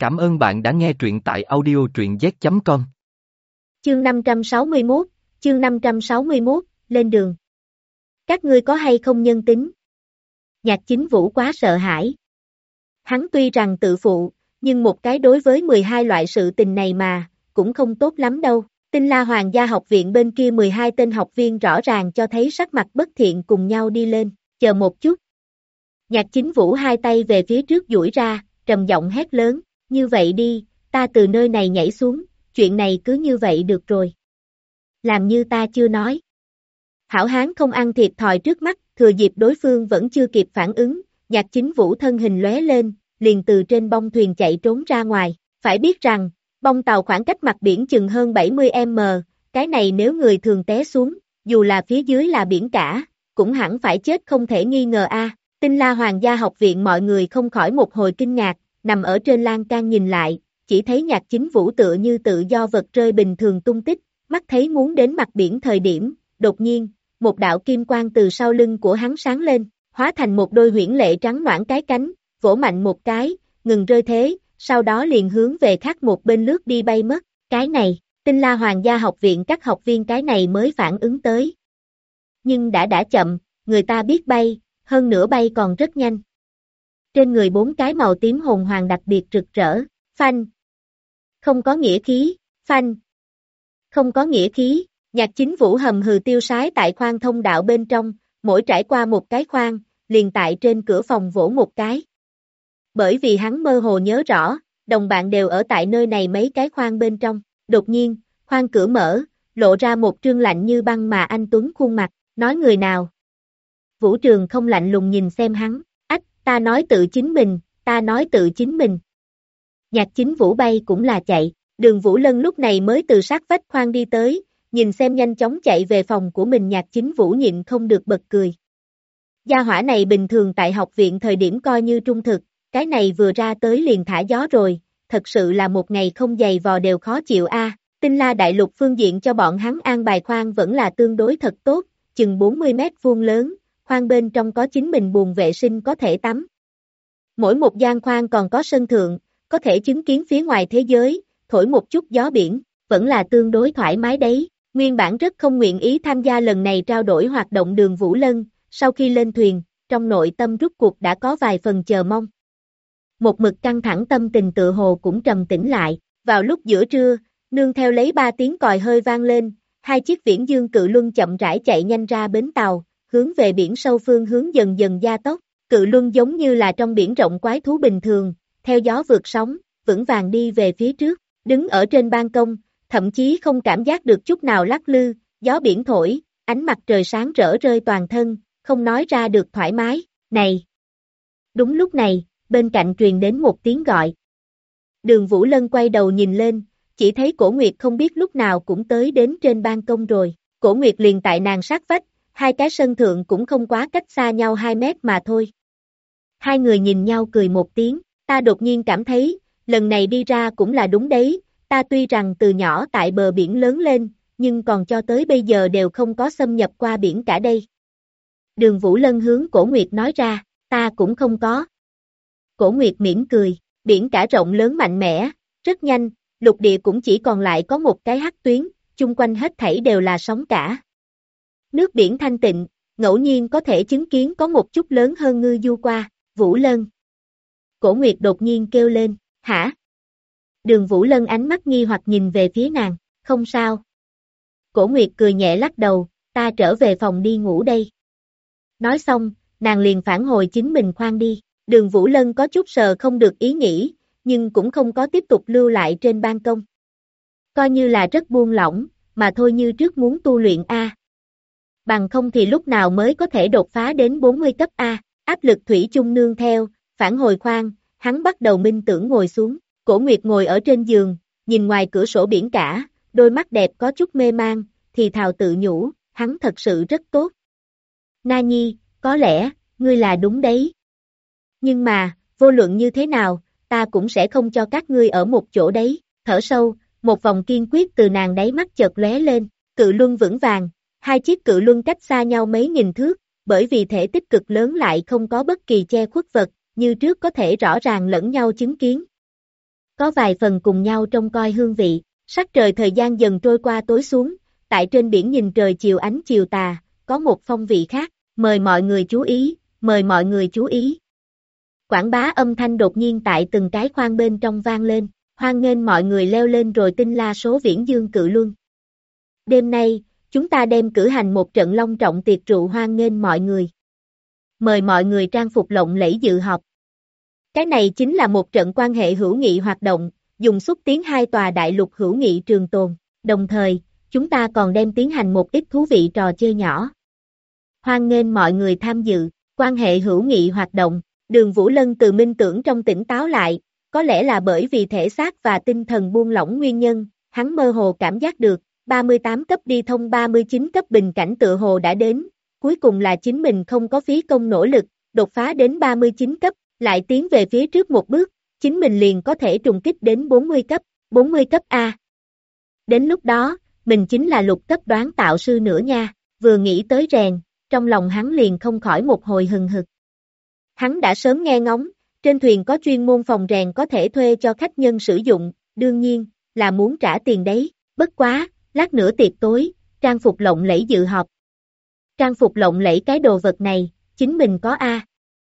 Cảm ơn bạn đã nghe truyện tại audio truyện z.com. Chương 561, chương 561, lên đường. Các ngươi có hay không nhân tính? Nhạc Chính Vũ quá sợ hãi. Hắn tuy rằng tự phụ, nhưng một cái đối với 12 loại sự tình này mà, cũng không tốt lắm đâu. Tinh La Hoàng gia học viện bên kia 12 tên học viên rõ ràng cho thấy sắc mặt bất thiện cùng nhau đi lên, chờ một chút. Nhạc Chính Vũ hai tay về phía trước duỗi ra, trầm giọng hét lớn, như vậy đi, ta từ nơi này nhảy xuống, chuyện này cứ như vậy được rồi. Làm như ta chưa nói. Hảo hán không ăn thiệt thòi trước mắt, thừa dịp đối phương vẫn chưa kịp phản ứng, Nhạc Chính Vũ thân hình lóe lên, liền từ trên bông thuyền chạy trốn ra ngoài. Phải biết rằng, bông tàu khoảng cách mặt biển chừng hơn 70m, cái này nếu người thường té xuống, dù là phía dưới là biển cả, cũng hẳn phải chết không thể nghi ngờ a. Tinh La Hoàng gia học viện mọi người không khỏi một hồi kinh ngạc, nằm ở trên lan can nhìn lại, chỉ thấy Nhạc Chính Vũ tựa như tự do vật rơi bình thường tung tích, mắt thấy muốn đến mặt biển thời điểm, đột nhiên, một đạo kim quang từ sau lưng của hắn sáng lên, hóa thành một đôi huyễn lệ trắng noãn cái cánh, vỗ mạnh một cái, ngừng rơi thế, sau đó liền hướng về khác một bên lướt đi bay mất, cái này, Tinh La Hoàng gia học viện các học viên cái này mới phản ứng tới. Nhưng đã chậm, người ta biết bay, hơn nữa bay còn rất nhanh. Trên người 4 cái màu tím hồn hoàng đặc biệt rực rỡ, phanh. Không có nghĩa khí, phanh. Không có nghĩa khí, Nhạc Chính Vũ hầm hừ tiêu sái tại khoang thông đạo bên trong, mỗi trải qua một cái khoang, liền tại trên cửa phòng vỗ một cái. Bởi vì hắn mơ hồ nhớ rõ, đồng bạn đều ở tại nơi này mấy cái khoang bên trong, đột nhiên, khoang cửa mở, lộ ra một trương lạnh như băng mà anh Tuấn khuôn mặt, nói người nào. Vũ Trường không lạnh lùng nhìn xem hắn, ta nói tự chính mình, ta nói tự chính mình. Nhạc Chính Vũ bay cũng là chạy, Đường Vũ Lân lúc này mới từ sát vách khoang đi tới, nhìn xem nhanh chóng chạy về phòng của mình Nhạc Chính Vũ nhịn không được bật cười. Gia hỏa này bình thường tại học viện thời điểm coi như trung thực, cái này vừa ra tới liền thả gió rồi, thật sự là một ngày không giày vò đều khó chịu a. Tinh La Đại Lục phương diện cho bọn hắn an bài khoang vẫn là tương đối thật tốt, chừng 40 mét vuông lớn. Khoang bên trong có chính mình buồng vệ sinh có thể tắm. Mỗi một gian khoang còn có sân thượng, có thể chứng kiến phía ngoài thế giới, thổi một chút gió biển, vẫn là tương đối thoải mái đấy. Nguyên bản rất không nguyện ý tham gia lần này trao đổi hoạt động Đường Vũ Lân, sau khi lên thuyền, trong nội tâm rút cuộc đã có vài phần chờ mong. Một mực căng thẳng tâm tình tự hồ cũng trầm tĩnh lại, vào lúc giữa trưa, nương theo lấy 3 tiếng còi hơi vang lên, 2 chiếc viễn dương cự luân chậm rãi chạy nhanh ra bến tàu, hướng về biển sâu phương hướng dần dần gia tốc, cự luân giống như là trong biển rộng quái thú bình thường, theo gió vượt sóng, vững vàng đi về phía trước, đứng ở trên ban công, thậm chí không cảm giác được chút nào lắc lư, gió biển thổi, ánh mặt trời sáng rỡ rơi toàn thân, không nói ra được thoải mái, này. Đúng lúc này, bên cạnh truyền đến một tiếng gọi. Đường Vũ Lân quay đầu nhìn lên, chỉ thấy Cổ Nguyệt không biết lúc nào cũng tới đến trên ban công rồi, Cổ Nguyệt liền tại nàng sát vách, hai cái sân thượng cũng không quá cách xa nhau 2 mét mà thôi. Hai người nhìn nhau cười một tiếng, ta đột nhiên cảm thấy, lần này đi ra cũng là đúng đấy, ta tuy rằng từ nhỏ tại bờ biển lớn lên, nhưng còn cho tới bây giờ đều không có xâm nhập qua biển cả đây. Đường Vũ Lân hướng Cổ Nguyệt nói ra, ta cũng không có. Cổ Nguyệt mỉm cười, biển cả rộng lớn mạnh mẽ, rất nhanh, lục địa cũng chỉ còn lại có một cái hắc tuyến, chung quanh hết thảy đều là sóng cả. Nước biển thanh tịnh, ngẫu nhiên có thể chứng kiến có một chút lớn hơn ngư du qua, Vũ Lân. Cổ Nguyệt đột nhiên kêu lên, hả? Đường Vũ Lân ánh mắt nghi hoặc nhìn về phía nàng, không sao. Cổ Nguyệt cười nhẹ lắc đầu, ta trở về phòng đi ngủ đây. Nói xong, nàng liền phản hồi chính mình khoan đi, Đường Vũ Lân có chút sờ không được ý nghĩ, nhưng cũng không có tiếp tục lưu lại trên ban công. Coi như là rất buông lỏng, mà thôi như trước muốn tu luyện A. Bằng không thì lúc nào mới có thể đột phá đến 40 cấp A, áp lực thủy chung nương theo, phản hồi khoan, hắn bắt đầu minh tưởng ngồi xuống, Cổ Nguyệt ngồi ở trên giường, nhìn ngoài cửa sổ biển cả, đôi mắt đẹp có chút mê mang, thì thào tự nhủ, hắn thật sự rất tốt. Na Nhi, có lẽ, ngươi là đúng đấy. Nhưng mà, vô luận như thế nào, ta cũng sẽ không cho các ngươi ở một chỗ đấy, thở sâu, một vòng kiên quyết từ nàng đáy mắt chợt lóe lên, cự luân vững vàng. Hai chiếc cự luân cách xa nhau mấy nghìn thước, bởi vì thể tích cực lớn lại không có bất kỳ che khuất vật, như trước có thể rõ ràng lẫn nhau chứng kiến. có vài phần cùng nhau trông coi hương vị. Sắc trời thời gian dần trôi qua tối xuống, tại trên biển nhìn trời chiều ánh chiều tà, có một phong vị khác, mời mọi người chú ý, mời mọi người chú ý. Quảng bá âm thanh đột nhiên tại từng cái khoang bên trong vang lên, hoan nghênh mọi người leo lên rồi tinh la số viễn dương cự luân. Đêm nay, chúng ta đem cử hành một trận long trọng tiệc rượu hoan nghênh mọi người. Mời mọi người trang phục lộng lẫy dự họp. Cái này chính là một trận quan hệ hữu nghị hoạt động, dùng xúc tiến hai tòa đại lục hữu nghị trường tồn, đồng thời, chúng ta còn đem tiến hành một ít thú vị trò chơi nhỏ. Hoan nghênh mọi người tham dự, quan hệ hữu nghị hoạt động, Đường Vũ Lân từ minh tưởng trong tỉnh táo lại, có lẽ là bởi vì thể xác và tinh thần buông lỏng nguyên nhân, hắn mơ hồ cảm giác được, 38 cấp đi thông 39 cấp bình cảnh tựa hồ đã đến, cuối cùng là chính mình không có phí công nỗ lực, đột phá đến 39 cấp, lại tiến về phía trước một bước, chính mình liền có thể trùng kích đến 40 cấp A. Đến lúc đó, mình chính là lục cấp đoán tạo sư nữa nha, vừa nghĩ tới rèn, trong lòng hắn liền không khỏi một hồi hừng hực. Hắn đã sớm nghe ngóng, trên thuyền có chuyên môn phòng rèn có thể thuê cho khách nhân sử dụng, đương nhiên, là muốn trả tiền đấy, bất quá, lát nữa tiệc tối, trang phục lộng lẫy dự họp. Trang phục lộng lẫy cái đồ vật này, chính mình có A.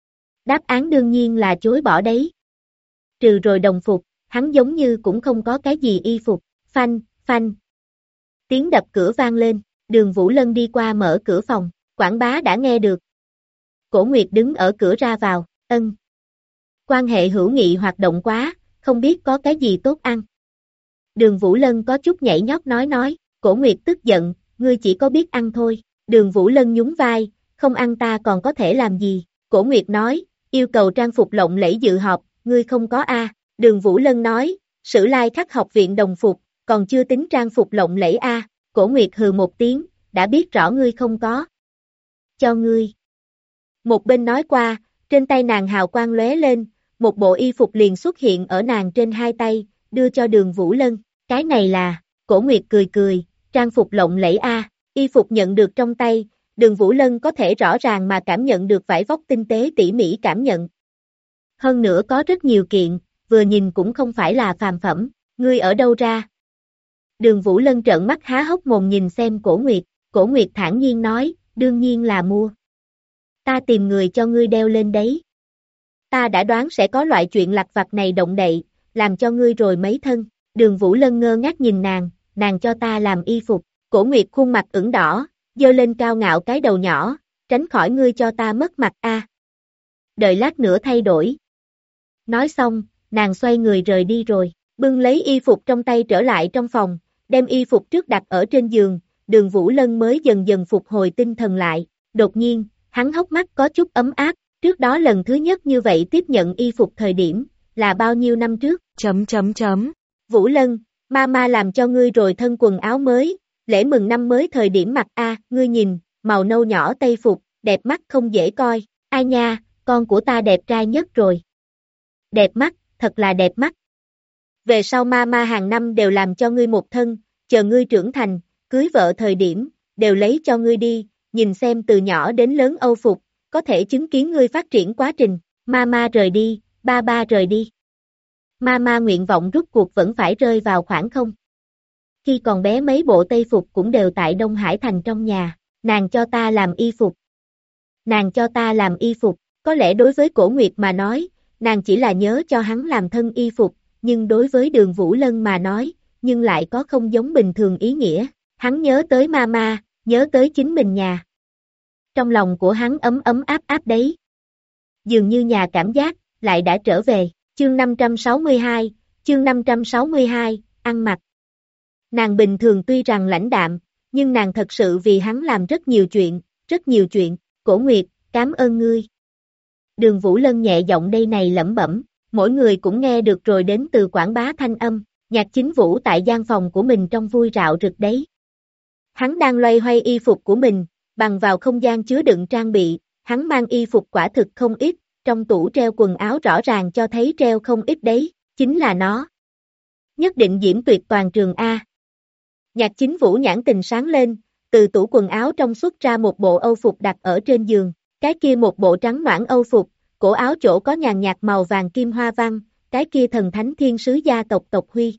Đáp án đương nhiên là chối bỏ đấy. Trừ rồi đồng phục, hắn giống như cũng không có cái gì y phục, phanh, phanh. Tiếng đập cửa vang lên, Đường Vũ Lân đi qua mở cửa phòng, Quảng Bá đã nghe được. Cổ Nguyệt đứng ở cửa ra vào, ân. Quan hệ hữu nghị hoạt động quá, không biết có cái gì tốt ăn. Đường Vũ Lân có chút nhảy nhót nói, Cổ Nguyệt tức giận, ngươi chỉ có biết ăn thôi. Đường Vũ Lân nhún vai, không ăn ta còn có thể làm gì. Cổ Nguyệt nói, yêu cầu trang phục lộng lẫy dự họp, ngươi không có A. Đường Vũ Lân nói, Sử Lai Khắc học viện đồng phục, còn chưa tính trang phục lộng lẫy A. Cổ Nguyệt hừ một tiếng, đã biết rõ ngươi không có. Cho ngươi. Một bên nói qua, trên tay nàng hào quang lóe lên, một bộ y phục liền xuất hiện ở nàng trên hai tay, đưa cho Đường Vũ Lân. Cái này là, Cổ Nguyệt cười, trang phục lộng lẫy A. Y phục nhận được trong tay, Đường Vũ Lân có thể rõ ràng mà cảm nhận được vải vóc tinh tế tỉ mỉ cảm nhận. Hơn nữa có rất nhiều kiện, vừa nhìn cũng không phải là phàm phẩm, ngươi ở đâu ra? Đường Vũ Lân trợn mắt há hốc mồm nhìn xem Cổ Nguyệt thản nhiên nói, đương nhiên là mua. Ta tìm người cho ngươi đeo lên đấy. Ta đã đoán sẽ có loại chuyện lặt vặt này động đậy, làm cho ngươi rồi mấy thân. Đường Vũ Lân ngơ ngác nhìn nàng cho ta làm y phục. Cổ Nguyệt khuôn mặt ửng đỏ, giơ lên cao ngạo cái đầu nhỏ, tránh khỏi ngươi cho ta mất mặt A. Đợi lát nữa thay đổi. Nói xong, nàng xoay người rời đi rồi, bưng lấy y phục trong tay trở lại trong phòng, đem y phục trước đặt ở trên giường, Đường Vũ Lân mới dần dần phục hồi tinh thần lại. Đột nhiên, hắn hốc mắt có chút ấm áp, trước đó lần thứ nhất như vậy tiếp nhận y phục thời điểm, là bao nhiêu năm trước? Vũ Lân, mama làm cho ngươi rồi thân quần áo mới, lễ mừng năm mới thời điểm mặc A, ngươi nhìn, màu nâu nhỏ tây phục, đẹp mắt không dễ coi, ai nha, con của ta đẹp trai nhất rồi. Đẹp mắt, thật là đẹp mắt. Về sau mama hàng năm đều làm cho ngươi một thân, chờ ngươi trưởng thành, cưới vợ thời điểm, đều lấy cho ngươi đi, nhìn xem từ nhỏ đến lớn âu phục, có thể chứng kiến ngươi phát triển quá trình, mama rời đi, ba rời đi. Mama nguyện vọng rút cuộc vẫn phải rơi vào khoảng không. Khi còn bé mấy bộ tây phục cũng đều tại Đông Hải Thành trong nhà, nàng cho ta làm y phục. Nàng cho ta làm y phục, có lẽ đối với Cổ Nguyệt mà nói, nàng chỉ là nhớ cho hắn làm thân y phục, nhưng đối với Đường Vũ Lân mà nói, nhưng lại có không giống bình thường ý nghĩa, hắn nhớ tới mama, nhớ tới chính mình nhà. Trong lòng của hắn ấm áp đấy. Dường như nhà cảm giác, lại đã trở về, chương 562, ăn mặc. Nàng bình thường tuy rằng lãnh đạm, nhưng nàng thật sự vì hắn làm rất nhiều chuyện, Cổ Nguyệt, cảm ơn ngươi. Đường Vũ Lân nhẹ giọng đây này lẩm bẩm, mỗi người cũng nghe được rồi đến từ Quảng Bá thanh âm, Nhạc Chính Vũ tại gian phòng của mình trong vui rạo rực đấy. Hắn đang loay hoay y phục của mình, bằng vào không gian chứa đựng trang bị, hắn mang y phục quả thực không ít, trong tủ treo quần áo rõ ràng cho thấy treo không ít đấy, chính là nó. Nhất định diễm tuyệt toàn trường A. Nhạc Chính Vũ nhãn tình sáng lên, từ tủ quần áo trong xuất ra một bộ âu phục đặt ở trên giường, cái kia một bộ trắng noãn âu phục, cổ áo chỗ có nhàn nhạt màu vàng kim hoa văn, cái kia thần thánh thiên sứ gia tộc tộc huy.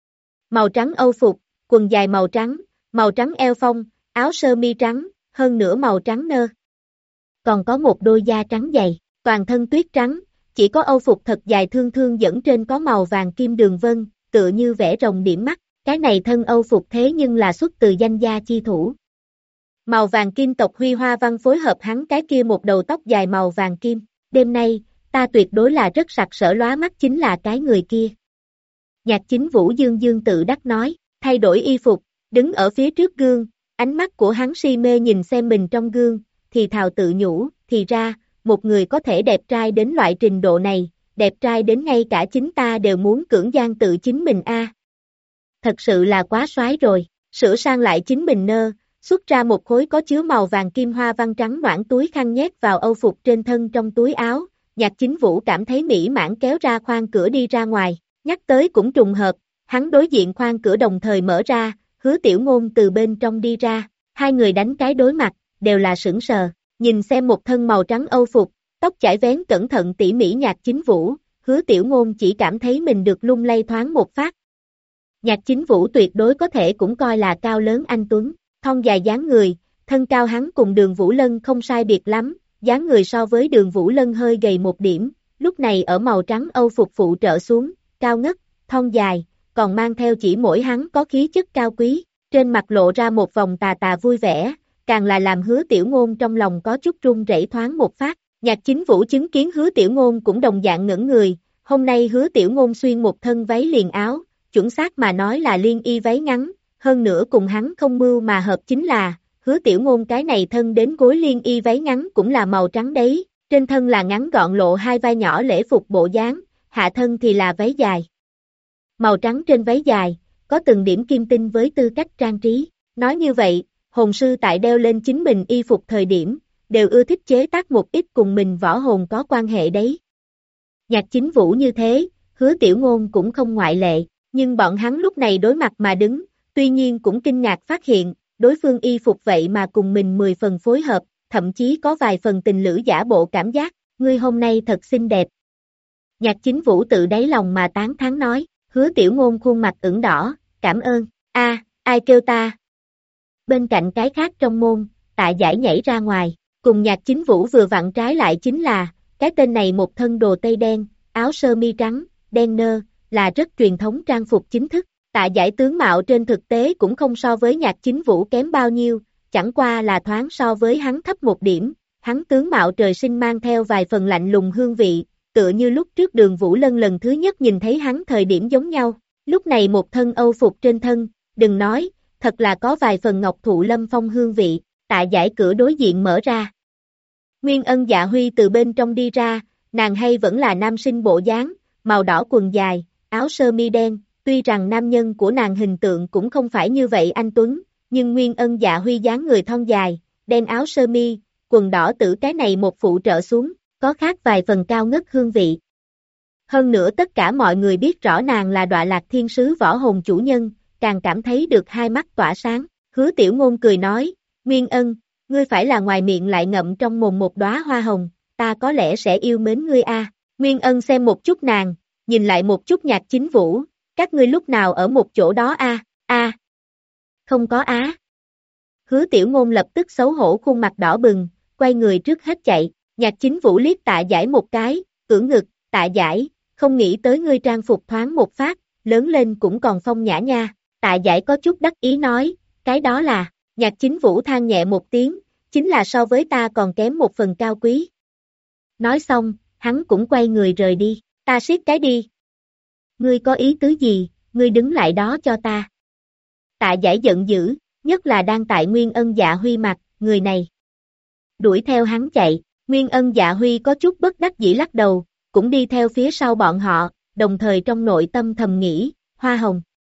Màu trắng âu phục, quần dài màu trắng eo phong, áo sơ mi trắng, hơn nữa màu trắng nơ. Còn có một đôi da trắng dày, toàn thân tuyết trắng, chỉ có âu phục thật dài thương dẫn trên có màu vàng kim đường vân, tựa như vẽ rồng điểm mắt, cái này thân âu phục thế nhưng là xuất từ danh gia chi thủ. Màu vàng kim tộc huy hoa văn phối hợp hắn cái kia một đầu tóc dài màu vàng kim, đêm nay, ta tuyệt đối là rất sặc sỡ lóa mắt chính là cái người kia. Nhạc Chính Vũ dương tự đắc nói, thay đổi y phục, đứng ở phía trước gương, ánh mắt của hắn si mê nhìn xem mình trong gương, thì thào tự nhủ, thì ra, một người có thể đẹp trai đến loại trình độ này, đẹp trai đến ngay cả chính ta đều muốn cưỡng gian tự chính mình a. Thật sự là quá soái rồi, sửa sang lại chính mình nơ, xuất ra một khối có chứa màu vàng kim hoa văn trắng noãn túi khăn nhét vào âu phục trên thân trong túi áo, Nhạc Chính Vũ cảm thấy mỹ mãn kéo ra khoang cửa đi ra ngoài, nhắc tới cũng trùng hợp, hắn đối diện khoang cửa đồng thời mở ra, Hứa Tiểu Ngôn từ bên trong đi ra, hai người đánh cái đối mặt, đều là sững sờ, nhìn xem một thân màu trắng âu phục, tóc chải vén cẩn thận tỉ mỉ Nhạc Chính Vũ, Hứa Tiểu Ngôn chỉ cảm thấy mình được lung lay thoáng một phát. Nhạc Chính Vũ tuyệt đối có thể cũng coi là cao lớn anh tuấn, thon dài dáng người, thân cao hắn cùng Đường Vũ Lân không sai biệt lắm, dáng người so với Đường Vũ Lân hơi gầy một điểm, lúc này ở màu trắng âu phục phụ trợ xuống, cao ngất, thon dài, còn mang theo chỉ mỗi hắn có khí chất cao quý, trên mặt lộ ra một vòng tà vui vẻ, càng là làm Hứa Tiểu Ngôn trong lòng có chút run rẩy thoáng một phát. Nhạc Chính Vũ chứng kiến Hứa Tiểu Ngôn cũng đồng dạng ngẩn người, hôm nay Hứa Tiểu Ngôn xuyên một thân váy liền áo, chuẩn xác mà nói là liên y váy ngắn, hơn nữa cùng hắn không mưu mà hợp chính là, Hứa Tiểu Ngôn cái này thân đến gối liên y váy ngắn cũng là màu trắng đấy, trên thân là ngắn gọn lộ hai vai nhỏ lễ phục bộ dáng, hạ thân thì là váy dài. Màu trắng trên váy dài, có từng điểm kim tinh với tư cách trang trí, nói như vậy, hồn sư tại đeo lên chính mình y phục thời điểm, đều ưa thích chế tác một ít cùng mình võ hồn có quan hệ đấy. Nhạc Chính Vũ như thế, Hứa Tiểu Ngôn cũng không ngoại lệ, nhưng bọn hắn lúc này đối mặt mà đứng, tuy nhiên cũng kinh ngạc phát hiện, đối phương y phục vậy mà cùng mình 10 phần phối hợp, thậm chí có vài phần tình lữ giả bộ cảm giác, ngươi hôm nay thật xinh đẹp. Nhạc Chính Vũ tự đáy lòng mà tán thán nói, Hứa Tiểu Ngôn khuôn mặt ửng đỏ, cảm ơn, ai kêu ta. Bên cạnh cái khác trong môn, Tạ Giải nhảy ra ngoài, cùng Nhạc Chính Vũ vừa vặn trái lại chính là, cái tên này một thân đồ tây đen, áo sơ mi trắng, đen nơ, là rất truyền thống trang phục chính thức. Tạ Giải tướng mạo trên thực tế cũng không so với Nhạc Chính Vũ kém bao nhiêu, chẳng qua là thoáng so với hắn thấp một điểm, hắn tướng mạo trời sinh mang theo vài phần lạnh lùng hương vị, tựa như lúc trước Đường Vũ Lân lần thứ nhất nhìn thấy hắn thời điểm giống nhau, lúc này một thân âu phục trên thân, đừng nói, thật là có vài phần ngọc thụ lâm phong hương vị, Tạ Giải cửa đối diện mở ra. Nguyên Ân Dạ Huy từ bên trong đi ra, nàng hay vẫn là nam sinh bộ dáng, màu đỏ quần dài, áo sơ mi đen, tuy rằng nam nhân của nàng hình tượng cũng không phải như vậy anh tuấn, nhưng Nguyên Ân Dạ Huy dáng người thon dài, đen áo sơ mi, quần đỏ tử cái này một phụ trợ xuống, có khác vài phần cao ngất hương vị. Hơn nữa tất cả mọi người biết rõ nàng là Đọa Lạc Thiên Sứ võ hồn chủ nhân, càng cảm thấy được hai mắt tỏa sáng, Hứa Tiểu Ngôn cười nói, Nguyên Ân, ngươi phải là ngoài miệng lại ngậm trong mồm một đóa hoa hồng, ta có lẽ sẽ yêu mến ngươi a. Nguyên Ân xem một chút nàng, nhìn lại một chút Nhạc Chính Vũ, các ngươi lúc nào ở một chỗ đó a? Không có á. Hứa Tiểu Ngôn lập tức xấu hổ khuôn mặt đỏ bừng, quay người trước hết chạy, Nhạc Chính Vũ liếc Tạ Giải một cái, ưỡn ngực, Tạ Giải, không nghĩ tới ngươi trang phục thoáng một phát, lớn lên cũng còn phong nhã nha, Tạ Giải có chút đắc ý nói, cái đó là, Nhạc Chính Vũ than nhẹ một tiếng, chính là so với ta còn kém một phần cao quý. Nói xong, hắn cũng quay người rời đi, ta siết cái đi. Ngươi có ý tứ gì, ngươi đứng lại đó cho ta. Tạ Giải giận dữ, nhất là đang tại Nguyên Ân Dạ Huy mặt, người này. Đuổi theo hắn chạy, Nguyên Ân Dạ Huy có chút bất đắc dĩ lắc đầu, cũng đi theo phía sau bọn họ, đồng thời trong nội tâm thầm nghĩ, hoa hồng.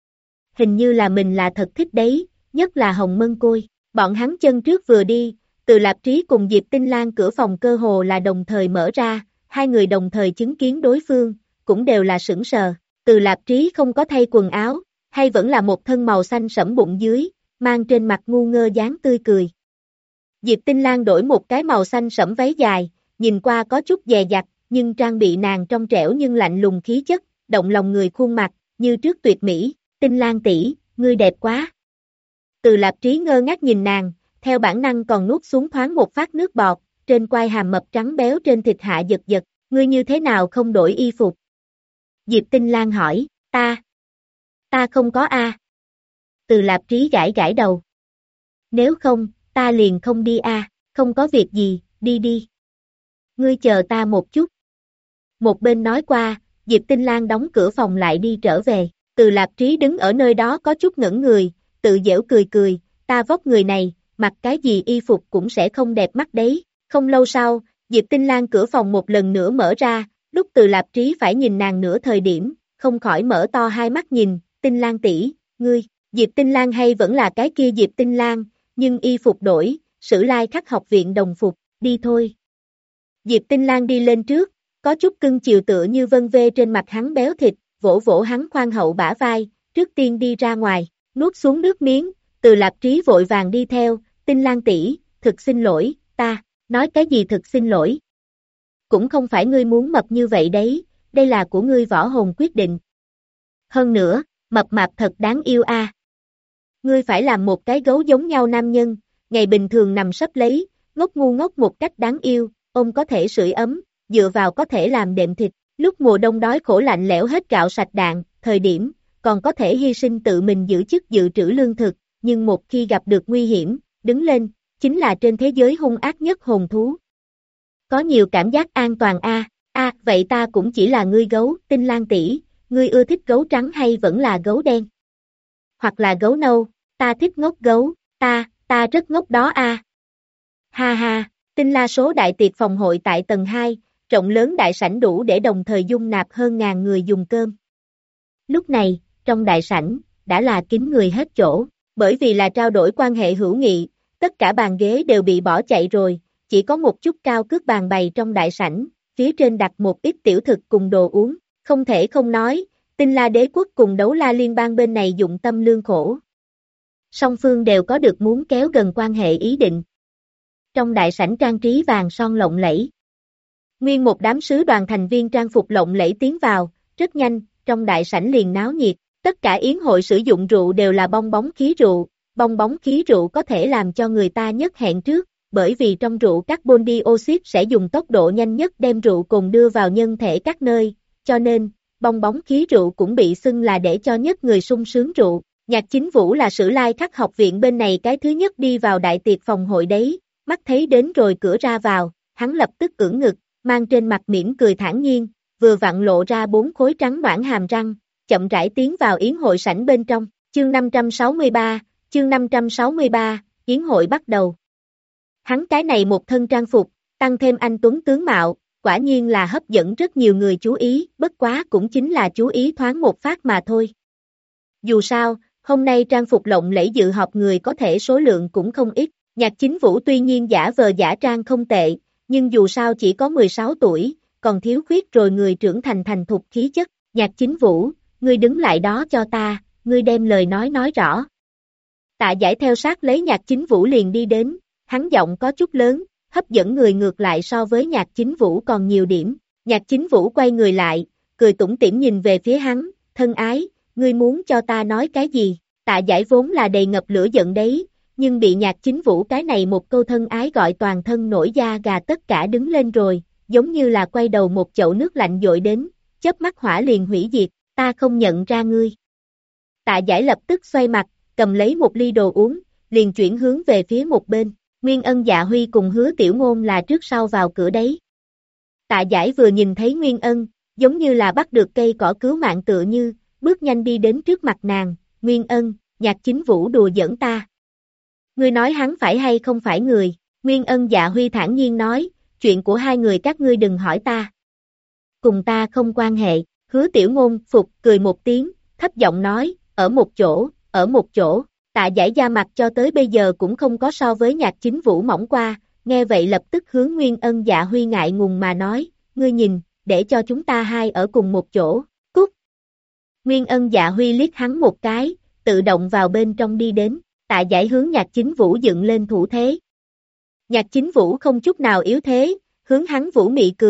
Hình như là mình là thật thích đấy, nhất là hồng mân côi, bọn hắn chân trước vừa đi, Từ Lạp Trí cùng Diệp Tinh Lan cửa phòng cơ hồ là đồng thời mở ra, hai người đồng thời chứng kiến đối phương, cũng đều là sững sờ, Từ Lạp Trí không có thay quần áo, hay vẫn là một thân màu xanh sẫm bụng dưới, mang trên mặt ngu ngơ dáng tươi cười. Diệp Tinh Lan đổi một cái màu xanh sẫm váy dài, nhìn qua có chút dè dặt, nhưng trang bị nàng trong trẻo nhưng lạnh lùng khí chất, động lòng người khuôn mặt, như trước tuyệt mỹ. Tinh Lan tỷ, ngươi đẹp quá. Từ Lạp Trí ngơ ngác nhìn nàng, theo bản năng còn nuốt xuống thoáng một phát nước bọt, trên quai hàm mập trắng béo trên thịt hạ giật giật, ngươi như thế nào không đổi y phục? Diệp Tinh Lan hỏi, ta không có a. Từ Lạp Trí gãi gãi đầu. Nếu không, ta liền không đi a, không có việc gì, đi đi. Ngươi chờ ta một chút. Một bên nói qua, Diệp Tinh Lan đóng cửa phòng lại đi trở về, Từ Lạp Trí đứng ở nơi đó có chút ngẩn người, tự giễu cười cười, ta vóc người này, mặc cái gì y phục cũng sẽ không đẹp mắt đấy. Không lâu sau, Diệp Tinh Lan cửa phòng một lần nữa mở ra, lúc Từ Lạp Trí phải nhìn nàng nửa thời điểm, không khỏi mở to hai mắt nhìn, Tinh Lan tỷ, ngươi, Diệp Tinh Lan hay vẫn là cái kia Diệp Tinh Lan, nhưng y phục đổi, Sử Lai Khắc học viện đồng phục, đi thôi. Diệp Tinh Lan đi lên trước, có chút cưng chiều tựa như vân vê trên mặt hắn béo thịt, vỗ vỗ hắn khoan hậu bả vai, trước tiên đi ra ngoài, nuốt xuống nước miếng, Từ Lạp Trí vội vàng đi theo, Tinh Lan tỷ, thực xin lỗi, ta, nói cái gì thực xin lỗi? Cũng không phải ngươi muốn mập như vậy đấy, đây là của ngươi võ hồn quyết định. Hơn nữa, mập mạp thật đáng yêu a. Ngươi phải làm một cái gấu giống nhau nam nhân, ngày bình thường nằm sấp lấy, ngốc ngu ngốc một cách đáng yêu, ôm có thể sưởi ấm, dựa vào có thể làm đệm thịt, lúc mùa đông đói khổ lạnh lẽo hết gạo sạch đạn, thời điểm, còn có thể hy sinh tự mình giữ chức dự trữ lương thực, nhưng một khi gặp được nguy hiểm, đứng lên, chính là trên thế giới hung ác nhất hồn thú. Có nhiều cảm giác an toàn a. Vậy ta cũng chỉ là ngươi gấu, Tinh Lan tỷ, ngươi ưa thích gấu trắng hay vẫn là gấu đen? Hoặc là gấu nâu, ta thích ngốc gấu, ta rất ngốc đó a. Ha ha, Tinh La số đại tiệc phòng hội tại tầng 2, rộng lớn đại sảnh đủ để đồng thời dung nạp hơn ngàn người dùng cơm. Lúc này, trong đại sảnh, đã là kín người hết chỗ, bởi vì là trao đổi quan hệ hữu nghị, tất cả bàn ghế đều bị bỏ chạy rồi, chỉ có một chút cao cước bàn bày trong đại sảnh, phía trên đặt một ít tiểu thực cùng đồ uống, không thể không nói, Tinh La đế quốc cùng Đấu La liên bang bên này dụng tâm lương khổ. Song phương đều có được muốn kéo gần quan hệ ý định. Trong đại sảnh trang trí vàng son lộng lẫy. Nguyên một đám sứ đoàn thành viên trang phục lộng lẫy tiến vào, rất nhanh, trong đại sảnh liền náo nhiệt, tất cả yến hội sử dụng rượu đều là bong bóng khí rượu, bong bóng khí rượu có thể làm cho người ta nhất hẹn trước, bởi vì trong rượu carbon dioxide sẽ dùng tốc độ nhanh nhất đem rượu cồn đưa vào nhân thể các nơi, cho nên, bong bóng khí rượu cũng bị xưng là để cho nhất người sung sướng rượu. Nhạc Chính Vũ là Sử Lai Khắc học viện bên này cái thứ nhất đi vào đại tiệc phòng hội đấy, mắt thấy đến rồi cửa ra vào, hắn lập tức ưỡn ngực, mang trên mặt mỉm cười thản nhiên, vừa vặn lộ ra 4 khối trắng nõn hàm răng, chậm rãi tiến vào yến hội sảnh bên trong, chương 563, yến hội bắt đầu. Hắn cái này một thân trang phục, tăng thêm anh tuấn tướng mạo, quả nhiên là hấp dẫn rất nhiều người chú ý, bất quá cũng chính là chú ý thoáng một phát mà thôi. Dù sao, hôm nay trang phục lộng lẫy dự họp người có thể số lượng cũng không ít, Nhạc Chính Vũ tuy nhiên giả vờ giả trang không tệ, nhưng dù sao chỉ có 16 tuổi, còn thiếu khuyết rồi người trưởng thành thành thục khí chất, Nhạc Chính Vũ, ngươi đứng lại đó cho ta, ngươi đem lời nói rõ. Tạ Giải theo sát lấy Nhạc Chính Vũ liền đi đến, hắn giọng có chút lớn, hấp dẫn người ngược lại so với Nhạc Chính Vũ còn nhiều điểm, Nhạc Chính Vũ quay người lại, cười tủm tỉm nhìn về phía hắn, thân ái, ngươi muốn cho ta nói cái gì? Tạ Giải vốn là đầy ngập lửa giận đấy, nhưng bị Nhạc Chính Vũ cái này một câu thân ái gọi toàn thân nổi da gà tất cả đứng lên rồi, giống như là quay đầu một chậu nước lạnh dội đến, chớp mắt hỏa liền hủy diệt, ta không nhận ra ngươi. Tạ Giải lập tức xoay mặt, cầm lấy một ly đồ uống, liền chuyển hướng về phía một bên, Nguyên Ân Dạ Huy cùng Hứa Tiểu Ngôn là trước sau vào cửa đấy. Tạ Giải vừa nhìn thấy Nguyên Ân, giống như là bắt được cây cỏ cứu mạng tựa như, bước nhanh đi đến trước mặt nàng, Nguyên Ân, Nhạc Chính Vũ đùa giỡn ta. Ngươi nói hắn phải hay không phải người, Nguyên Ân Dạ Huy thản nhiên nói, chuyện của hai người các ngươi đừng hỏi ta. Cùng ta không quan hệ, Hứa Tiểu Ngôn phục cười một tiếng, thấp giọng nói, ở một chỗ, Tạ Giải da mặt cho tới bây giờ cũng không có so với Nhạc Chính Vũ mỏng qua, nghe vậy lập tức hướng Nguyên Ân Dạ Huy ngại ngùng mà nói, ngươi nhìn, để cho chúng ta hai ở cùng một chỗ, cút. Nguyên Ân Dạ Huy liếc hắn một cái, tự động vào bên trong đi đến, Tạ Giải hướng Nhạc Chính Vũ dựng lên thủ thế. Nhạc Chính Vũ không chút nào yếu thế, hướng hắn vũ mị cười,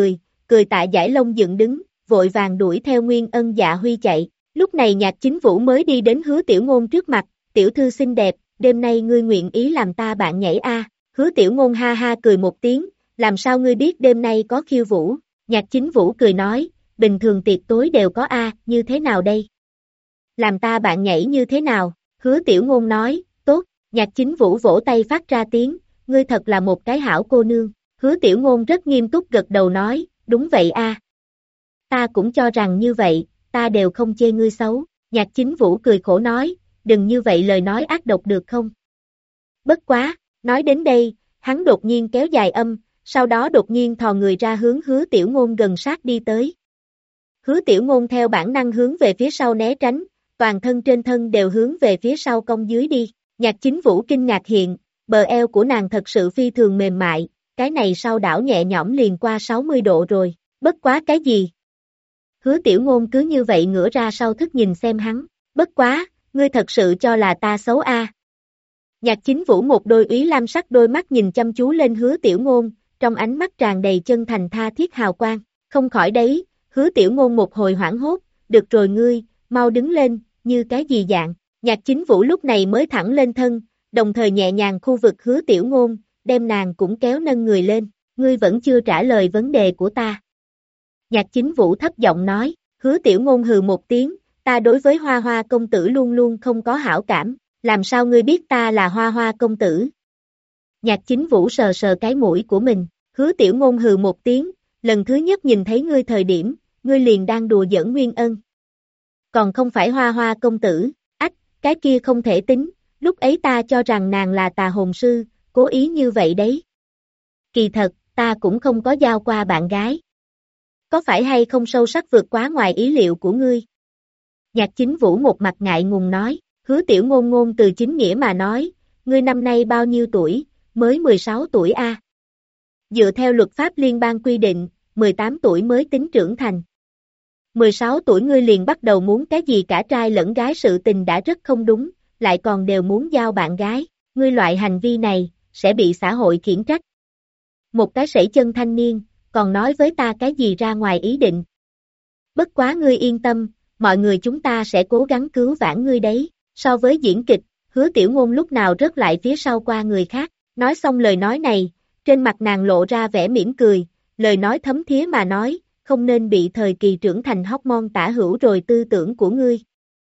cười tạ giải lông dựng đứng, vội vàng đuổi theo Nguyên Ân Dạ Huy chạy. Lúc này Nhạc Chính Vũ mới đi đến Hứa Tiểu Ngôn trước mặt, tiểu thư xinh đẹp, đêm nay ngươi nguyện ý làm ta bạn nhảy a? Hứa Tiểu Ngôn ha ha cười một tiếng, làm sao ngươi biết đêm nay có khiêu vũ? Nhạc Chính Vũ cười nói, bình thường tiệc tối đều có a, như thế nào đây? Làm ta bạn nhảy như thế nào? Hứa Tiểu Ngôn nói, tốt. Nhạc Chính Vũ vỗ tay phát ra tiếng, ngươi thật là một cái hảo cô nương. Hứa Tiểu Ngôn rất nghiêm túc gật đầu nói, đúng vậy a. Ta cũng cho rằng như vậy, ta đều không chê ngươi xấu. Nhạc Chính Vũ cười khổ nói, đừng như vậy lời nói ác độc được không? Bất quá, nói đến đây, hắn đột nhiên kéo dài âm, sau đó đột nhiên thò người ra hướng Hứa Tiểu Ngôn gần sát đi tới. Hứa Tiểu Ngôn theo bản năng hướng về phía sau né tránh, toàn thân trên thân đều hướng về phía sau cong dưới đi. Nhạc Chính Vũ kinh ngạc hiện, bờ eo của nàng thật sự phi thường mềm mại, cái này sau đảo nhẹ nhõm liền qua 60 độ rồi, bất quá cái gì? Hứa Tiểu Ngôn cứ như vậy ngửa ra sau thức nhìn xem hắn, bất quá, ngươi thật sự cho là ta xấu a? Nhạc Chính Vũ một đôi úy lam sắc đôi mắt nhìn chăm chú lên Hứa Tiểu Ngôn, trong ánh mắt tràn đầy chân thành tha thiết hào quang, không khỏi đấy, Hứa Tiểu Ngôn một hồi hoảng hốt, được rồi ngươi, mau đứng lên, như cái gì dạng? Nhạc Chính Vũ lúc này mới thẳng lên thân, đồng thời nhẹ nhàng khu vực Hứa Tiểu Ngôn, đem nàng cũng kéo nâng người lên, ngươi vẫn chưa trả lời vấn đề của ta. Nhạc Chính Vũ thấp giọng nói, Hứa Tiểu Ngôn hừ một tiếng, ta đối với Hoa Hoa công tử luôn luôn không có hảo cảm, làm sao ngươi biết ta là Hoa Hoa công tử? Nhạc Chính Vũ sờ sờ cái mũi của mình, Hứa Tiểu Ngôn hừ một tiếng, lần thứ nhất nhìn thấy ngươi thời điểm, ngươi liền đang đùa giỡn Nguyên Ân. Còn không phải Hoa Hoa công tử, ách, cái kia không thể tính, lúc ấy ta cho rằng nàng là tà hồn sư, cố ý như vậy đấy. Kỳ thật, ta cũng không có giao qua bạn gái. Có phải hay không sâu sắc vượt quá ngoài ý liệu của ngươi? Nhạc Chính Vũ một mặt ngại ngùng nói, Hứa Tiểu Ngôn ngôn từ chính nghĩa mà nói, ngươi năm nay bao nhiêu tuổi, mới 16 tuổi a. Dựa theo luật pháp liên bang quy định, 18 tuổi mới tính trưởng thành. 16 tuổi ngươi liền bắt đầu muốn cái gì cả trai lẫn gái, sự tình đã rất không đúng, lại còn đều muốn giao bạn gái, ngươi loại hành vi này, sẽ bị xã hội khiển trách. Một cái sẩy chân thanh niên, còn nói với ta cái gì ra ngoài ý định. Bất quá ngươi yên tâm, mọi người chúng ta sẽ cố gắng cứu vãn ngươi đấy, so với diễn kịch, Hứa Tiểu Ngôn lúc nào rớt lại phía sau qua người khác, nói xong lời nói này, trên mặt nàng lộ ra vẻ mỉm cười, lời nói thấm thía mà nói, không nên bị thời kỳ trưởng thành hormone tả hữu rồi tư tưởng của ngươi.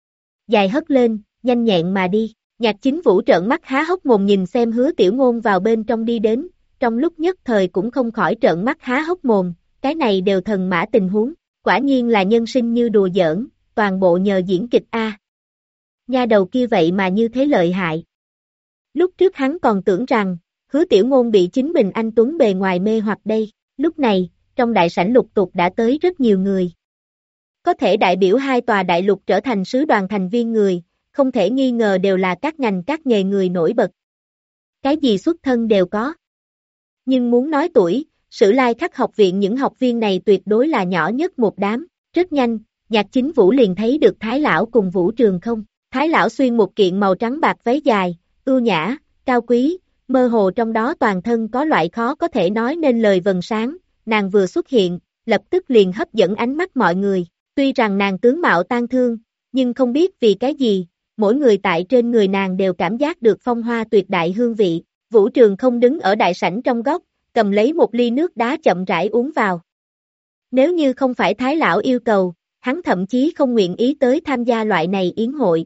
Dài hất lên, nhanh nhẹn mà đi, Nhạc Chính Vũ trợn mắt há hốc mồm nhìn xem Hứa Tiểu Ngôn vào bên trong đi đến, trong lúc nhất thời cũng không khỏi trợn mắt há hốc mồm, cái này đều thần mã tình huống, quả nhiên là nhân sinh như đùa giỡn, toàn bộ nhờ diễn kịch a. Nha đầu kia vậy mà như thế lợi hại. Lúc trước hắn còn tưởng rằng, Hứa Tiểu Ngôn bị chính mình anh tuấn bề ngoài mê hoặc đây, lúc này, trong đại sảnh lục tục đã tới rất nhiều người. Có thể đại biểu hai tòa đại lục trở thành sứ đoàn thành viên người, không thể nghi ngờ đều là các ngành các nghề người nổi bật. Cái gì xuất thân đều có. Nhưng muốn nói tuổi, Sử Lai Khắc học viện những học viên này tuyệt đối là nhỏ nhất một đám, rất nhanh, Nhạc Chính Vũ liền thấy được Thái Lão cùng Vũ Trường Không. Thái Lão xuyên một kiện màu trắng bạc váy dài, ưu nhã, cao quý, mơ hồ trong đó toàn thân có loại khó có thể nói nên lời vầng sáng, nàng vừa xuất hiện, lập tức liền hấp dẫn ánh mắt mọi người, tuy rằng nàng tướng mạo tang thương, nhưng không biết vì cái gì, mỗi người tại trên người nàng đều cảm giác được phong hoa tuyệt đại hương vị. Vũ Trường Không đứng ở đại sảnh trong góc, cầm lấy một ly nước đá chậm rãi uống vào. Nếu như không phải Thái Lão yêu cầu, hắn thậm chí không nguyện ý tới tham gia loại này yến hội.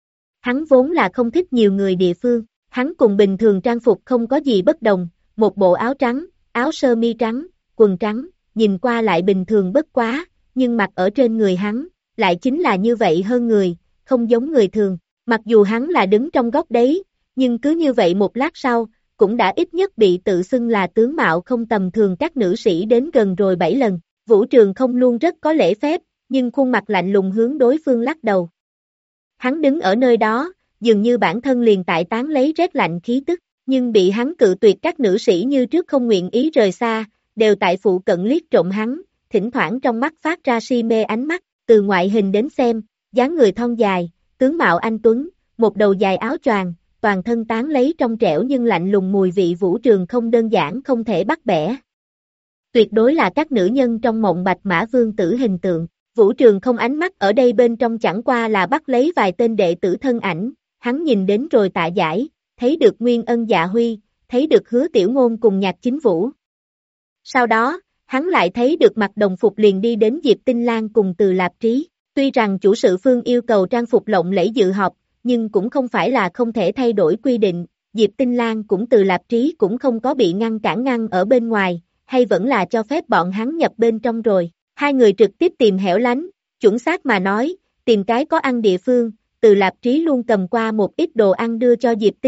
Hắn vốn là không thích nhiều người địa phương, hắn cùng bình thường trang phục không có gì bất đồng, một bộ áo trắng, áo sơ mi trắng, quần trắng, nhìn qua lại bình thường bất quá, nhưng mặc ở trên người hắn, lại chính là như vậy hơn người, không giống người thường. Mặc dù hắn là đứng trong góc đấy, nhưng cứ như vậy một lát sau, cũng đã ít nhất bị tự xưng là tướng mạo không tầm thường các nữ sĩ đến gần rồi 7 lần. Vũ Trường Không luôn rất có lễ phép, nhưng khuôn mặt lạnh lùng hướng đối phương lắc đầu. Hắn đứng ở nơi đó, dường như bản thân liền tại tán lấy rét lạnh khí tức, nhưng bị hắn cự tuyệt các nữ sĩ như trước không nguyện ý rời xa, đều tại phụ cận liếc trộm hắn, thỉnh thoảng trong mắt phát ra si mê ánh mắt, từ ngoại hình đến xem, dáng người thon dài, tướng mạo anh tuấn, một đầu dài áo choàng, toàn thân tán lấy trong trẻo nhưng lạnh lùng mùi vị Vũ Trường Không đơn giản không thể bắt bẻ. tuyệt đối là các nữ nhân trong mộng Bạch Mã Vương tử hình tượng. Vũ Trường không ánh mắt ở đây bên trong chẳng qua là bắt lấy vài tên đệ tử thân ảnh, hắn nhìn đến rồi tạ giải, thấy được Nguyên Ân Dạ Huy, thấy được Hứa Tiểu Ngôn cùng Nhạc Chính Vũ. Sau đó, hắn lại thấy được mặc đồng phục liền đi đến Diệp Tinh Lan cùng Từ Lạp Trí. Tuy rằng chủ sự Phương yêu cầu trang phục lộng lẫy dự họp, nhưng cũng không phải là không thể thay đổi quy định, Diệp Tinh Lan cũng Từ Lạp Trí cũng không có bị ngăn ở bên ngoài, hay vẫn là cho phép bọn hắn nhập bên trong rồi. Hai người trực tiếp tìm hẻo lánh, chuẩn xác mà nói, tìm cái có ăn địa phương, Từ Lạp Trí luôn cầm qua một ít đồ ăn đưa cho Diệp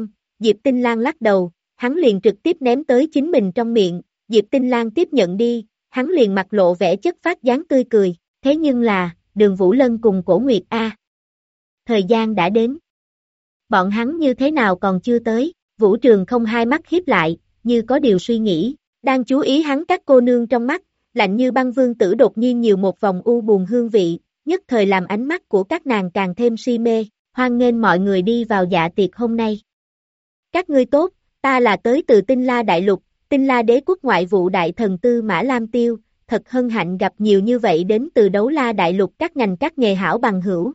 Tinh Lan lắc đầu, hắn liền trực tiếp ném tới chính mình trong miệng, Diệp Tinh Lan tiếp nhận đi, hắn liền mặt lộ vẻ chất phát dáng tươi cười, thế nhưng là, Đường Vũ Lân cùng Cổ Nguyệt A. Thời gian đã đến. Bọn hắn như thế nào còn chưa tới, Vũ Trường không hai mắt hiếp lại, như có điều suy nghĩ, đang chú ý hắn các cô nương trong mắt, lạnh như băng vương tử đột nhiên nhiều một vòng u buồn hương vị, nhất thời làm ánh mắt của các nàng càng thêm si mê, hoan nghênh mọi người đi vào dạ tiệc hôm nay. Các ngươi tốt, ta là tới từ Tinh La Đại Lục, Tinh La Đế quốc ngoại vụ đại thần Tư Mã Lam Tiêu, thật hân hạnh gặp nhiều như vậy đến từ Đấu La Đại Lục các ngành các nghề hảo bằng hữu.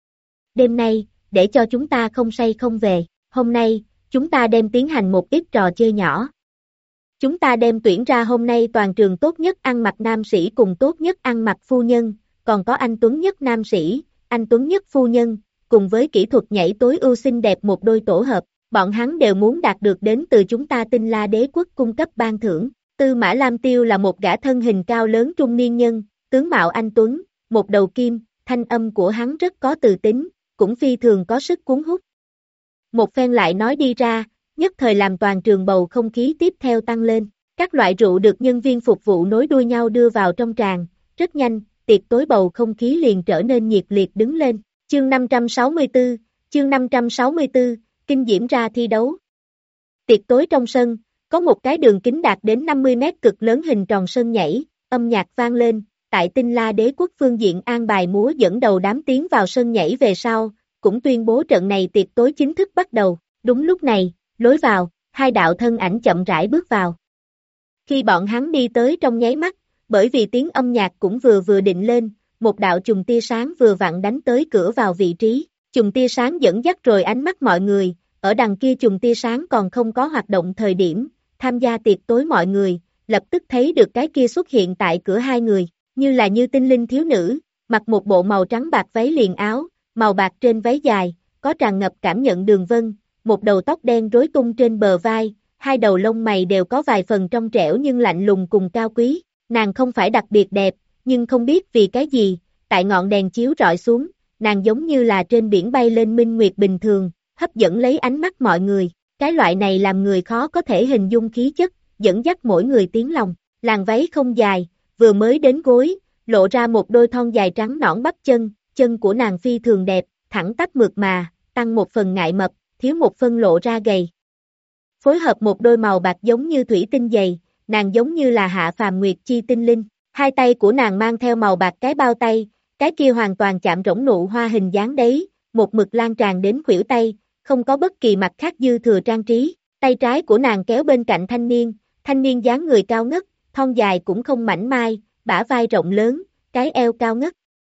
Đêm nay, để cho chúng ta không say không về, hôm nay, chúng ta đem tiến hành một ít trò chơi nhỏ. Chúng ta đem tuyển ra hôm nay toàn trường tốt nhất ăn mặc nam sĩ cùng tốt nhất ăn mặc phu nhân, còn có anh tuấn nhất nam sĩ, anh tuấn nhất phu nhân, cùng với kỹ thuật nhảy tối ưu xinh đẹp một đôi tổ hợp, bọn hắn đều muốn đạt được đến từ chúng ta Tinh La Đế quốc cung cấp ban thưởng. Tư Mã Lam Tiêu là một gã thân hình cao lớn trung niên nhân, tướng mạo anh tuấn, một đầu kim, thanh âm của hắn rất có từ tính, cũng phi thường có sức cuốn hút. Một phen lại nói đi ra, nhất thời làm toàn trường bầu không khí tiếp theo tăng lên, các loại rượu được nhân viên phục vụ nối đuôi nhau đưa vào trong tràng, rất nhanh, tiệc tối bầu không khí liền trở nên nhiệt liệt đứng lên. Chương 564, kinh diễm ra thi đấu. Tiệc tối trong sân, có một cái đường kính đạt đến 50 mét cực lớn hình tròn sân nhảy, âm nhạc vang lên, tại Tinh La Đế quốc phương diện an bài múa dẫn đầu đám tiến vào sân nhảy về sau, cũng tuyên bố trận này tiệc tối chính thức bắt đầu. Đúng lúc này, lối vào, hai đạo thân ảnh chậm rãi bước vào. Khi bọn hắn đi tới trong nháy mắt, bởi vì tiếng âm nhạc cũng vừa định lên, một đạo chùm tia sáng vừa vặn đánh tới cửa vào vị trí, chùm tia sáng dẫn dắt rồi ánh mắt mọi người, ở đằng kia chùm tia sáng còn không có hoạt động thời điểm, tham gia tiệc tối mọi người, lập tức thấy được cái kia xuất hiện tại cửa hai người, như tinh linh thiếu nữ, mặc một bộ màu trắng bạc váy liền áo, màu bạc trên váy dài, có tràn ngập cảm nhận đường vân, một đầu tóc đen rối tung trên bờ vai, hai đầu lông mày đều có vài phần trong trẻo nhưng lạnh lùng cùng cao quý, nàng không phải đặc biệt đẹp, nhưng không biết vì cái gì, tại ngọn đèn chiếu rọi xuống, nàng giống như là trên biển bay lên minh nguyệt bình thường, hấp dẫn lấy ánh mắt mọi người, cái loại này làm người khó có thể hình dung khí chất, dẫn dắt mỗi người tiếng lòng, làn váy không dài, vừa mới đến gối, lộ ra một đôi thon dài trắng nõn bắp chân, chân của nàng phi thường đẹp, thẳng tắp mượt mà, tăng một phần ngại mập, thiếu một phân lộ ra gầy. Phối hợp một đôi màu bạc giống như thủy tinh dày, nàng giống như là hạ phàm nguyệt chi tinh linh, hai tay của nàng mang theo màu bạc cái bao tay, cái kia hoàn toàn chạm rỗng nụ hoa hình dáng đấy, một mực lan tràn đến khuỷu tay, không có bất kỳ mặt khác dư thừa trang trí, tay trái của nàng kéo bên cạnh thanh niên dáng người cao ngất, thon dài cũng không mảnh mai, bả vai rộng lớn, cái eo cao ngất.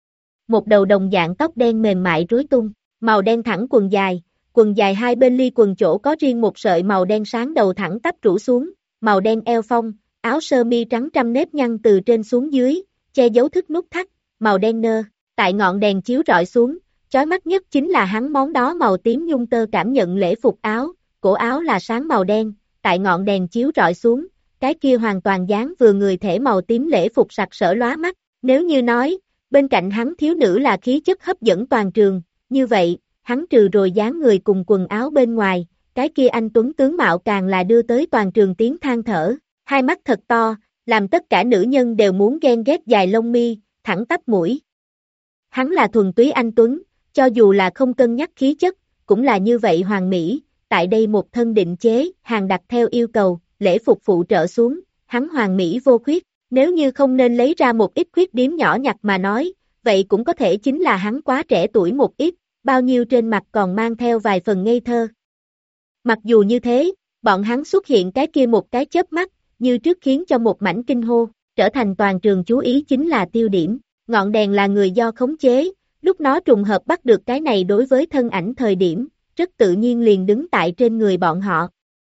Một đầu đồng dạng tóc đen mềm mại rối tung, màu đen thẳng quần dài hai bên ly quần chỗ có riêng một sợi màu đen sáng đầu thẳng tắp rủ xuống, màu đen eo phong, áo sơ mi trắng trăm nếp nhăn từ trên xuống dưới, che giấu thức nút thắt, màu đen nơ, tại ngọn đèn chiếu rọi xuống, chói mắt nhất chính là hắn món đó màu tím nhung tơ cảm nhận lễ phục áo, cổ áo là sáng màu đen, tại ngọn đèn chiếu rọi xuống, cái kia hoàn toàn dáng vừa người thể màu tím lễ phục sặc sỡ lóa mắt, nếu như nói, bên cạnh hắn thiếu nữ là khí chất hấp dẫn toàn trường, như vậy, hắn trừ rồi dáng người cùng quần áo bên ngoài, cái kia anh tuấn tướng mạo càng là đưa tới toàn trường tiếng than thở, hai mắt thật to, làm tất cả nữ nhân đều muốn ghen ghét dài lông mi, thẳng tắp mũi. Hắn là thuần túy anh tuấn, cho dù là không cân nhắc khí chất, cũng là như vậy hoàn mỹ, tại đây một thân định chế, hàng đặt theo yêu cầu, lễ phục phụ trợ xuống, hắn hoàn mỹ vô khuyết, nếu như không nên lấy ra một ít khuyết điểm nhỏ nhặt mà nói, vậy cũng có thể chính là hắn quá trẻ tuổi một ít, bao nhiêu trên mặt còn mang theo vài phần ngây thơ. Mặc dù như thế, bọn hắn xuất hiện cái kia một cái chớp mắt, như trước khiến cho một mảnh kinh hô, trở thành toàn trường chú ý chính là tiêu điểm. Ngọn đèn là người do khống chế, lúc nó trùng hợp bắt được cái này đối với thân ảnh thời điểm, rất tự nhiên liền đứng tại trên người bọn họ.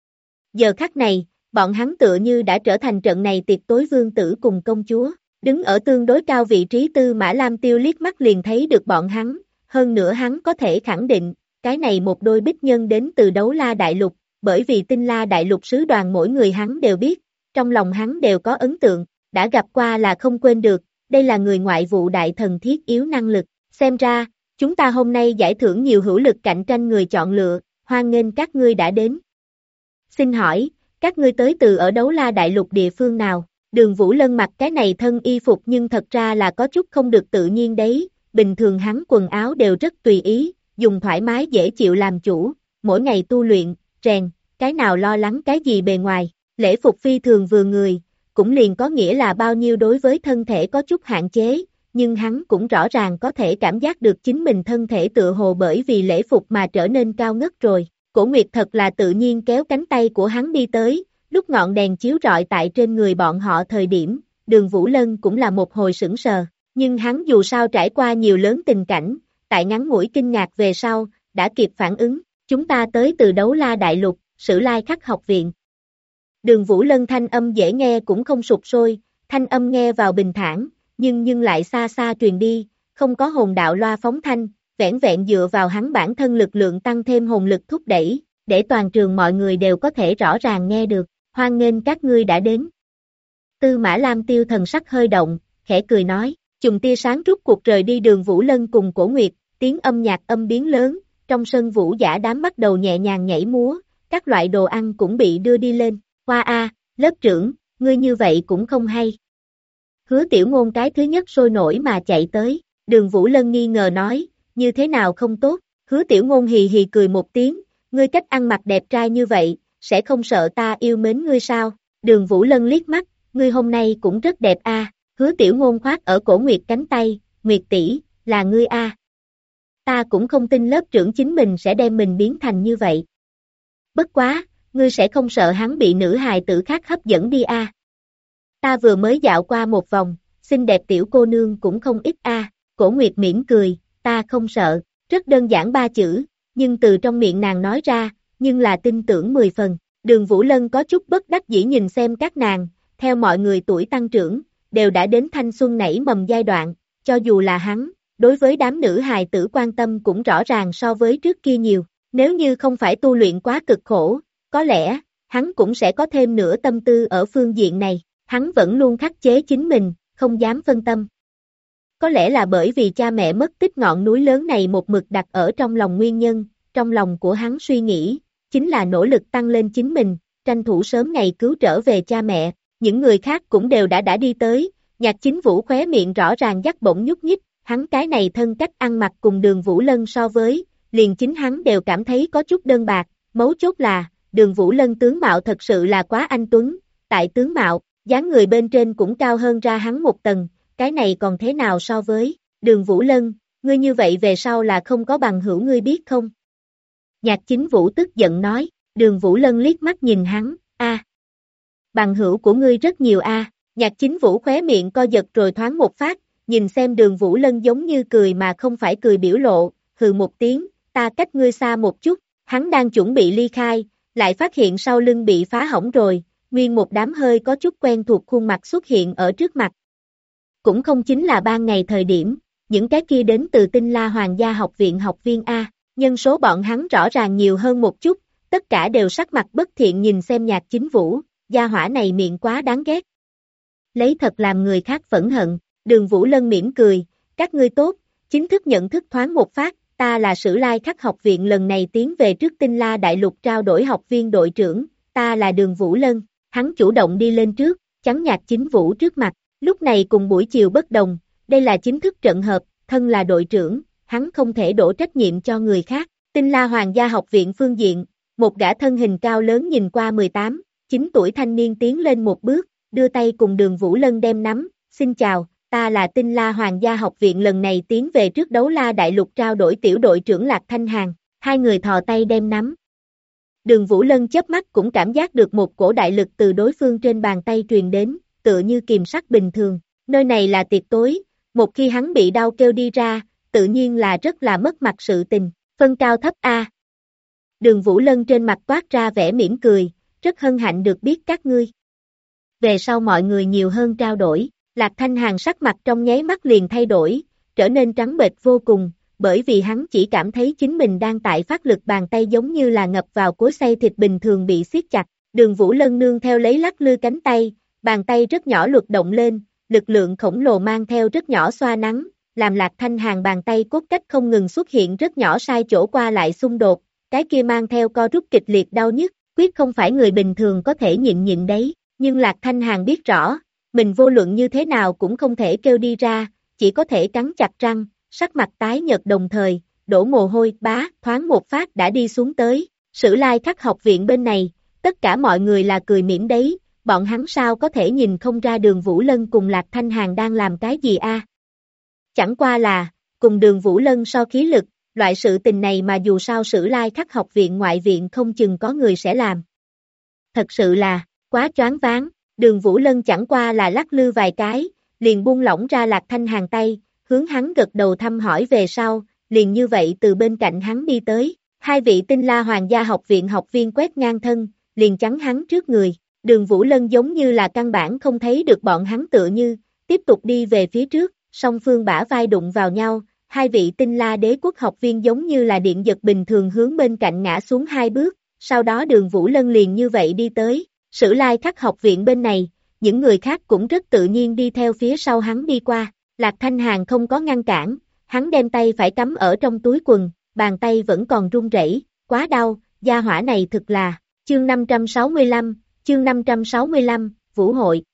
Giờ khắc này, bọn hắn tựa như đã trở thành trận này tiệc tối vương tử cùng công chúa, đứng ở tương đối cao vị trí Tư Mã Lam Tiêu liếc mắt liền thấy được bọn hắn, hơn nữa hắn có thể khẳng định, cái này một đôi bích nhân đến từ Đấu La Đại Lục, bởi vì Tinh La Đại Lục sứ đoàn mỗi người hắn đều biết, trong lòng hắn đều có ấn tượng, đã gặp qua là không quên được, đây là người ngoại vụ đại thần thiết yếu năng lực, xem ra, chúng ta hôm nay giải thưởng nhiều hữu lực cạnh tranh người chọn lựa, hoan nghênh các ngươi đã đến. Xin hỏi, các ngươi tới từ ở Đấu La Đại Lục địa phương nào? Đường Vũ Lân mặc cái này thân y phục nhưng thật ra là có chút không được tự nhiên đấy, bình thường hắn quần áo đều rất tùy ý, dùng thoải mái dễ chịu làm chủ, mỗi ngày tu luyện, rèn, cái nào lo lắng cái gì bề ngoài, lễ phục phi thường vừa người, cũng liền có nghĩa là bao nhiêu đối với thân thể có chút hạn chế, nhưng hắn cũng rõ ràng có thể cảm giác được chính mình thân thể tựa hồ bởi vì lễ phục mà trở nên cao ngất rồi. Cổ Nguyệt thật là tự nhiên kéo cánh tay của hắn đi tới, lúc ngọn đèn chiếu rọi tại trên người bọn họ thời điểm, Đường Vũ Lân cũng là một hồi sững sờ, nhưng hắn dù sao trải qua nhiều lớn tình cảnh, tại ngắn ngủi kinh ngạc về sau, đã kịp phản ứng, chúng ta tới từ Đấu La Đại Lục, Sử Lai Khắc học viện. Đường Vũ Lân thanh âm dễ nghe cũng không sụp sôi, thanh âm nghe vào bình thản, nhưng lại xa xa truyền đi, không có hồn đạo loa phóng thanh, vẻn vẹn dựa vào hắn bản thân lực lượng tăng thêm hồn lực thúc đẩy, để toàn trường mọi người đều có thể rõ ràng nghe được, hoan nghênh các ngươi đã đến. Tư Mã Lam Tiêu thần sắc hơi động, khẽ cười nói, chùm tia sáng rút cuộc rời đi Đường Vũ Lân cùng Cổ Nguyệt, tiếng âm nhạc âm biến lớn, trong sân vũ giả đám bắt đầu nhẹ nhàng nhảy múa, các loại đồ ăn cũng bị đưa đi lên, Hoa A, lớp trưởng, ngươi như vậy cũng không hay. Hứa Tiểu Ngôn cái thứ nhất sôi nổi mà chạy tới, Đường Vũ Lân nghi ngờ nói, như thế nào không tốt, Hứa Tiểu Ngôn hì hì cười một tiếng, ngươi cách ăn mặc đẹp trai như vậy, sẽ không sợ ta yêu mến ngươi sao, Đường Vũ Lân liếc mắt, ngươi hôm nay cũng rất đẹp a. Hứa Tiểu Ngôn khoác ở cổ Nguyệt cánh tay, Nguyệt tỷ, là ngươi a. Ta cũng không tin lớp trưởng chính mình sẽ đem mình biến thành như vậy. Bất quá, ngươi sẽ không sợ hắn bị nữ hài tử khác hấp dẫn đi a. Ta vừa mới dạo qua một vòng, xinh đẹp tiểu cô nương cũng không ít a. Cổ Nguyệt mỉm cười, ta không sợ, rất đơn giản ba chữ, nhưng từ trong miệng nàng nói ra, nhưng là tin tưởng 10 phần. Đường Vũ Lân có chút bất đắc dĩ nhìn xem các nàng, theo mọi người tuổi tăng trưởng, đều đã đến thanh xuân nảy mầm giai đoạn, cho dù là hắn, đối với đám nữ hài tử quan tâm cũng rõ ràng so với trước kia nhiều, nếu như không phải tu luyện quá cực khổ, có lẽ, hắn cũng sẽ có thêm nửa tâm tư ở phương diện này, hắn vẫn luôn khắc chế chính mình, không dám phân tâm. Có lẽ là bởi vì cha mẹ mất tích ngọn núi lớn này một mực đặt ở trong lòng nguyên nhân, trong lòng của hắn suy nghĩ, chính là nỗ lực tăng lên chính mình, tranh thủ sớm ngày cứu trở về cha mẹ, những người khác cũng đều đã đi tới, Nhạc Chính Vũ khóe miệng rõ ràng dắt bỗng nhúc nhích, hắn cái này thân cách ăn mặc cùng Đường Vũ Lân so với, liền chính hắn đều cảm thấy có chút đơn bạc, mấu chốt là, Đường Vũ Lân tướng mạo thật sự là quá anh tuấn, tại tướng mạo, dáng người bên trên cũng cao hơn ra hắn một tầng, cái này còn thế nào so với, Đường Vũ Lân, ngươi như vậy về sau là không có bằng hữu ngươi biết không? Nhạc Chính Vũ tức giận nói, Đường Vũ Lân liếc mắt nhìn hắn, a, bằng hữu của ngươi rất nhiều a. Nhạc Chính Vũ khóe miệng co giật rồi thoáng một phát, nhìn xem Đường Vũ Lân giống như cười mà không phải cười biểu lộ, hừ một tiếng, ta cách ngươi xa một chút, hắn đang chuẩn bị ly khai, lại phát hiện sau lưng bị phá hỏng rồi, nguyên một đám hơi có chút quen thuộc khuôn mặt xuất hiện ở trước mặt. Cũng không chính là ban ngày thời điểm, những cái kia đến từ Tinh La Hoàng gia học viện học viên A, nhân số bọn hắn rõ ràng nhiều hơn một chút, tất cả đều sắc mặt bất thiện nhìn xem Nhạc Chính Vũ, gia hỏa này miệng quá đáng ghét. Lấy thật làm người khác phẫn hận, Đường Vũ Lân mỉm cười, các ngươi tốt, chính thức nhận thức thoáng một phát, ta là Sử Lai Khắc học viện lần này tiến về trước Tinh La Đại Lục trao đổi học viên đội trưởng, ta là Đường Vũ Lân, hắn chủ động đi lên trước, chắn Nhạc Chính Vũ trước mặt, lúc này cùng buổi chiều bất đồng, đây là chính thức trận hợp, thân là đội trưởng, hắn không thể đổ trách nhiệm cho người khác, Tinh La Hoàng gia học viện phương diện, một gã thân hình cao lớn nhìn qua 18, 9 tuổi thanh niên tiến lên một bước, đưa tay cùng Đường Vũ Lân đem nắm, xin chào, ta là Tinh La Hoàng gia học viện lần này tiến về trước Đấu La Đại Lục trao đổi tiểu đội trưởng Lạc Thanh Hàn, hai người thò tay đem nắm. Đường Vũ Lân chớp mắt cũng cảm giác được một cổ đại lực từ đối phương trên bàn tay truyền đến, tựa như kìm sắt bình thường. Nơi này là tiệc tối, một khi hắn bị đau kêu đi ra, tự nhiên là rất là mất mặt sự tình. Phân cao thấp a. Đường Vũ Lân trên mặt toát ra vẻ mỉm cười, rất hân hạnh được biết các ngươi. Về sau mọi người nhiều hơn trao đổi, Lạc Thanh Hàn sắc mặt trong nháy mắt liền thay đổi, trở nên trắng bệch vô cùng, bởi vì hắn chỉ cảm thấy chính mình đang tại phát lực, bàn tay giống như là ngập vào cối xay thịt bình thường bị siết chặt. Đường Vũ Lân nương theo lấy lắc lư cánh tay, bàn tay rất nhỏ luật động lên, lực lượng khổng lồ mang theo rất nhỏ xoa nắng, làm Lạc Thanh Hàn bàn tay cốt cách không ngừng xuất hiện rất nhỏ sai chỗ qua lại xung đột, cái kia mang theo co rút kịch liệt đau nhức, quyết không phải người bình thường có thể nhịn đấy, nhưng Lạc Thanh Hàn biết rõ, mình vô luận như thế nào cũng không thể kêu đi ra, chỉ có thể cắn chặt răng, sắc mặt tái nhợt đồng thời, đổ mồ hôi, thoáng một phát đã đi xuống tới. Sử Lai Khắc học viện bên này, tất cả mọi người là cười mỉm đấy, bọn hắn sao có thể nhìn không ra Đường Vũ Lân cùng Lạc Thanh Hàn đang làm cái gì a? Chẳng qua là, cùng Đường Vũ Lân so khí lực, loại sự tình này mà dù sao Sử Lai Khắc học viện ngoại viện không chừng có người sẽ làm. Thật sự là, quá choáng váng, Đường Vũ Lân chẳng qua là lắc lư vài cái, liền buông lỏng ra Lạc Thanh Hàn tay, hướng hắn gật đầu thăm hỏi về sau, liền như vậy từ bên cạnh hắn đi tới, hai vị Tinh La Hoàng gia học viện học viên quét ngang thân, liền chắn hắn trước người, Đường Vũ Lân giống như là căn bản không thấy được bọn hắn tựa như, tiếp tục đi về phía trước, song phương bả vai đụng vào nhau, hai vị Tinh La đế quốc học viên giống như là điện giật bình thường hướng bên cạnh ngã xuống hai bước, sau đó Đường Vũ Lân liền như vậy đi tới, Sử Lai Khắc học viện bên này, những người khác cũng rất tự nhiên đi theo phía sau hắn đi qua. Lạc Thanh Hàn không có ngăn cản, hắn đem tay phải cắm ở trong túi quần, bàn tay vẫn còn run rẩy, quá đau, gia hỏa này thực là, chương 565, Vũ hội.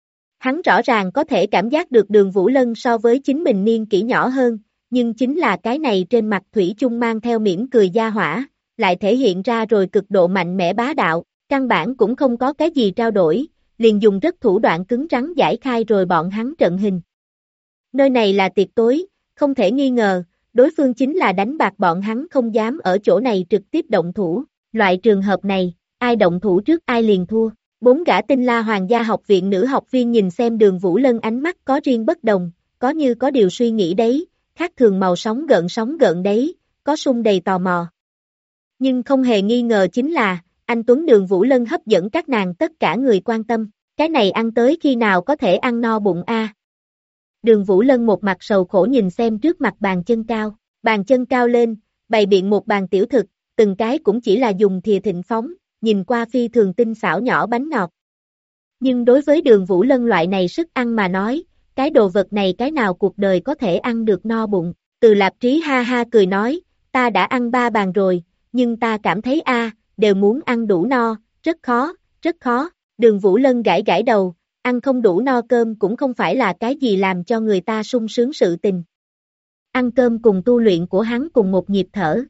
Hắn rõ ràng có thể cảm giác được Đường Vũ Lân so với chính mình niên kỷ nhỏ hơn, nhưng chính là cái này trên mặt thủy chung mang theo mỉm cười gia hỏa, lại thể hiện ra rồi cực độ mạnh mẽ bá đạo, căn bản cũng không có cái gì trao đổi, liền dùng rất thủ đoạn cứng rắn giải khai rồi bọn hắn trận hình. Nơi này là tiệc tối, không thể nghi ngờ, đối phương chính là đánh bạc bọn hắn không dám ở chỗ này trực tiếp động thủ, loại trường hợp này, ai động thủ trước ai liền thua. Bốn gã Tinh La Hoàng gia học viện nữ học viên nhìn xem Đường Vũ Lân ánh mắt có riêng bất đồng, có như có điều suy nghĩ đấy, khác thường màu sóng gợn đấy, có sung đầy tò mò. Nhưng không hề nghi ngờ chính là, anh Tuấn Đường Vũ Lân hấp dẫn các nàng tất cả người quan tâm, cái này ăn tới khi nào có thể ăn no bụng a? Đường Vũ Lân một mặt sầu khổ nhìn xem trước mặt bàn chân cao lên, bày biện một bàn tiểu thực, từng cái cũng chỉ là dùng thìa thịnh phóng, nhìn qua phi thường tinh xảo nhỏ bánh ngọt. Nhưng đối với Đường Vũ Lân loại này sức ăn mà nói, cái đồ vật này cái nào cuộc đời có thể ăn được no bụng, Từ Lạp Trí ha ha cười nói, ta đã ăn 3 bàn rồi, nhưng ta cảm thấy đều muốn ăn đủ no, rất khó, Đường Vũ Lân gãi gãi đầu, ăn không đủ no cơm cũng không phải là cái gì làm cho người ta sung sướng sự tình. Ăn cơm cùng tu luyện của hắn cùng một nhịp thở.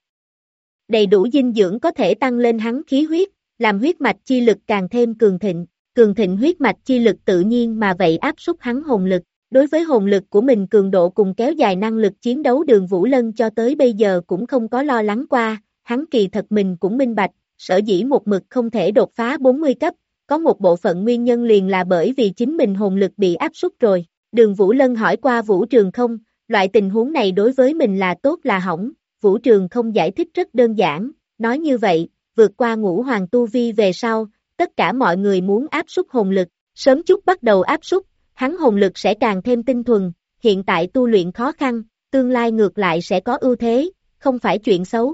Đầy đủ dinh dưỡng có thể tăng lên hắn khí huyết, làm huyết mạch chi lực càng thêm cường thịnh huyết mạch chi lực tự nhiên mà vậy áp xúc hắn hồn lực. Đối với hồn lực của mình cường độ cùng kéo dài năng lực chiến đấu Đường Vũ Lân cho tới bây giờ cũng không có lo lắng qua, hắn kỳ thật mình cũng minh bạch, sở dĩ một mực không thể đột phá 40 cấp, có một bộ phận nguyên nhân liền là bởi vì chính mình hồn lực bị áp suất rồi. Đường Vũ Lân hỏi qua Vũ Trường Không, loại tình huống này đối với mình là tốt là hỏng, Vũ Trường Không giải thích rất đơn giản, nói như vậy, vượt qua ngũ hoàng tu vi về sau, tất cả mọi người muốn áp suất hồn lực, sớm chút bắt đầu áp suất, hắn hồn lực sẽ càng thêm tinh thuần, hiện tại tu luyện khó khăn, tương lai ngược lại sẽ có ưu thế, không phải chuyện xấu.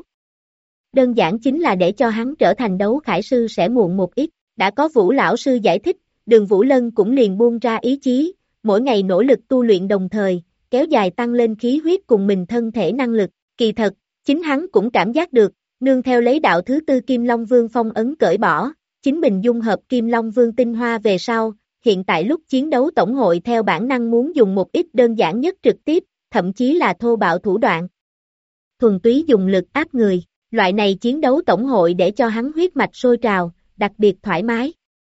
Đơn giản chính là để cho hắn trở thành đấu khải sư sẽ muộn một ít, đã có Vũ lão sư giải thích, Đường Vũ Lân cũng liền buông ra ý chí, mỗi ngày nỗ lực tu luyện đồng thời, kéo dài tăng lên khí huyết cùng mình thân thể năng lực, kỳ thật, chính hắn cũng cảm giác được, nương theo lấy đạo thứ tư Kim Long Vương phong ấn cởi bỏ, chính mình dung hợp Kim Long Vương tinh hoa về sau, hiện tại lúc chiến đấu tổng hội theo bản năng muốn dùng một ít đơn giản nhất trực tiếp, thậm chí là thô bạo thủ đoạn. Thuần túy dùng lực áp người, loại này chiến đấu tổng hội để cho hắn huyết mạch sôi trào, đặc biệt thoải mái.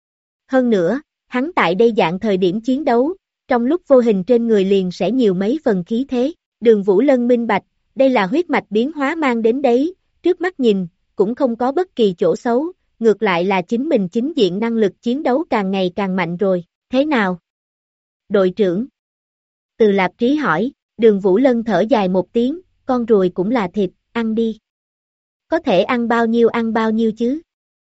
Hơn nữa, hắn tại đây dạng thời điểm chiến đấu, trong lúc vô hình trên người liền sẽ nhiều mấy phần khí thế. Đường Vũ Lân minh bạch, đây là huyết mạch biến hóa mang đến đấy, trước mắt nhìn, cũng không có bất kỳ chỗ xấu, ngược lại là chính mình chính diện năng lực chiến đấu càng ngày càng mạnh rồi, thế nào? Đội trưởng. Từ Lạp Trí hỏi, Đường Vũ Lân thở dài một tiếng, con ruồi cũng là thịt, ăn đi. Có thể ăn bao nhiêu chứ?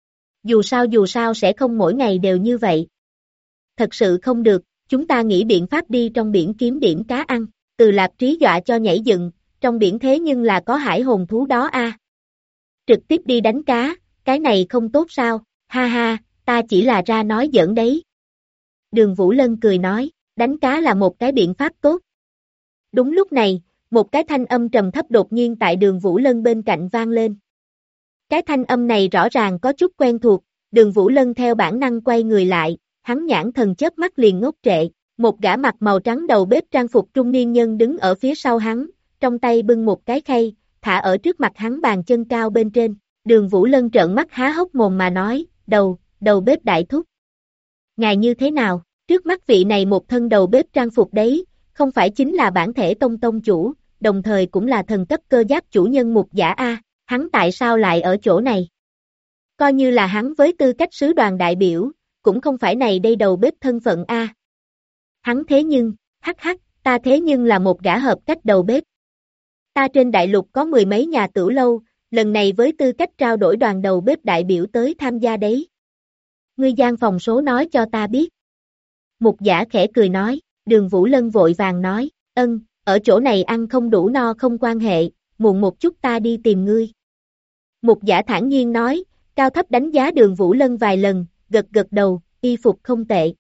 Dù sao sẽ không mỗi ngày đều như vậy. Thật sự không được, chúng ta nghĩ biện pháp đi trong biển kiếm điểm cá ăn. Từ Lạp Trí dọa cho nhảy dựng, trong biển thế nhưng là có hải hồn thú đó a. Trực tiếp đi đánh cá, cái này không tốt sao? Ha ha, ta chỉ là ra nói giỡn đấy. Đường Vũ Lân cười nói, đánh cá là một cái biện pháp tốt. Đúng lúc này, một cái thanh âm trầm thấp đột nhiên tại Đường Vũ Lân bên cạnh vang lên. Cái thanh âm này rõ ràng có chút quen thuộc, Đường Vũ Lân theo bản năng quay người lại, hắn nhãn thần chớp mắt liền ngốc trệ, một gã mặt màu trắng đầu bếp trang phục trung niên nhân đứng ở phía sau hắn, trong tay bưng một cái khay, thả ở trước mặt hắn bàn chân cao bên trên, Đường Vũ Lân trợn mắt há hốc mồm mà nói, đầu bếp đại thúc. Ngài như thế nào, trước mắt vị này một thân đầu bếp trang phục đấy, không phải chính là bản thể tông chủ, đồng thời cũng là thần cấp cơ giáp chủ nhân Mục Giả A, hắn tại sao lại ở chỗ này? Coi như là hắn với tư cách sứ đoàn đại biểu, cũng không phải này đây đầu bếp thân phận A. Hắn thế nhưng, ta thế nhưng là một gã hợp cách đầu bếp. Ta trên đại lục có mười mấy nhà tửu lâu, lần này với tư cách trao đổi đoàn đầu bếp đại biểu tới tham gia đấy. Ngươi gian phòng số nói cho ta biết. Mục Giả khẽ cười nói, Đường Vũ Lân vội vàng nói, ở chỗ này ăn không đủ no không quan hệ, muộn một chút ta đi tìm ngươi. Mục Giả thản nhiên nói, cao thấp đánh giá Đường Vũ Lân vài lần, gật đầu, y phục không tệ.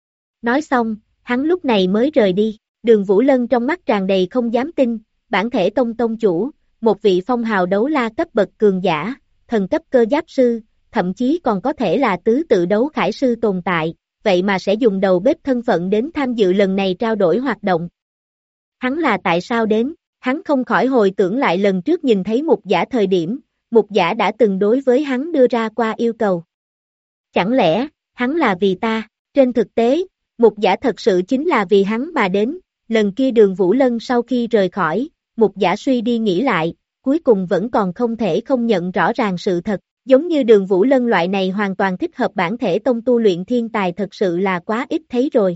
Nói xong, hắn lúc này mới rời đi, Đường Vũ Lân trong mắt tràn đầy không dám tin, bản thể tông chủ, một vị phong hào đấu la cấp bậc cường giả, thần cấp cơ giáp sư, thậm chí còn có thể là tứ tự đấu khải sư tồn tại, vậy mà sẽ dùng đầu bếp thân phận đến tham dự lần này trao đổi hoạt động. Hắn là tại sao đến? Hắn không khỏi hồi tưởng lại lần trước nhìn thấy Mục Giả thời điểm, Mục Giả đã từng đối với hắn đưa ra qua yêu cầu. Chẳng lẽ, hắn là vì ta? Trên thực tế, Mục Giả thật sự chính là vì hắn mà đến, lần kia Đường Vũ Lân sau khi rời khỏi, Mục Giả suy đi nghĩ lại, cuối cùng vẫn còn không thể không nhận rõ ràng sự thật, giống như Đường Vũ Lân loại này hoàn toàn thích hợp bản thể tông tu luyện thiên tài thật sự là quá ít thấy rồi.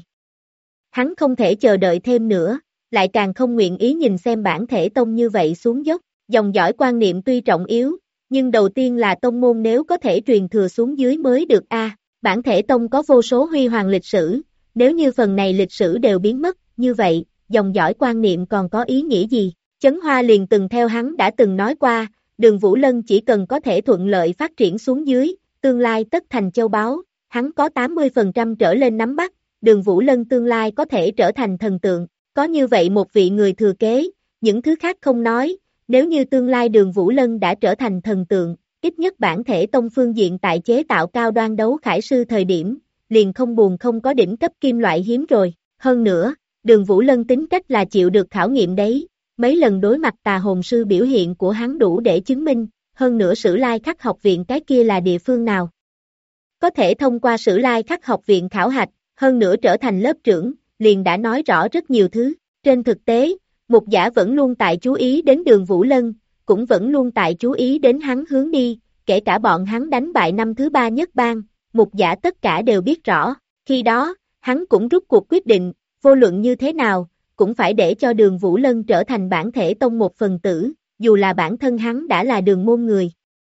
Hắn không thể chờ đợi thêm nữa, lại càng không nguyện ý nhìn xem bản thể tông như vậy xuống dốc, dòng dõi quan niệm tuy trọng yếu, nhưng đầu tiên là tông môn nếu có thể truyền thừa xuống dưới mới được a. Bản thể tông có vô số huy hoàng lịch sử, nếu như phần này lịch sử đều biến mất, như vậy, dòng dõi quan niệm còn có ý nghĩa gì? Chấn Hoa liền từng theo hắn đã từng nói qua, Đường Vũ Lân chỉ cần có thể thuận lợi phát triển xuống dưới, tương lai tất thành châu báu, hắn có 80% trở lên nắm bắt, Đường Vũ Lân tương lai có thể trở thành thần tượng, có như vậy một vị người thừa kế, những thứ khác không nói, nếu như tương lai Đường Vũ Lân đã trở thành thần tượng, ít nhất bản thể tông phương diện tại chế tạo cao đoan đấu khải sư thời điểm, liền không buồn không có đỉnh cấp kim loại hiếm rồi, hơn nữa, Đường Vũ Lân tính cách là chịu được khảo nghiệm đấy, mấy lần đối mặt tà hồn sư biểu hiện của hắn đủ để chứng minh, hơn nữa Sử Lai Khắc học viện cái kia là địa phương nào. Có thể thông qua Sử Lai Khắc học viện khảo hạch, hơn nữa trở thành lớp trưởng, liền đã nói rõ rất nhiều thứ, trên thực tế, Mục Giả vẫn luôn tại chú ý đến Đường Vũ Lân, cũng vẫn luôn tại chú ý đến hắn hướng đi, kể cả bọn hắn đánh bại năm thứ 3 nhất bang, Mục Giả tất cả đều biết rõ, khi đó, hắn cũng rút cuộc quyết định, vô luận như thế nào, cũng phải để cho Đường Vũ Lân trở thành bản thể tông một phần tử, dù là bản thân hắn đã là đường môn người.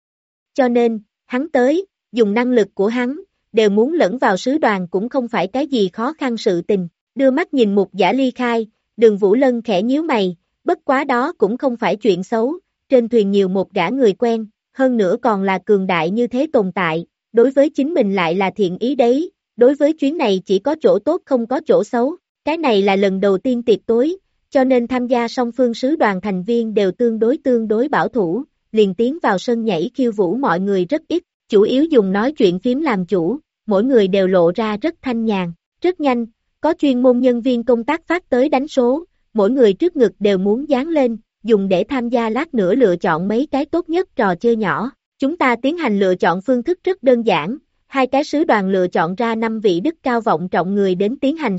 Cho nên, hắn tới, dùng năng lực của hắn, đều muốn lẫn vào sứ đoàn cũng không phải cái gì khó khăn sự tình, đưa mắt nhìn Mục Giả ly khai, Đường Vũ Lân khẽ nhíu mày, bất quá đó cũng không phải chuyện xấu, trên thuyền nhiều một gã người quen, hơn nữa còn là cường đại như thế tồn tại, đối với chính mình lại là thiện ý đấy, đối với chuyến này chỉ có chỗ tốt không có chỗ xấu, cái này là lần đầu tiên tiệc tối, cho nên tham gia song phương sứ đoàn thành viên đều tương đối bảo thủ, liền tiến vào sân nhảy khiêu vũ mọi người rất ít, chủ yếu dùng nói chuyện phím làm chủ, mỗi người đều lộ ra rất thanh nhàn, rất nhanh, có chuyên môn nhân viên công tác phát tới đánh số, mỗi người trước ngực đều muốn dán lên, dùng để tham gia lát nữa lựa chọn mấy cái tốt nhất trò chơi nhỏ. Chúng ta tiến hành lựa chọn phương thức rất đơn giản, hai cái sứ đoàn lựa chọn ra 5 vị đức cao vọng trọng người đến tiến hành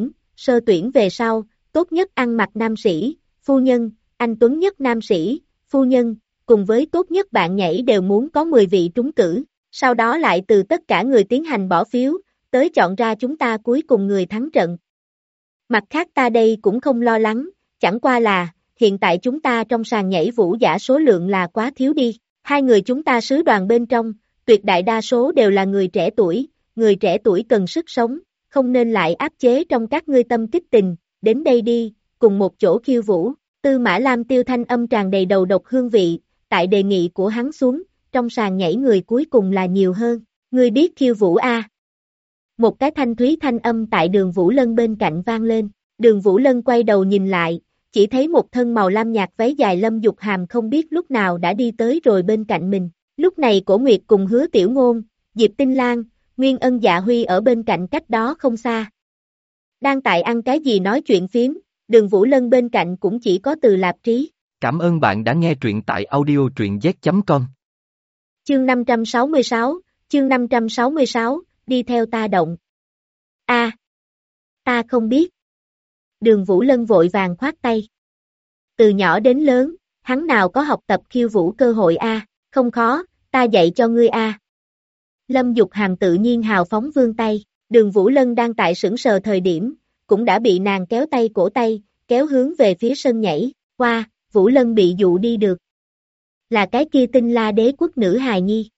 sơ tuyển về sau, tốt nhất ăn mặc nam sĩ, phu nhân, anh tuấn nhất nam sĩ, phu nhân, cùng với tốt nhất bạn nhảy đều muốn có 10 vị trúng cử, sau đó lại từ tất cả người tiến hành bỏ phiếu, tới chọn ra chúng ta cuối cùng người thắng trận. Mặt khác ta đây cũng không lo lắng, chẳng qua là, hiện tại chúng ta trong sàn nhảy vũ giả số lượng là quá thiếu đi, hai người chúng ta sứ đoàn bên trong, tuyệt đại đa số đều là người trẻ tuổi cần sức sống, không nên lại áp chế trong các ngươi tâm kích tình, đến đây đi, cùng một chỗ khiêu vũ, Tư Mã Lam Tiêu thanh âm tràn đầy đầu độc hương vị, tại đề nghị của hắn xuống, trong sàn nhảy người cuối cùng là nhiều hơn, ngươi biết khiêu vũ a? Một cái thanh thúy thanh âm tại Đường Vũ Lân bên cạnh vang lên, Đường Vũ Lân quay đầu nhìn lại, chỉ thấy một thân màu lam nhạt váy dài Lâm Dục Hàm không biết lúc nào đã đi tới rồi bên cạnh mình, lúc này Cổ Nguyệt cùng Hứa Tiểu Ngôn, Diệp Tinh Lan, Nguyên Ân Dạ Huy ở bên cạnh cách đó không xa. Đang tại ăn cái gì nói chuyện phiếm, Đường Vũ Lân bên cạnh cũng chỉ có Từ Lạp Trí. Cảm ơn bạn đã nghe truyện tại audio truyện z.com. Chương 566, đi theo ta động. Ta không biết. Đường Vũ Lân vội vàng khoát tay. Từ nhỏ đến lớn, hắn nào có học tập khiêu vũ cơ hội a? Không khó, ta dạy cho ngươi a. Lâm Dục Hàm tự nhiên hào phóng vươn tay, Đường Vũ Lân đang tại sững sờ thời điểm, cũng đã bị nàng kéo tay cổ tay, kéo hướng về phía sân nhảy, qua, Vũ Lân bị dụ đi được. Là cái kia Tinh La Đế quốc nữ hài nhi.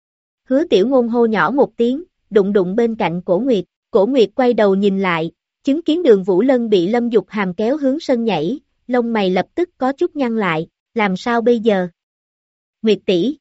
Hứa Tiểu Ngôn hô nhỏ một tiếng, đụng bên cạnh Cổ Nguyệt quay đầu nhìn lại, chứng kiến Đường Vũ Lân bị Lâm Dục Hàm kéo hướng sân nhảy, lông mày lập tức có chút nhăn lại, làm sao bây giờ? Nguyệt tỷ.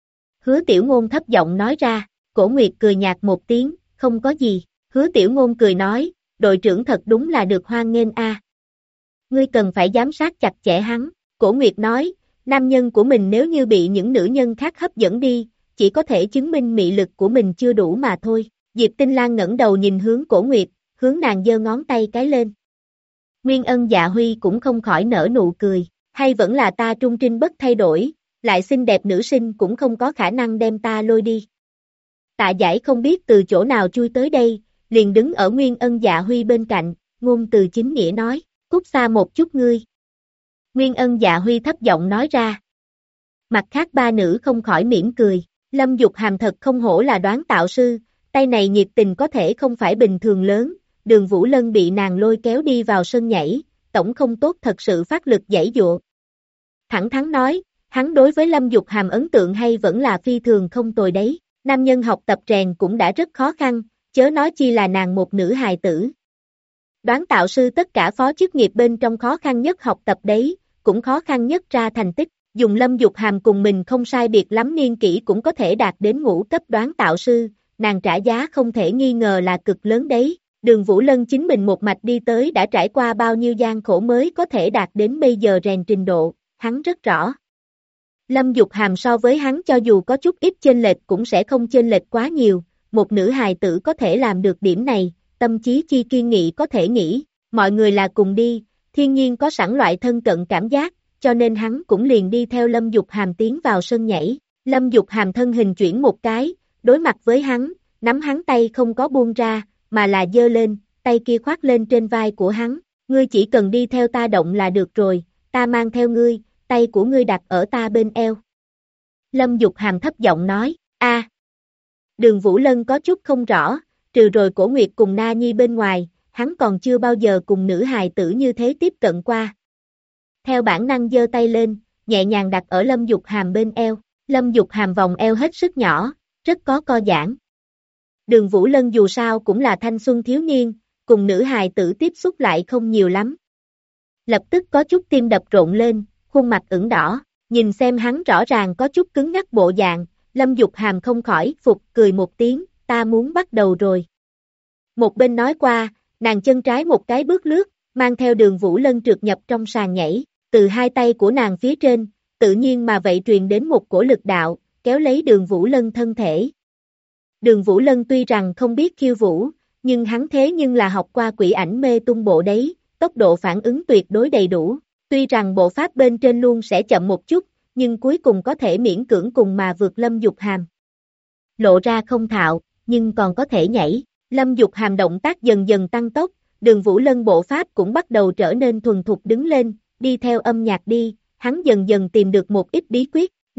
Hứa Tiểu Ngôn thấp giọng nói ra, Cổ Nguyệt cười nhạt một tiếng, không có gì, Hứa Tiểu Ngôn cười nói, đội trưởng thật đúng là được hoan nghênh a. Ngươi cần phải giám sát chặt chẽ hắn, Cổ Nguyệt nói, nam nhân của mình nếu như bị những nữ nhân khác hấp dẫn đi, chỉ có thể chứng minh mị lực của mình chưa đủ mà thôi. Diệp Tinh Lan ngẩng đầu nhìn hướng Cổ Nguyệt, hướng nàng giơ ngón tay cái lên. Nguyên Ân Dạ Huy cũng không khỏi nở nụ cười, hay vẫn là ta trung trinh bất thay đổi, lại xinh đẹp nữ sinh cũng không có khả năng đem ta lôi đi. Tạ Giải không biết từ chỗ nào chui tới đây, liền đứng ở Nguyên Ân Dạ Huy bên cạnh, ngôn từ chính nghĩa nói, cút xa một chút ngươi. Nguyên Ân Dạ Huy thấp giọng nói ra. Mặt khác ba nữ không khỏi mỉm cười, Lâm Dục Hàm thật không hổ là đoán tạo sư, tay này nhiệt tình có thể không phải bình thường lớn, Đường Vũ Lân bị nàng lôi kéo đi vào sân nhảy, tổng không tốt thật sự phát lực giãy giụa. Thẳng thắn nói, hắn đối với Lâm Dục Hàm ấn tượng hay vẫn là phi thường không tồi đấy, nam nhân học tập rèn cũng đã rất khó khăn, chớ nói chi là nàng một nữ hài tử. Đoán tạo sư tất cả phó chức nghiệp bên trong khó khăn nhất học tập đấy, cũng khó khăn nhất ra thành tích, dùng Lâm Dục Hàm cùng mình không sai biệt lắm niên kỷ cũng có thể đạt đến ngũ cấp đoán tạo sư, nàng trả giá không thể nghi ngờ là cực lớn đấy. Đường Vũ Lân chính mình một mạch đi tới đã trải qua bao nhiêu gian khổ mới có thể đạt đến bây giờ rèn trình độ, hắn rất rõ. Lâm Dục Hàm so với hắn cho dù có chút ít chênh lệch cũng sẽ không chênh lệch quá nhiều, một nữ hài tử có thể làm được điểm này, tâm trí chi kiên nghị có thể nghĩ, mọi người là cùng đi, thiên nhiên có sẵn loại thân cận cảm giác, cho nên hắn cũng liền đi theo Lâm Dục Hàm tiến vào sân nhảy. Lâm Dục Hàm thân hình chuyển một cái, đối mặt với hắn, nắm hắn tay không có buông ra, mà là giơ lên, tay kia khoác lên trên vai của hắn, ngươi chỉ cần đi theo ta động là được rồi, ta mang theo ngươi, tay của ngươi đặt ở ta bên eo. Lâm Dục Hàm thấp giọng nói, Đường Vũ Lân có chút không rõ, trừ rồi Cổ Nguyệt cùng Na Nhi bên ngoài, hắn còn chưa bao giờ cùng nữ hài tử như thế tiếp cận qua. Theo bản năng giơ tay lên, nhẹ nhàng đặt ở Lâm Dục Hàm bên eo, Lâm Dục Hàm vòng eo hết sức nhỏ, rất có co giãn. Đường Vũ Lân dù sao cũng là thanh xuân thiếu niên, cùng nữ hài tử tiếp xúc lại không nhiều lắm. Lập tức có chút tim đập rộn lên, khuôn mặt ửng đỏ, nhìn xem hắn rõ ràng có chút cứng ngắc bộ dạng, Lâm Dục Hàm không khỏi phục cười một tiếng, ta muốn bắt đầu rồi. Một bên nói qua, nàng chân trái một cái bước lướt, mang theo Đường Vũ Lân trượt nhập trong sàn nhảy, từ hai tay của nàng phía trên, tự nhiên mà vậy truyền đến một cổ lực đạo, kéo lấy Đường Vũ Lân thân thể. Đường Vũ Lân tuy rằng không biết khiêu vũ, nhưng hắn thế nhưng là học qua quỷ ảnh mê tung bộ đấy, tốc độ phản ứng tuyệt đối đầy đủ, tuy rằng bộ pháp bên trên luôn sẽ chậm một chút, nhưng cuối cùng có thể miễn cưỡng cùng mà vượt Lâm Dục Hàm. Lộ ra không thạo, nhưng còn có thể nhảy, Lâm Dục Hàm động tác dần dần tăng tốc, Đường Vũ Lân bộ pháp cũng bắt đầu trở nên thuần thục đứng lên, đi theo âm nhạc đi, hắn dần dần tìm được một ít bí quyết,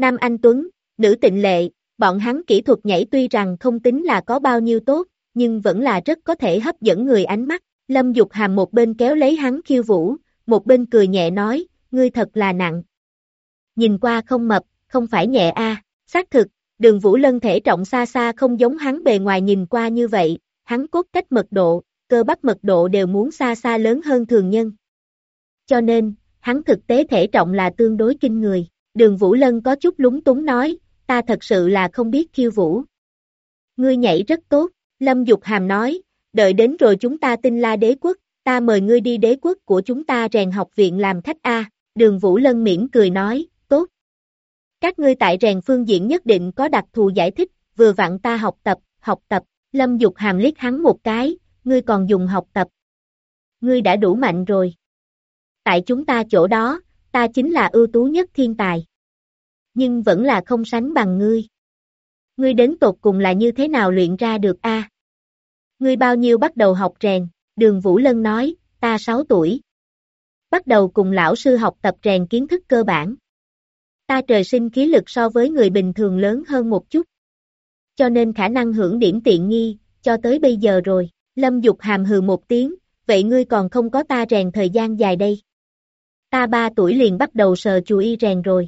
Nam anh tuấn, nữ tịnh lệ, bọn hắn kỹ thuật nhảy tuy rằng không tính là có bao nhiêu tốt, nhưng vẫn là rất có thể hấp dẫn người ánh mắt. Lâm Dục Hàm một bên kéo lấy hắn khiêu vũ, một bên cười nhẹ nói, ngươi thật là nặng. Nhìn qua không mập, không phải nhẹ a. Xác thực, Đường Vũ Lân thể trọng xa xa không giống hắn bề ngoài nhìn qua như vậy, hắn cốt cách mật độ, cơ bắp mật độ đều muốn xa xa lớn hơn thường nhân. Cho nên, hắn thực tế thể trọng là tương đối kinh người. Đường Vũ Lân có chút lúng túng nói, ta thật sự là không biết khiêu vũ. Ngươi nhảy rất tốt, Lâm Dục Hàm nói, đợi đến rồi chúng ta Tinh La đế quốc, ta mời ngươi đi đế quốc của chúng ta rèn học viện làm khách a. Đường Vũ Lân mỉm cười nói, tốt. Các ngươi tại rèn phương diện nhất định có đặc thù giải thích, vừa vặn ta học tập, Lâm Dục Hàm liếc hắn một cái, ngươi còn dùng học tập. Ngươi đã đủ mạnh rồi. Tại chúng ta chỗ đó, ta chính là ưu tú nhất thiên tài. Nhưng vẫn là không sánh bằng ngươi. Ngươi đến tột cùng là như thế nào luyện ra được a? Ngươi bao nhiêu bắt đầu học rèn? Đường Vũ Lân nói, ta 6 tuổi. Bắt đầu cùng lão sư học tập rèn kiến thức cơ bản. Ta trời sinh khí lực so với người bình thường lớn hơn một chút. Cho nên khả năng hưởng điểm tiện nghi, cho tới bây giờ rồi. Lâm Dục Hàm hừ một tiếng, vậy ngươi còn không có ta rèn thời gian dài đây. Ta 3 tuổi liền bắt đầu sờ chùi y rèn rồi.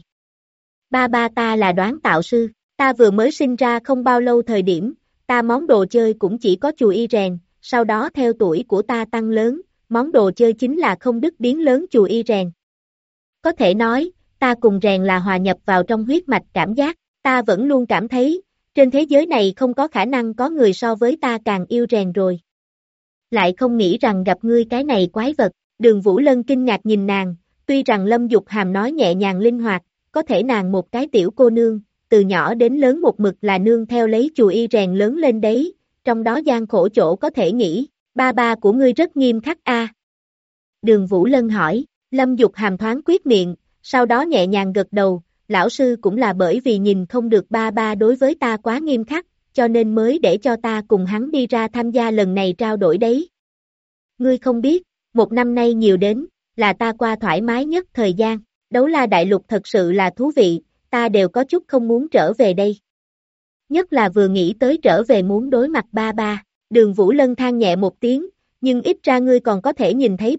Ba ta là đoán tạo sư, ta vừa mới sinh ra không bao lâu thời điểm, ta món đồ chơi cũng chỉ có chùi y rèn, sau đó theo tuổi của ta tăng lớn, món đồ chơi chính là không đứt biến lớn chùi y rèn. Có thể nói, ta cùng rèn là hòa nhập vào trong huyết mạch cảm giác, ta vẫn luôn cảm thấy, trên thế giới này không có khả năng có người so với ta càng yêu rèn rồi. Lại không nghĩ rằng gặp ngươi cái này quái vật, Đường Vũ Lân kinh ngạc nhìn nàng, tuy rằng Lâm Dục Hàm nói nhẹ nhàng linh hoạt, có thể nàng một cái tiểu cô nương, từ nhỏ đến lớn một mực là nương theo lấy chùi y rèn lớn lên đấy, trong đó gian khổ chỗ có thể nghĩ, ba của ngươi rất nghiêm khắc a. Đường Vũ Lân hỏi, Lâm Dục Hàm thoáng quyết miệng, sau đó nhẹ nhàng gật đầu, lão sư cũng là bởi vì nhìn không được ba đối với ta quá nghiêm khắc, cho nên mới để cho ta cùng hắn đi ra tham gia lần này trao đổi đấy. Ngươi không biết, một năm nay nhiều đến, là ta qua thoải mái nhất thời gian, Đấu La Đại Lục thật sự là thú vị, ta đều có chút không muốn trở về đây. Nhất là vừa nghĩ tới trở về muốn đối mặt ba. Đường Vũ Lân than nhẹ một tiếng, nhưng ít ra ngươi còn có thể nhìn thấy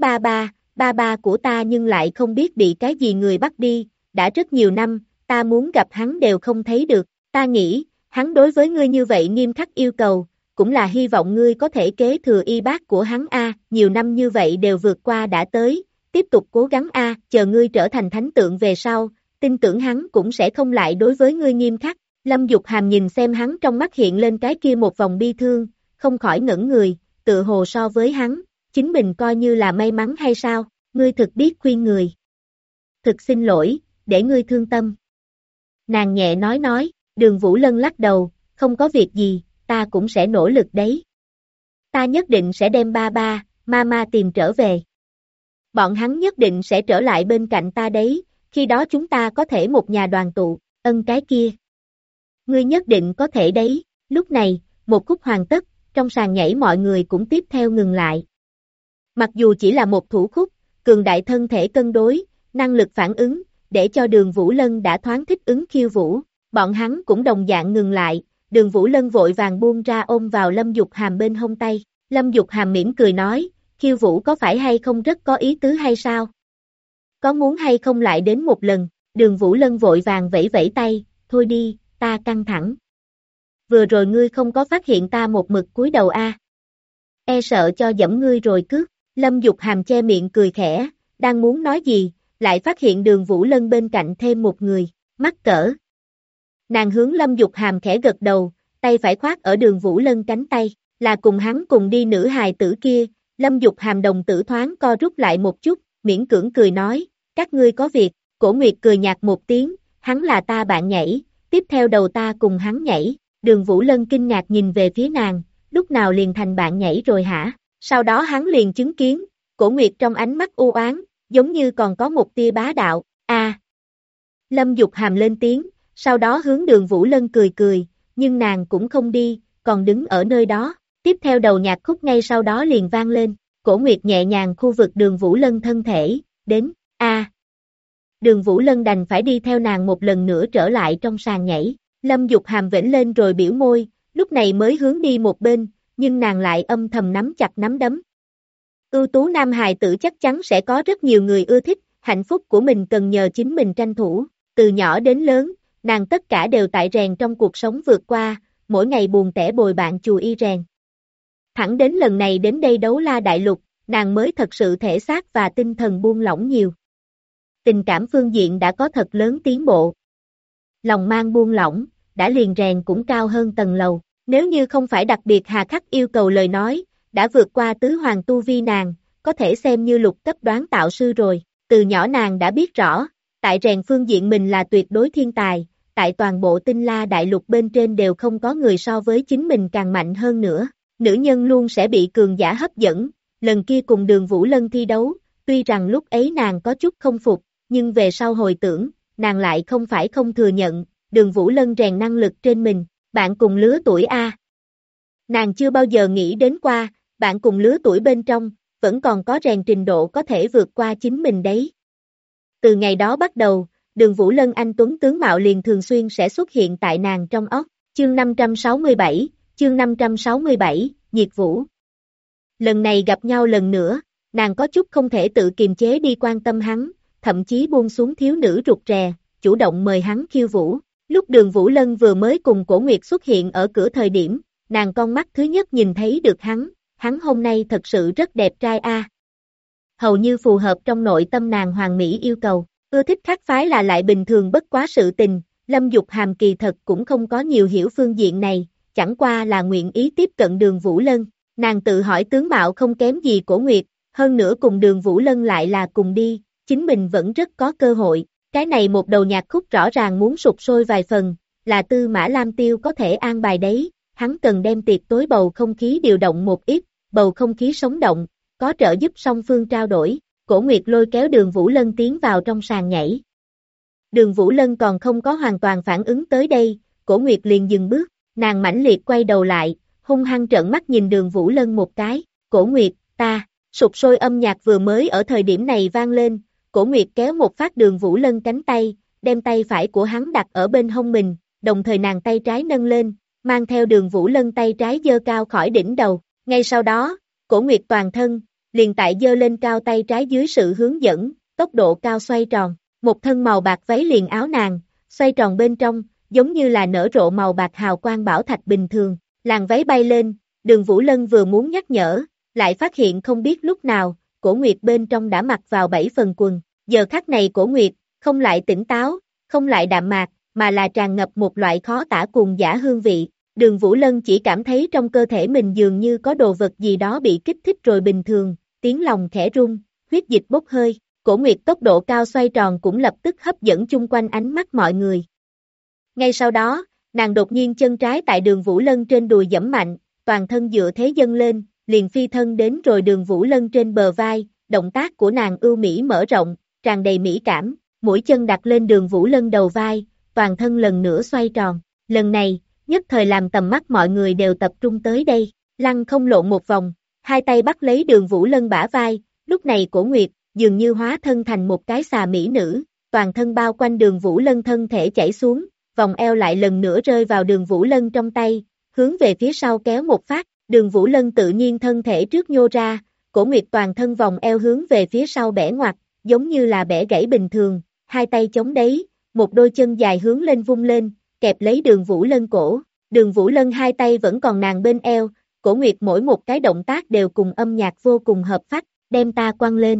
ba của ta nhưng lại không biết bị cái gì người bắt đi, đã rất nhiều năm, ta muốn gặp hắn đều không thấy được, ta nghĩ, hắn đối với ngươi như vậy nghiêm khắc yêu cầu, cũng là hy vọng ngươi có thể kế thừa y bác của hắn a, nhiều năm như vậy đều vượt qua đã tới, tiếp tục cố gắng a, chờ ngươi trở thành thánh tượng về sau, tin tưởng hắn cũng sẽ không lại đối với ngươi nghiêm khắc. Lâm Dục Hàm nhìn xem hắn trong mắt hiện lên cái kia một vòng bi thương, không khỏi ngẩn người, tự hồ so với hắn, chính mình coi như là may mắn hay sao, ngươi thực biết khuyên người. Thực xin lỗi, để ngươi thương tâm. Nàng nhẹ nói, Đường Vũ Lân lắc đầu, không có việc gì, ta cũng sẽ nỗ lực đấy. Ta nhất định sẽ đem ba, mama tìm trở về. Bọn hắn nhất định sẽ trở lại bên cạnh ta đấy, khi đó chúng ta có thể một nhà đoàn tụ, ân cái kia. Ngươi nhất định có thể đấy, lúc này, một khúc hoàn tất, trong sàn nhảy mọi người cũng tiếp theo ngừng lại. Mặc dù chỉ là một thủ khúc, cường đại thân thể cân đối, năng lực phản ứng, để cho Đường Vũ Lân đã thoáng thích ứng khiêu vũ, bọn hắn cũng đồng dạng ngừng lại, Đường Vũ Lân vội vàng buông ra ôm vào Lâm Dục Hàm bên hông tay, Lâm Dục Hàm mỉm cười nói, khiêu vũ có phải hay không rất có ý tứ hay sao? Có muốn hay không lại đến một lần, Đường Vũ Lân vội vàng vẫy vẫy tay, thôi đi, ta căng thẳng. Vừa rồi ngươi không có phát hiện ta một mực cúi đầu a? E sợ cho dẫm ngươi rồi cướp, Lâm Dục Hàm che miệng cười khẽ, đang muốn nói gì, lại phát hiện Đường Vũ Lân bên cạnh thêm một người, mắc cỡ. Nàng hướng Lâm Dục Hàm khẽ gật đầu, tay phải khoác ở Đường Vũ Lân cánh tay, là cùng hắn cùng đi nữ hài tử kia, Lâm Dục Hàm đồng tử thoáng co rút lại một chút, miễn cưỡng cười nói, các ngươi có việc, Cổ Nguyệt cười nhạt một tiếng, hắn là ta bạn nhảy, tiếp theo đầu ta cùng hắn nhảy, Đường Vũ Lân kinh ngạc nhìn về phía nàng, lúc nào liền thành bạn nhảy rồi hả, sau đó hắn liền chứng kiến, Cổ Nguyệt trong ánh mắt u oán, giống như còn có một tia bá đạo, Lâm Dục Hàm lên tiếng, sau đó hướng Đường Vũ Lân cười, nhưng nàng cũng không đi, còn đứng ở nơi đó, tiếp theo đầu nhạc khúc ngay sau đó liền vang lên, Cổ Nguyệt nhẹ nhàng khu vực Đường Vũ Lân thân thể, đến, Đường Vũ Lân đành phải đi theo nàng một lần nữa trở lại trong sàn nhảy. Lâm Dục Hàm vểnh lên rồi biểu môi, lúc này mới hướng đi một bên, nhưng nàng lại âm thầm nắm chặt nắm đấm. Ưu tú nam hài tử chắc chắn sẽ có rất nhiều người ưa thích, hạnh phúc của mình cần nhờ chính mình tranh thủ. Từ nhỏ đến lớn, nàng tất cả đều tại rèn trong cuộc sống vượt qua, mỗi ngày buồn tẻ bồi bạn chù y rèn. Thẳng đến lần này đến đây đấu la đại lục, nàng mới thật sự thể xác và tinh thần buông lỏng nhiều. Tình cảm phương diện đã có thật lớn tiến bộ. Lòng mang buông lỏng, đã liền rèn cũng cao hơn tầng lầu. Nếu như không phải đặc biệt hà khắc yêu cầu lời nói, đã vượt qua tứ hoàng tu vi nàng, có thể xem như lục cấp đoán tạo sư rồi. Từ nhỏ nàng đã biết rõ, tại rèn phương diện mình là tuyệt đối thiên tài, tại toàn bộ tinh la đại lục bên trên đều không có người so với chính mình càng mạnh hơn nữa. Nữ nhân luôn sẽ bị cường giả hấp dẫn, lần kia cùng Đường Vũ Lân thi đấu, tuy rằng lúc ấy nàng có chút không phục, nhưng về sau hồi tưởng, nàng lại không phải không thừa nhận, Đường Vũ Lân rèn năng lực trên mình, bạn cùng lứa tuổi A. Nàng chưa bao giờ nghĩ đến qua, bạn cùng lứa tuổi bên trong, vẫn còn có rèn trình độ có thể vượt qua chính mình đấy. Từ ngày đó bắt đầu, Đường Vũ Lân anh tuấn tướng mạo liền thường xuyên sẽ xuất hiện tại nàng trong óc. Chương 567, Nhiệt Vũ. Lần này gặp nhau lần nữa, nàng có chút không thể tự kiềm chế đi quan tâm hắn, thậm chí buông xuống thiếu nữ rụt rè, chủ động mời hắn khiêu vũ. Lúc Đường Vũ Lân vừa mới cùng Cổ Nguyệt xuất hiện ở cửa thời điểm, nàng con mắt thứ nhất nhìn thấy được hắn hôm nay thật sự rất đẹp trai a. Hầu như phù hợp trong nội tâm nàng hoàn mỹ yêu cầu, ưa thích khác phái là lại bình thường bất quá sự tình, Lâm Dục Hàm kỳ thật cũng không có nhiều hiểu phương diện này, chẳng qua là nguyện ý tiếp cận Đường Vũ Lân, nàng tự hỏi tướng mạo không kém gì Cổ Nguyệt, hơn nữa cùng Đường Vũ Lân lại là cùng đi, chính mình vẫn rất có cơ hội, cái này một đầu nhạc khúc rõ ràng muốn sụp sôi vài phần, là Tư Mã Lam Tiêu có thể an bài đấy, hắn cần đem tiệc tối bầu không khí điều động một ít, bầu không khí sống động, có trợ giúp song phương trao đổi, Cổ Nguyệt lôi kéo Đường Vũ Lân tiến vào trong sàn nhảy. Đường Vũ Lân còn không có hoàn toàn phản ứng tới đây, Cổ Nguyệt liền dừng bước, nàng mãnh liệt quay đầu lại, hung hăng trợn mắt nhìn Đường Vũ Lân một cái, Cổ Nguyệt, ta, sụp sôi âm nhạc vừa mới ở thời điểm này vang lên, Cổ Nguyệt kéo một phát Đường Vũ Lân cánh tay, đem tay phải của hắn đặt ở bên hông mình, đồng thời nàng tay trái nâng lên, mang theo Đường Vũ Lân tay trái giơ cao khỏi đỉnh đầu, ngay sau đó, Cổ Nguyệt toàn thân, liền tại giơ lên cao tay trái dưới sự hướng dẫn, tốc độ cao xoay tròn, một thân màu bạc váy liền áo nàng, xoay tròn bên trong, giống như là nở rộ màu bạc hào quang bảo thạch bình thường, làn váy bay lên, Đường Vũ Lân vừa muốn nhắc nhở, lại phát hiện không biết lúc nào, Cổ Nguyệt bên trong đã mặc vào 7 phần quần, giờ khắc này Cổ Nguyệt, không lại tỉnh táo, không lại đạm mạc, mà là tràn ngập một loại khó tả cuồng dã hương vị. Đường Vũ Lân chỉ cảm thấy trong cơ thể mình dường như có đồ vật gì đó bị kích thích rồi bình thường, tiếng lòng khẽ rung, huyết dịch bốc hơi, Cổ Nguyệt tốc độ cao xoay tròn cũng lập tức hấp dẫn chung quanh ánh mắt mọi người. Ngay sau đó, nàng đột nhiên chân trái tại Đường Vũ Lân trên đùi giẫm mạnh, toàn thân dựa thế dâng lên, liền phi thân đến rồi Đường Vũ Lân trên bờ vai, động tác của nàng ưu mỹ mở rộng, tràn đầy mỹ cảm, mũi chân đặt lên Đường Vũ Lân đầu vai, toàn thân lần nữa xoay tròn, lần này, nhất thời làm tầm mắt mọi người đều tập trung tới đây, lăn không lộn một vòng, hai tay bắt lấy Đường Vũ Lân bả vai, lúc này Cổ Nguyệt, dường như hóa thân thành một cái xà mỹ nữ, toàn thân bao quanh Đường Vũ Lân thân thể chảy xuống, vòng eo lại lần nữa rơi vào Đường Vũ Lân trong tay, hướng về phía sau kéo một phát, Đường Vũ Lân tự nhiên thân thể trước nhô ra, Cổ Nguyệt toàn thân vòng eo hướng về phía sau bẻ ngoặt, giống như là bẻ gãy bình thường, hai tay chống đấy, một đôi chân dài hướng lên vung lên, kẹp lấy Đường Vũ Lân cổ, Đường Vũ Lân hai tay vẫn còn nàng bên eo, Cổ Nguyệt mỗi một cái động tác đều cùng âm nhạc vô cùng hợp phách, đem ta quăng lên.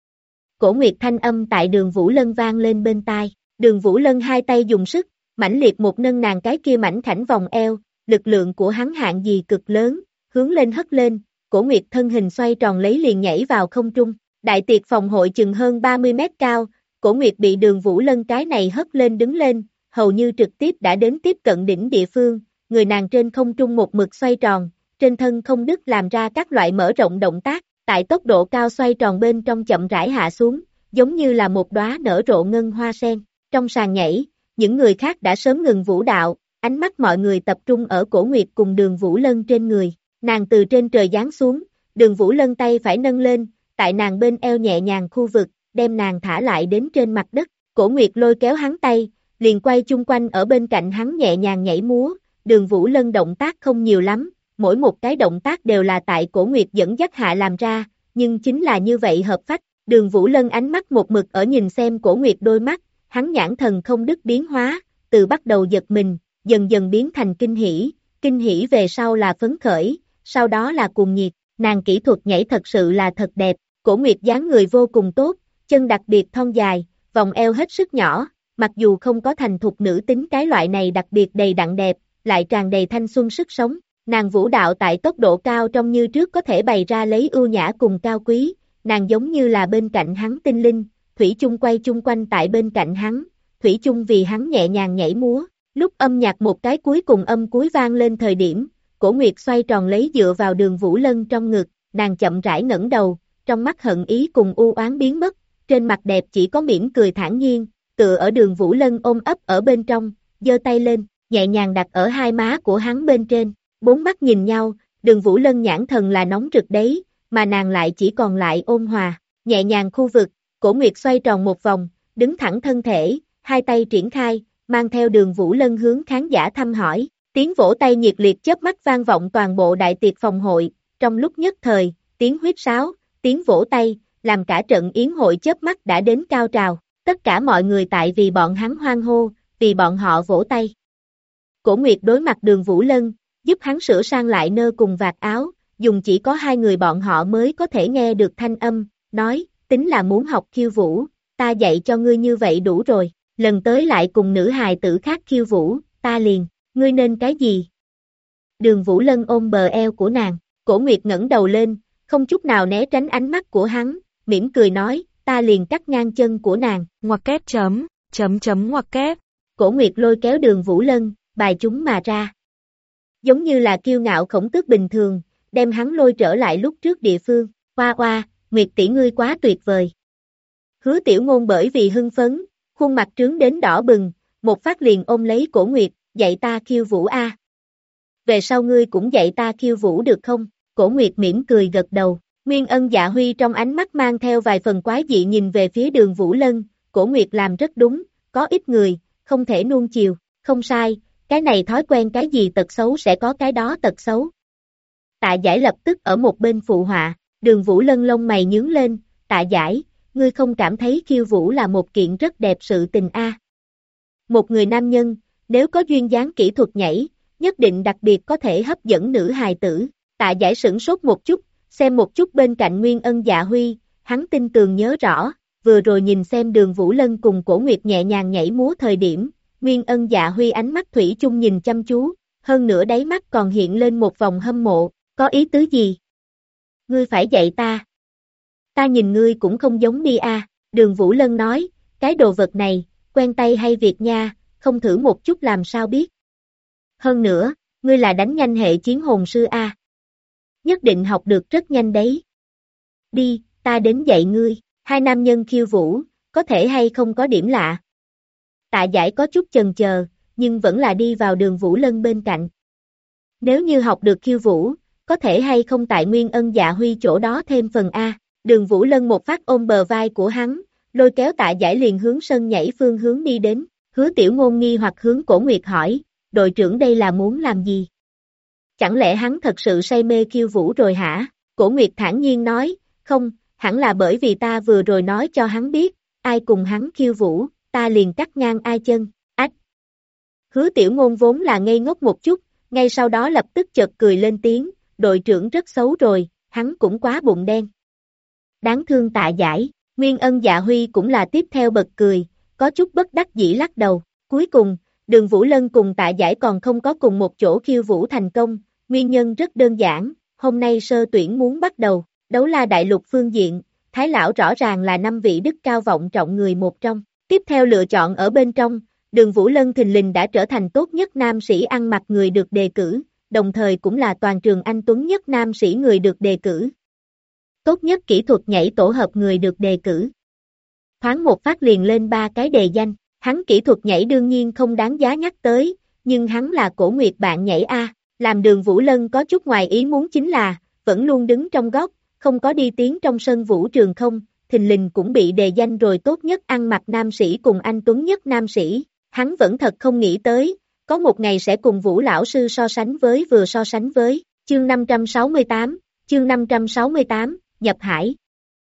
Cổ Nguyệt thanh âm tại Đường Vũ Lân vang lên bên tai, Đường Vũ Lân hai tay dùng sức, mãnh liệt một nâng nàng cái kia mảnh khảnh vòng eo, lực lượng của hắn hạng gì cực lớn, hướng lên hất lên, Cổ Nguyệt thân hình xoay tròn lấy liền nhảy vào không trung, đại tiệc phòng hội chừng hơn 30 mét cao, Cổ Nguyệt bị Đường Vũ Lân cái này hất lên đứng lên, hầu như trực tiếp đã đến tiếp cận đỉnh địa phương, người nàng trên không trung một mực xoay tròn, trên thân không đứt làm ra các loại mở rộng động tác, tại tốc độ cao xoay tròn bên trong chậm rãi hạ xuống, giống như là một đóa nở rộ ngân hoa sen. Trong sàn nhảy, những người khác đã sớm ngừng vũ đạo, ánh mắt mọi người tập trung ở Cổ Nguyệt cùng Đường Vũ Lân trên người, nàng từ trên trời giáng xuống, Đường Vũ Lân tay phải nâng lên, tại nàng bên eo nhẹ nhàng khu vực, đem nàng thả lại đến trên mặt đất, Cổ Nguyệt lôi kéo hắn tay, liền quay chung quanh ở bên cạnh hắn nhẹ nhàng nhảy múa, Đường Vũ Lân động tác không nhiều lắm, mỗi một cái động tác đều là tại Cổ Nguyệt dẫn dắt hạ làm ra, nhưng chính là như vậy hợp phách, Đường Vũ Lân ánh mắt một mực ở nhìn xem Cổ Nguyệt đôi mắt, hắn nhãn thần không đứt biến hóa, từ bắt đầu giật mình, dần dần biến thành kinh hỉ về sau là phấn khởi, sau đó là cuồng nhiệt, nàng kỹ thuật nhảy thật sự là thật đẹp, Cổ Nguyệt dáng người vô cùng tốt, chân đặc biệt thon dài, vòng eo hết sức nhỏ, mặc dù không có thành thục nữ tính cái loại này đặc biệt đầy đặn đẹp, lại tràn đầy thanh xuân sức sống, nàng vũ đạo tại tốc độ cao trong như trước có thể bày ra lấy ưu nhã cùng cao quý, nàng giống như là bên cạnh hắn tinh linh, thủy chung quay chung quanh tại bên cạnh hắn, thủy chung vì hắn nhẹ nhàng nhảy múa, lúc âm nhạc một cái cuối cùng âm cuối vang lên thời điểm, Cổ Nguyệt xoay tròn lấy dựa vào Đường Vũ Lân trong ngực, nàng chậm rãi ngẩng đầu, trong mắt hận ý cùng u oán biến mất, trên mặt đẹp chỉ có mỉm cười thản nhiên, tựa ở Đường Vũ Lân ôm ấp ở bên trong, giơ tay lên, nhẹ nhàng đặt ở hai má của hắn bên trên, bốn mắt nhìn nhau, Đường Vũ Lân nhãn thần là nóng rực đấy, mà nàng lại chỉ còn lại ôn hòa, nhẹ nhàng khu vực, Cổ Nguyệt xoay tròn một vòng, đứng thẳng thân thể, hai tay triển khai, mang theo Đường Vũ Lân hướng khán giả thăm hỏi, tiếng vỗ tay nhiệt liệt chớp mắt vang vọng toàn bộ đại tiệc phòng hội, trong lúc nhất thời, tiếng huýt sáo, tiếng vỗ tay, làm cả trận yến hội chớp mắt đã đến cao trào, tất cả mọi người tại vì bọn hắn hoan hô, vì bọn họ vỗ tay. Cổ Nguyệt đối mặt Đường Vũ Lân, giúp hắn sửa sang lại nơ cùng vạt áo, dùng chỉ có hai người bọn họ mới có thể nghe được thanh âm, nói, tính là muốn học khiêu vũ, ta dạy cho ngươi như vậy đủ rồi, lần tới lại cùng nữ hài tử khác khiêu vũ, ta liền, ngươi nên cái gì? Đường Vũ Lân ôm bờ eo của nàng, Cổ Nguyệt ngẩng đầu lên, không chút nào né tránh ánh mắt của hắn, mỉm cười nói, ta liền cắt ngang chân của nàng, ngoặc kép ngoặc kép. Cổ Nguyệt lôi kéo Đường Vũ Lân, bài chúng mà ra. Giống như là kiêu ngạo khổng tước bình thường, đem hắn lôi trở lại lúc trước địa phương, oa, Nguyệt tỷ ngươi quá tuyệt vời. Hứa Tiểu Ngôn bởi vì hưng phấn, khuôn mặt trướng đến đỏ bừng, một phát liền ôm lấy Cổ Nguyệt, dạy ta khiêu vũ a. Về sau ngươi cũng dạy ta khiêu vũ được không? Cổ Nguyệt mỉm cười gật đầu, Nguyên Ân Dạ Huy trong ánh mắt mang theo vài phần quái dị nhìn về phía Đường Vũ Lân, Cổ Nguyệt làm rất đúng, có ít người, không thể nuông chiều, không sai, cái này thói quen cái gì tật xấu sẽ có cái đó tật xấu. Tạ Giải lập tức ở một bên phụ họa, Đường Vũ Lân lông mày nhướng lên, Tạ Giải, ngươi không cảm thấy khiêu vũ là một kiện rất đẹp sự tình a? Một người nam nhân, nếu có duyên dáng kỹ thuật nhảy, nhất định đặc biệt có thể hấp dẫn nữ hài tử. Tạ Giải sửng sốt một chút, xem một chút bên cạnh Nguyên Ân Dạ Huy, hắn tin tường nhớ rõ, vừa rồi nhìn xem Đường Vũ Lân cùng Cổ Nguyệt nhẹ nhàng nhảy múa thời điểm, Nguyên Ân Dạ Huy ánh mắt thủy chung nhìn chăm chú, hơn nữa đáy mắt còn hiện lên một vòng hâm mộ, có ý tứ gì? Ngươi phải dạy ta. Ta nhìn ngươi cũng không giống đi a. Đường Vũ Lân nói, cái đồ vật này, quen tay hay việc nha, không thử một chút làm sao biết. Hơn nữa, ngươi là đánh nhanh hệ chiến hồn sư a. Nhất định học được rất nhanh đấy. Đi, ta đến dạy ngươi, hai nam nhân khiêu vũ, có thể hay không có điểm lạ. Tạ Giải có chút chần chờ, nhưng vẫn là đi vào Đường Vũ Lân bên cạnh. Nếu như học được khiêu vũ, có thể hay không tại Nguyên Ân Dạ Huy chỗ đó thêm phần A. Đường Vũ Lân một phát ôm bờ vai của hắn, lôi kéo Tạ Giải liền hướng sân nhảy phương hướng đi đến, Hứa Tiểu Ngôn nghi hoặc hướng Cổ Nguyệt hỏi, đội trưởng đây là muốn làm gì? Chẳng lẽ hắn thật sự say mê khiêu vũ rồi hả? Cổ Nguyệt thản nhiên nói, không, hẳn là bởi vì ta vừa rồi nói cho hắn biết, ai cùng hắn khiêu vũ, ta liền cắt ngang ai chân, ách. Hứa Tiểu Ngôn vốn là ngây ngốc một chút, ngay sau đó lập tức chợt cười lên tiếng, đội trưởng rất xấu rồi, hắn cũng quá bụng đen. Đáng thương Tạ Giải, Nguyên Ân Dạ Huy cũng là tiếp theo bật cười, có chút bất đắc dĩ lắc đầu, cuối cùng, Đường Vũ Lân cùng Tạ Giải còn không có cùng một chỗ khiêu vũ thành công, nguyên nhân rất đơn giản, hôm nay sơ tuyển muốn bắt đầu, đấu la đại lục phương diện, Thái Lão rõ ràng là 5 vị đức cao vọng trọng người một trong, tiếp theo lựa chọn ở bên trong, Đường Vũ Lân thình lình đã trở thành tốt nhất nam sĩ ăn mặc người được đề cử, đồng thời cũng là toàn trường anh tuấn nhất nam sĩ người được đề cử. Tốt nhất kỹ thuật nhảy tổ hợp người được đề cử. Thoáng một phát liền lên 3 cái đề danh, hắn kỹ thuật nhảy đương nhiên không đáng giá nhắc tới, nhưng hắn là Cổ Nguyệt bạn nhảy A, làm Đường Vũ Lân có chút ngoài ý muốn chính là, vẫn luôn đứng trong góc, không có đi tiến trong sân vũ trường không, thình lình cũng bị đề danh rồi tốt nhất ăn mặc nam sĩ cùng anh tuấn nhất nam sĩ. Hắn vẫn thật không nghĩ tới, có một ngày sẽ cùng Vũ lão sư so sánh với. Chương 568, nhập hải.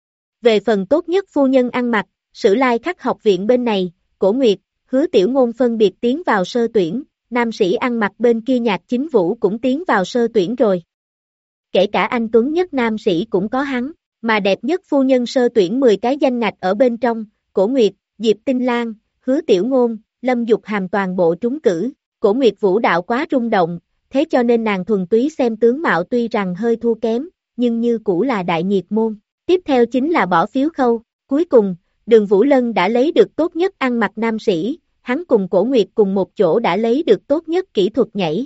Về phần tốt nhất phu nhân ăn mặc, Sử Lai Khắc học viện bên này, Cổ Nguyệt, Hứa Tiểu Ngôn phân biệt tiến vào sơ tuyển, nam sĩ ăn mặc bên kia Nhạc Chính Vũ cũng tiến vào sơ tuyển rồi. Kể cả anh tuấn nhất nam sĩ cũng có hắn, mà đẹp nhất phu nhân sơ tuyển 10 cái danh ngạch ở bên trong, Cổ Nguyệt, Diệp Tinh Lan, Hứa Tiểu Ngôn, Lâm Dục Hàm toàn bộ trúng cử. Cổ Nguyệt vũ đạo quá rung động, thế cho nên nàng thuần túy xem tướng mạo tuy rằng hơi thua kém, nhưng như cũ là đại nhiệt môn. Tiếp theo chính là bỏ phiếu khâu, cuối cùng, Đường Vũ Lân đã lấy được tốt nhất ăn mặc nam sĩ, hắn cùng Cổ Nguyệt cùng một chỗ đã lấy được tốt nhất kỹ thuật nhảy.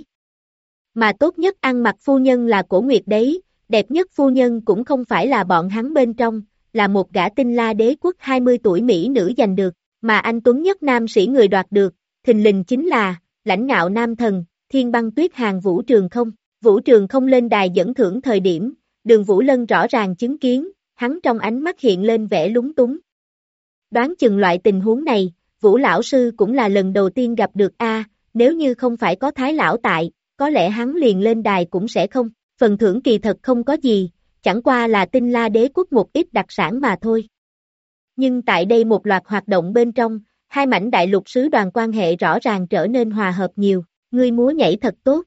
Mà tốt nhất ăn mặc phu nhân là Cổ Nguyệt đấy, đẹp nhất phu nhân cũng không phải là bọn hắn bên trong, là một gã Tinh La Đế quốc 20 tuổi mỹ nữ giành được, mà anh tuấn nhất nam sĩ người đoạt được, thình lình chính là lãnh ngạo nam thần, Thiên Băng Tuyết Hàng Vũ Trường Không. Vũ Trường Không lên đài dẫn thưởng thời điểm, Đường Vũ Lân rõ ràng chứng kiến, hắn trong ánh mắt hiện lên vẻ lúng túng. Đoán chừng loại tình huống này, Vũ lão sư cũng là lần đầu tiên gặp được nếu như không phải có Thái lão tại, có lẽ hắn liền lên đài cũng sẽ không. Phần thưởng kỳ thật không có gì, chẳng qua là Tinh La Đế quốc một ít đặc sản mà thôi. Nhưng tại đây một loạt hoạt động bên trong, hai mảnh đại lục sứ đoàn quan hệ rõ ràng trở nên hòa hợp nhiều, ngươi múa nhảy thật tốt.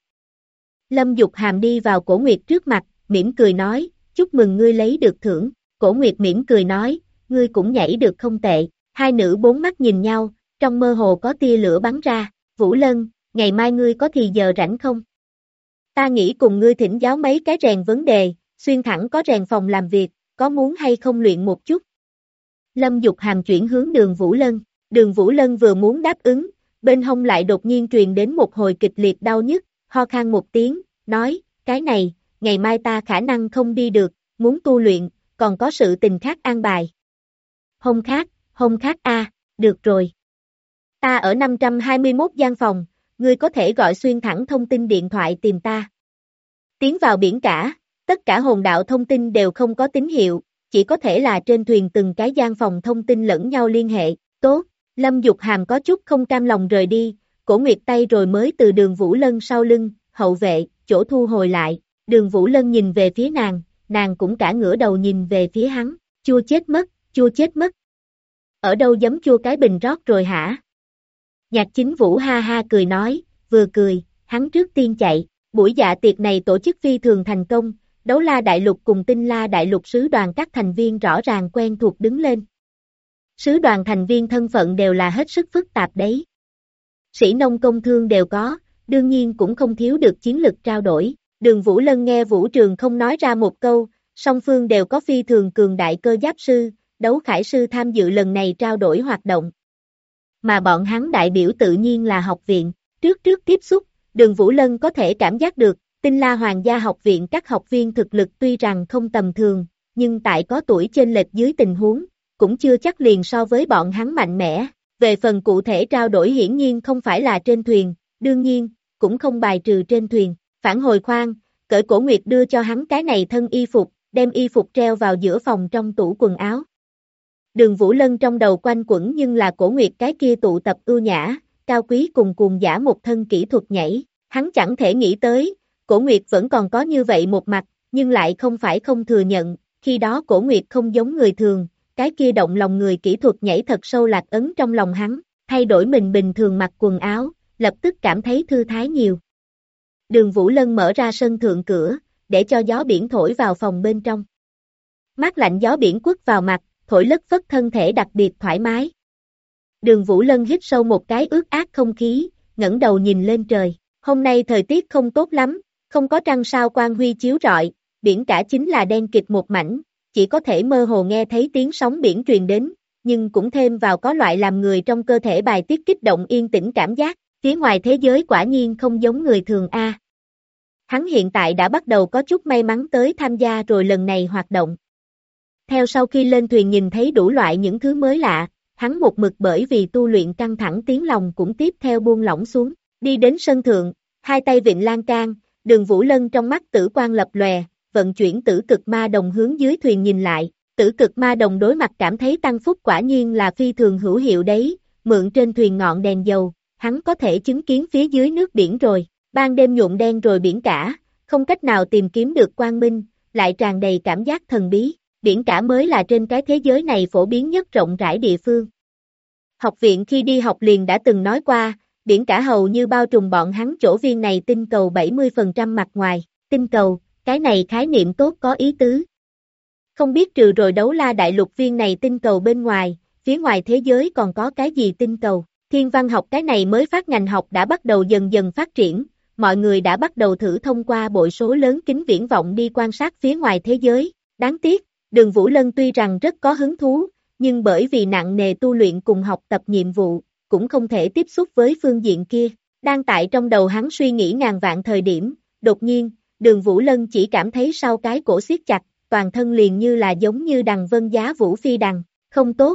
Lâm Dục Hàm đi vào Cổ Nguyệt trước mặt, mỉm cười nói, chúc mừng ngươi lấy được thưởng. Cổ Nguyệt mỉm cười nói, ngươi cũng nhảy được không tệ. Hai nữ bốn mắt nhìn nhau, trong mơ hồ có tia lửa bắn ra. Vũ Lân, ngày mai ngươi có thì giờ rảnh không? Ta nghĩ cùng ngươi thỉnh giáo mấy cái rèn vấn đề, xuyên thẳng có rèn phòng làm việc, có muốn hay không luyện một chút? Lâm Dục Hàm chuyển hướng Đường Vũ Lân. Đường Vũ Lân vừa muốn đáp ứng, bên hông lại đột nhiên truyền đến một hồi kịch liệt đau nhức, ho khan một tiếng, nói, cái này, ngày mai ta khả năng không đi được, muốn tu luyện, còn có sự tình khác an bài. Hôm khác được rồi. Ta ở 521 gian phòng, ngươi có thể gọi xuyên thẳng thông tin điện thoại tìm ta. Tiến vào biển cả, tất cả hồn đạo thông tin đều không có tín hiệu, chỉ có thể là trên thuyền từng cái gian phòng thông tin lẫn nhau liên hệ. Tốt, Lâm Dục Hàm có chút không cam lòng rời đi, Cổ Nguyệt tay rồi mới từ Đường Vũ Lân sau lưng, hậu vệ, chỗ thu hồi lại. Đường Vũ Lân nhìn về phía nàng cũng cả ngửa đầu nhìn về phía hắn, chua chết mất. Ở đâu giấm chua cái bình rót rồi hả? Nhạc Chính Vũ ha ha cười nói, vừa cười, hắn trước tiên chạy. Buổi dạ tiệc này tổ chức phi thường thành công, Đấu La Đại Lục cùng Tinh La Đại Lục sứ đoàn các thành viên rõ ràng quen thuộc đứng lên. Sứ đoàn thành viên thân phận đều là hết sức phức tạp đấy. Sĩ nông công thương đều có, đương nhiên cũng không thiếu được chiến lực trao đổi. Đường Vũ Lân nghe Vũ Trường không nói ra một câu, song phương đều có phi thường cường đại cơ giáp sư, đấu khải sư tham dự lần này trao đổi hoạt động. Mà bọn hắn đại biểu tự nhiên là học viện. Trước tiếp xúc, Đường Vũ Lân có thể cảm giác được, Tinh La Hoàng gia học viện các học viên thực lực tuy rằng không tầm thường, nhưng tại có tuổi chênh lệch dưới tình huống, cũng chưa chắc liền so với bọn hắn mạnh mẽ. Về phần cụ thể trao đổi hiển nhiên không phải là trên thuyền, đương nhiên, cũng không bài trừ trên thuyền. Phản hồi khoan, cởi Cổ Nguyệt đưa cho hắn cái này thân y phục, đem y phục treo vào giữa phòng trong tủ quần áo. Đường Vũ Lân trong đầu quanh quẩn nhưng là Cổ Nguyệt cái kia tụ tập ưu nhã, cao quý cùng cuồng giả một thân kỹ thuật nhảy. Hắn chẳng thể nghĩ tới, Cổ Nguyệt vẫn còn có như vậy một mặt, nhưng lại không phải không thừa nhận, khi đó Cổ Nguyệt không giống người thường, cái kia động lòng người kỹ thuật nhảy thật sâu lạc ấn trong lòng hắn, thay đổi mình bình thường mặc quần áo, lập tức cảm thấy thư thái nhiều. Đường Vũ Lân mở ra sân thượng cửa, để cho gió biển thổi vào phòng bên trong. Mát lạnh gió biển quất vào mặt, thổi lất phất thân thể đặc biệt thoải mái. Đường Vũ Lân hít sâu một cái ướt át không khí, ngẩng đầu nhìn lên trời. Hôm nay thời tiết không tốt lắm, không có trăng sao quang huy chiếu rọi, biển cả chính là đen kịt một mảnh, chỉ có thể mơ hồ nghe thấy tiếng sóng biển truyền đến, nhưng cũng thêm vào có loại làm người trong cơ thể bài tiết kích động yên tĩnh cảm giác, phía ngoài thế giới quả nhiên không giống người thường a. Hắn hiện tại đã bắt đầu có chút may mắn tới tham gia rồi lần này hoạt động. Theo sau khi lên thuyền nhìn thấy đủ loại những thứ mới lạ, hắn một mực bởi vì tu luyện căng thẳng tiếng lòng cũng tiếp theo buông lỏng xuống, đi đến sân thượng, hai tay vịn lan can, Đường Vũ Lân trong mắt tử quang lập lòe, vận chuyển tử cực ma đồng hướng dưới thuyền nhìn lại, Tử cực ma đồng đối mặt cảm thấy tăng phúc quả nhiên là phi thường hữu hiệu đấy, mượn trên thuyền ngọn đèn dầu, hắn có thể chứng kiến phía dưới nước biển rồi, ban đêm nhuộm đen rồi biển cả, không cách nào tìm kiếm được quang minh, lại tràn đầy cảm giác thần bí, biển cả mới là trên cái thế giới này phổ biến nhất rộng rãi địa phương. Học viện khi đi học liền đã từng nói qua, biển cả hầu như bao trùm bọn hắn chỗ viên này tinh cầu 70% mặt ngoài, tinh cầu, cái này khái niệm tốt có ý tứ. Không biết trừ rồi Đấu La Đại Lục viên này tinh cầu bên ngoài, phía ngoài thế giới còn có cái gì tinh cầu, thiên văn học cái này mới phát ngành học đã bắt đầu dần dần phát triển, mọi người đã bắt đầu thử thông qua bội số lớn kính viễn vọng đi quan sát phía ngoài thế giới, đáng tiếc, Đường Vũ Lân tuy rằng rất có hứng thú, nhưng bởi vì nặng nề tu luyện cùng học tập nhiệm vụ, cũng không thể tiếp xúc với phương diện kia, đang tại trong đầu hắn suy nghĩ ngàn vạn thời điểm, đột nhiên, Đường Vũ Lân chỉ cảm thấy sau cái cổ siết chặt, toàn thân liền như là giống như đằng vân giá vũ phi đằng, không tốt.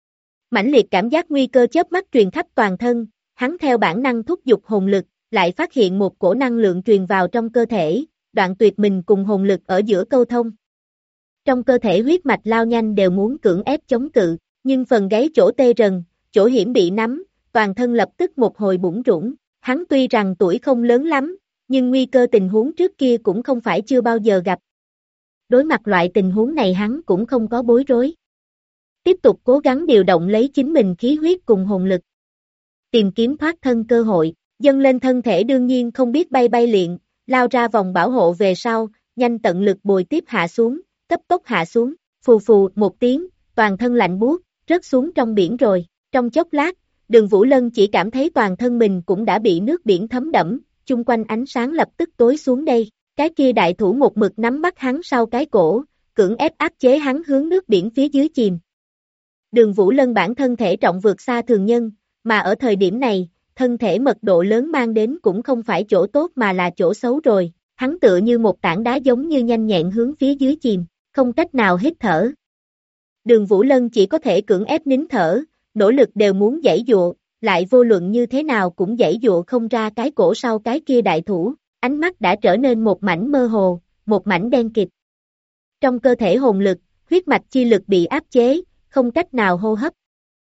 Mãnh liệt cảm giác nguy cơ chớp mắt truyền khắp toàn thân, hắn theo bản năng thúc giục hồn lực, lại phát hiện một cổ năng lượng truyền vào trong cơ thể, đoạn tuyệt mình cùng hồn lực ở giữa câu thông. Trong cơ thể huyết mạch lao nhanh đều muốn cưỡng ép chống cự, nhưng phần gáy chỗ tê rần, chỗ hiểm bị nắm, toàn thân lập tức một hồi bủn rủn. Hắn tuy rằng tuổi không lớn lắm, nhưng nguy cơ tình huống trước kia cũng không phải chưa bao giờ gặp. Đối mặt loại tình huống này hắn cũng không có bối rối. Tiếp tục cố gắng điều động lấy chính mình khí huyết cùng hồn lực. Tìm kiếm thoát thân cơ hội, dâng lên thân thể đương nhiên không biết bay bay liệng, lao ra vòng bảo hộ về sau, nhanh tận lực bồi tiếp hạ xuống, cấp tốc hạ xuống, phù phù một tiếng, toàn thân lạnh buốt, rớt xuống trong biển rồi. Trong chốc lát, Đường Vũ Lân chỉ cảm thấy toàn thân mình cũng đã bị nước biển thấm đẫm, chung quanh ánh sáng lập tức tối xuống đây. Cái kia đại thủ một mực nắm bắt hắn sau cái cổ, cưỡng ép áp chế hắn hướng nước biển phía dưới chìm. Đường Vũ Lân bản thân thể trọng vượt xa thường nhân, mà ở thời điểm này, thân thể mật độ lớn mang đến cũng không phải chỗ tốt mà là chỗ xấu rồi. Hắn tựa như một tảng đá giống như nhanh nhẹn hướng phía dưới chìm, không cách nào hít thở. Đường Vũ Lân chỉ có thể cưỡng ép nín thở, nỗ lực đều muốn giãy giụa, lại vô luận như thế nào cũng giãy giụa không ra cái cổ sau cái kia đại thủ, ánh mắt đã trở nên một mảnh mơ hồ, một mảnh đen kịt. Trong cơ thể hồn lực, huyết mạch chi lực bị áp chế, không cách nào hô hấp.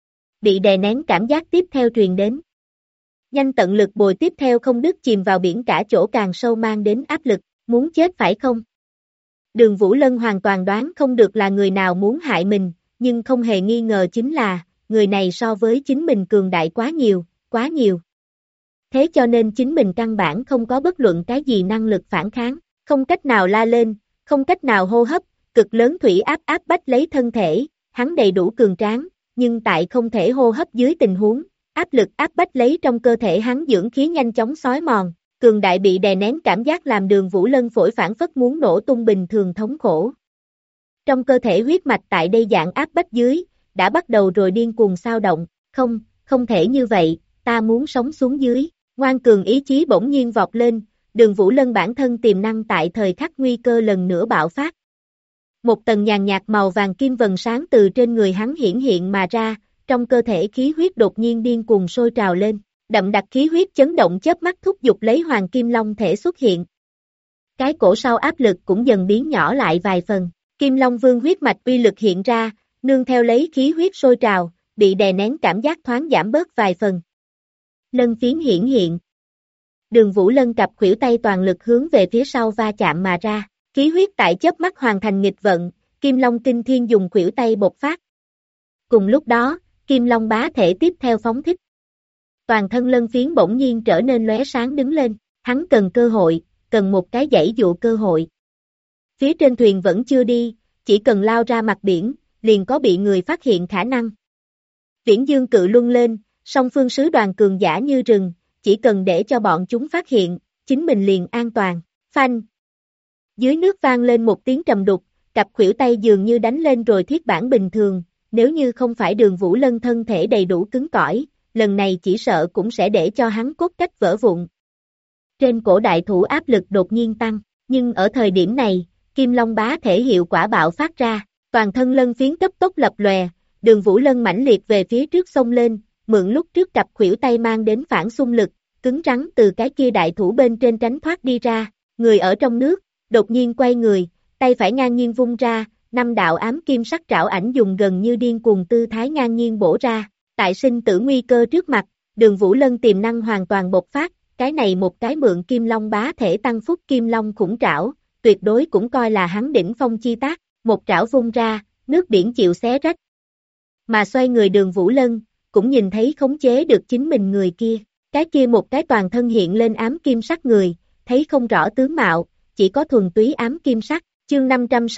Bị đè nén cảm giác tiếp theo truyền đến. Nhanh tận lực bồi tiếp theo không đứt chìm vào biển cả chỗ càng sâu mang đến áp lực, muốn chết phải không? Đường Vũ Lân hoàn toàn đoán không được là người nào muốn hại mình, nhưng không hề nghi ngờ chính là, người này so với chính mình cường đại quá nhiều, quá nhiều. Thế cho nên chính mình căn bản không có bất luận cái gì năng lực phản kháng, không cách nào la lên, không cách nào hô hấp, cực lớn thủy áp bách lấy thân thể, hắn đầy đủ cường tráng, nhưng tại không thể hô hấp dưới tình huống, áp lực áp bách lấy trong cơ thể hắn dưỡng khí nhanh chóng xói mòn, cường đại bị đè nén cảm giác làm Đường Vũ Lân phổi phản phất muốn nổ tung bình thường thống khổ. Trong cơ thể huyết mạch tại đây dạng áp bách dưới, đã bắt đầu rồi điên cuồng xao động, không thể như vậy, ta muốn sống xuống dưới, ngoan cường ý chí bỗng nhiên vọt lên, Đường Vũ Lân bản thân tiềm năng tại thời khắc nguy cơ lần nữa bạo phát. Một tầng nhàn nhạt màu vàng kim vầng sáng từ trên người hắn hiển hiện mà ra, trong cơ thể khí huyết đột nhiên điên cuồng sôi trào lên, đậm đặc khí huyết chấn động chớp mắt thúc giục lấy hoàng kim long thể xuất hiện. Cái cổ sau áp lực cũng dần biến nhỏ lại vài phần, Kim Long Vương huyết mạch uy lực hiện ra, nương theo lấy khí huyết sôi trào, bị đè nén cảm giác thoáng giảm bớt vài phần. Lân phiến hiển hiện. Đường Vũ Lân cặp khuỷu tay toàn lực hướng về phía sau va chạm mà ra, khí huyết tại chớp mắt hoàn thành nghịch vận, Kim Long Kinh Thiên dùng khuỷu tay bộc phát. Cùng lúc đó, Kim Long bá thể tiếp theo phóng thích. Toàn thân lân phiến bỗng nhiên trở nên lóe sáng đứng lên, hắn cần cơ hội, cần một cái giãy dụ cơ hội. Phía trên thuyền vẫn chưa đi, chỉ cần lao ra mặt biển, liền có bị người phát hiện khả năng. Viễn Dương Cự Luân lên, song phương sứ đoàn cường giả như rừng, chỉ cần để cho bọn chúng phát hiện, chính mình liền an toàn. Phanh. Dưới nước vang lên một tiếng trầm đục, cặp khuỷu tay dường như đánh lên rồi thiết bản bình thường, nếu như không phải Đường Vũ Lân thân thể đầy đủ cứng cỏi, lần này chỉ sợ cũng sẽ để cho hắn cốt cách vỡ vụn. Trên cổ đại thủ áp lực đột nhiên tăng, nhưng ở thời điểm này, Kim Long bá thể hiệu quả bạo phát ra, toàn thân lân phiến cấp tốc lập lòe, Đường Vũ Lân mãnh liệt về phía trước xông lên, mượn lúc trước cặp khuỷu tay mang đến phản xung lực, cứng rắn từ cái kia đại thủ bên trên tránh thoát đi ra, người ở trong nước, đột nhiên quay người, tay phải ngang nhiên vung ra, 5 đạo ám kim sắc trảo ảnh dùng gần như điên cuồng tư thái ngang nhiên bổ ra, tại sinh tử nguy cơ trước mặt, Đường Vũ Lân tiềm năng hoàn toàn bộc phát, cái này một cái mượn kim long bá thể tăng phúc kim long khủng trảo, tuyệt đối cũng coi là hắn đỉnh phong chi tác, một trảo vung ra, nước biển chịu xé rách. Mà xoay người Đường Vũ Lân, cũng nhìn thấy khống chế được chính mình người kia, cái kia một cái toàn thân hiện lên ám kim sắc người, thấy không rõ tướng mạo, chỉ có thuần túy ám kim sắc, chương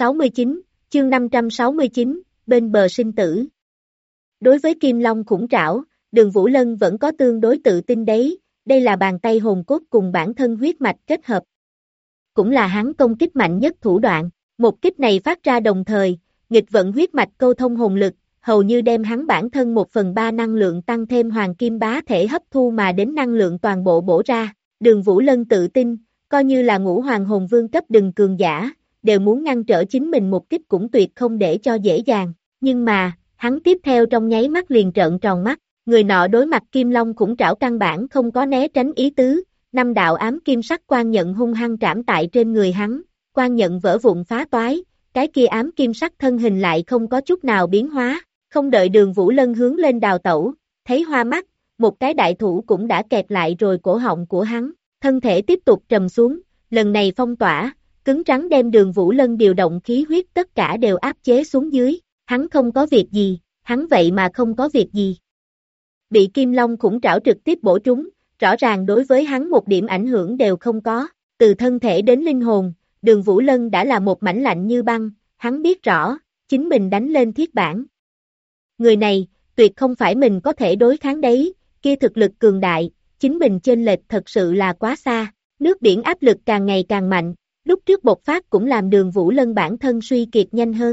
569, bên bờ sinh tử. Đối với kim long khủng trảo, Đường Vũ Lân vẫn có tương đối tự tin đấy, đây là bàn tay hồn cốt cùng bản thân huyết mạch kết hợp. Cũng là hắn công kích mạnh nhất thủ đoạn, một kích này phát ra đồng thời, nghịch vận huyết mạch câu thông hồn lực, hầu như đem hắn bản thân 1/3 năng lượng tăng thêm hoàng kim bá thể hấp thu mà đến năng lượng toàn bộ bổ ra. Đường Vũ Lân tự tin, coi như là ngũ hoàng hồn vương cấp đừng cường giả, đều muốn ngăn trở chính mình một kích cũng tuyệt không để cho dễ dàng. Nhưng mà, hắn tiếp theo trong nháy mắt liền trợn tròn mắt, người nọ đối mặt kim long khủng trảo căn bản không có né tránh ý tứ, 5 đạo ám kim sắc quan nhận hung hăng trảm tại trên người hắn, quan nhận vỡ vụn phá toái, cái kia ám kim sắc thân hình lại không có chút nào biến hóa, không đợi Đường Vũ Lân hướng lên đào tẩu, thấy hoa mắt, một cái đại thủ cũng đã kẹp lại rồi cổ họng của hắn, thân thể tiếp tục trầm xuống, lần này phong tỏa, cứng rắn đem Đường Vũ Lân điều động khí huyết tất cả đều áp chế xuống dưới, hắn không có việc gì, hắn vậy mà không có việc gì. Bị kim long khủng trảo trực tiếp bổ trúng, rõ ràng đối với hắn một điểm ảnh hưởng đều không có, từ thân thể đến linh hồn, Đường Vũ Lân đã là một mảnh lạnh như băng, hắn biết rõ, chính mình đánh lên thiết bản. Người này, tuyệt không phải mình có thể đối kháng đấy, kia thực lực cường đại, chính mình chênh lệch thật sự là quá xa, nước biển áp lực càng ngày càng mạnh, lúc trước bộc phát cũng làm Đường Vũ Lân bản thân suy kiệt nhanh hơn.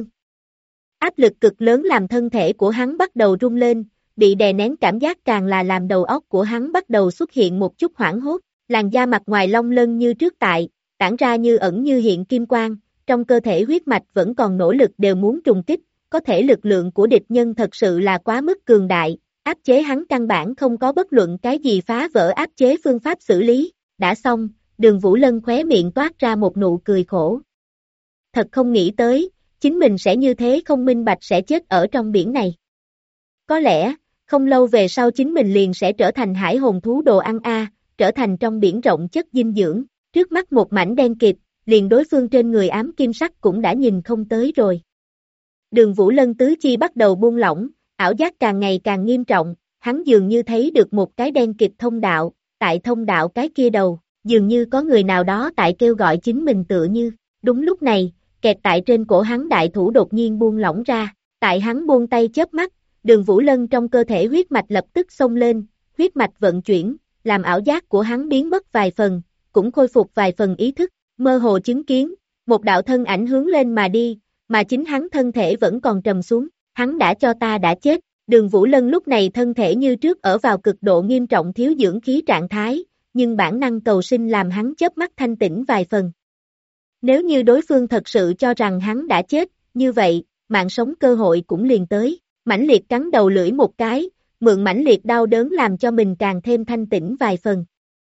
Áp lực cực lớn làm thân thể của hắn bắt đầu rung lên, bị đè nén cảm giác càng là làm đầu óc của hắn bắt đầu xuất hiện một chút hoảng hốt, làn da mặt ngoài long lân như trước tại, tản ra như ẩn như hiện kim quang, trong cơ thể huyết mạch vẫn còn nỗ lực đều muốn trùng kích, có thể lực lượng của địch nhân thật sự là quá mức cường đại, áp chế hắn căn bản không có bất luận cái gì phá vỡ áp chế phương pháp xử lý, đã xong, Đường Vũ Lân khóe miệng toát ra một nụ cười khổ. Thật không nghĩ tới, chính mình sẽ như thế không minh bạch sẽ chết ở trong biển này. Có lẽ, không lâu về sau chính mình liền sẽ trở thành hải hồn thú đồ ăn trở thành trong biển rộng chất dinh dưỡng, trước mắt một mảnh đen kịt, liền đối phương trên người ám kim sắc cũng đã nhìn không tới rồi. Đường Vũ Lân tứ chi bắt đầu buông lỏng, ảo giác càng ngày càng nghiêm trọng, hắn dường như thấy được một cái đen kịt thông đạo, tại thông đạo cái kia đầu, dường như có người nào đó tại kêu gọi chính mình tựa như, đúng lúc này, kẹt tại trên cổ hắn đại thủ đột nhiên buông lỏng ra, tại hắn buông tay chớp mắt, Đường Vũ Lân trong cơ thể huyết mạch lập tức xông lên, huyết mạch vận chuyển, làm ảo giác của hắn biến mất vài phần, cũng khôi phục vài phần ý thức, mơ hồ chứng kiến, một đạo thân ảnh hướng lên mà đi, mà chính hắn thân thể vẫn còn trầm xuống, hắn đã cho ta đã chết, Đường Vũ Lân lúc này thân thể như trước ở vào cực độ nghiêm trọng thiếu dưỡng khí trạng thái, nhưng bản năng cầu sinh làm hắn chớp mắt thanh tỉnh vài phần. Nếu như đối phương thật sự cho rằng hắn đã chết, như vậy, mạng sống cơ hội cũng liền tới, mãnh liệt cắn đầu lưỡi một cái, mượn mãnh liệt đau đớn làm cho mình càng thêm thanh tĩnh vài phần.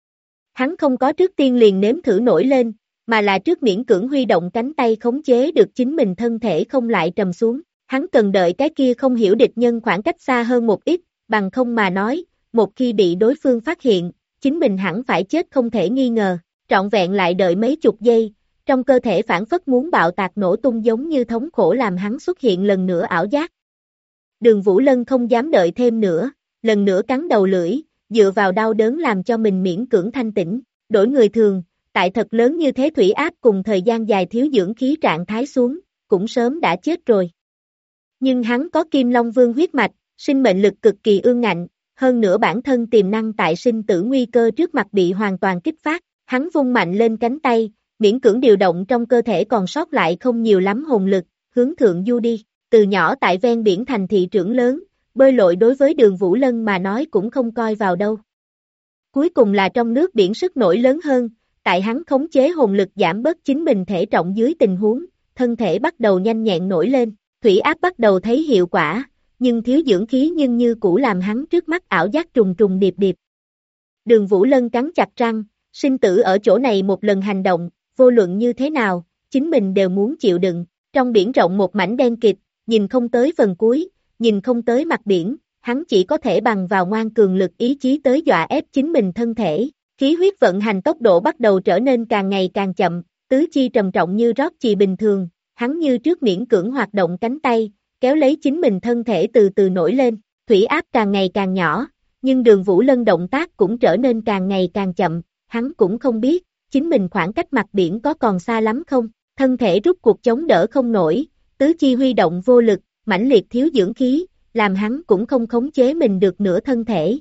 Hắn không có trước tiên liền nếm thử nổi lên, mà là trước miễn cưỡng huy động cánh tay khống chế được chính mình thân thể không lại trầm xuống, hắn cần đợi cái kia không hiểu địch nhân khoảng cách xa hơn một ít, bằng không mà nói, một khi bị đối phương phát hiện, chính mình hẳn phải chết không thể nghi ngờ, trọn vẹn lại đợi mấy chục giây, trong cơ thể phản phất muốn bạo tạc nổ tung giống như thống khổ làm hắn xuất hiện lần nữa ảo giác. Đường Vũ Lân không dám đợi thêm nữa, lần nữa cắn đầu lưỡi, dựa vào đau đớn làm cho mình miễn cưỡng thanh tĩnh, đổi người thường, tại thật lớn như thế thủy áp cùng thời gian dài thiếu dưỡng khí trạng thái xuống, cũng sớm đã chết rồi. Nhưng hắn có Kim Long Vương huyết mạch, sinh mệnh lực cực kỳ ương ngạnh, hơn nữa bản thân tiềm năng tại sinh tử nguy cơ trước mặt bị hoàn toàn kích phát, hắn vung mạnh lên cánh tay, miễn cưỡng điều động trong cơ thể còn sót lại không nhiều lắm hồn lực, hướng thượng du đi, từ nhỏ tại ven biển thành thị trưởng lớn, bơi lội đối với Đường Vũ Lân mà nói cũng không coi vào đâu. Cuối cùng là trong nước biển sức nổi lớn hơn, tại hắn khống chế hồn lực giảm bớt chính mình thể trọng dưới tình huống, thân thể bắt đầu nhanh nhẹn nổi lên, thủy áp bắt đầu thấy hiệu quả, nhưng thiếu dưỡng khí nhưng như cũ làm hắn trước mắt ảo giác trùng trùng điệp điệp. Đường Vũ Lân cắn chặt răng, sinh tử ở chỗ này một lần hành động, vô luận như thế nào, chính mình đều muốn chịu đựng, Trong biển rộng một mảnh đen kịt, nhìn không tới phần cuối, nhìn không tới mặt biển, hắn chỉ có thể bằng vào ngoan cường lực ý chí tới dọa ép chính mình thân thể. Khí huyết vận hành tốc độ bắt đầu trở nên càng ngày càng chậm, tứ chi trầm trọng như rót chì bình thường, hắn như trước miễn cưỡng hoạt động cánh tay, kéo lấy chính mình thân thể từ từ nổi lên, thủy áp càng ngày càng nhỏ, nhưng Đường Vũ Lân động tác cũng trở nên càng ngày càng chậm, hắn cũng không biết, chính mình khoảng cách mặt biển có còn xa lắm không, thân thể rút cuộc chống đỡ không nổi, tứ chi huy động vô lực, mãnh liệt thiếu dưỡng khí, làm hắn cũng không khống chế mình được nửa thân thể.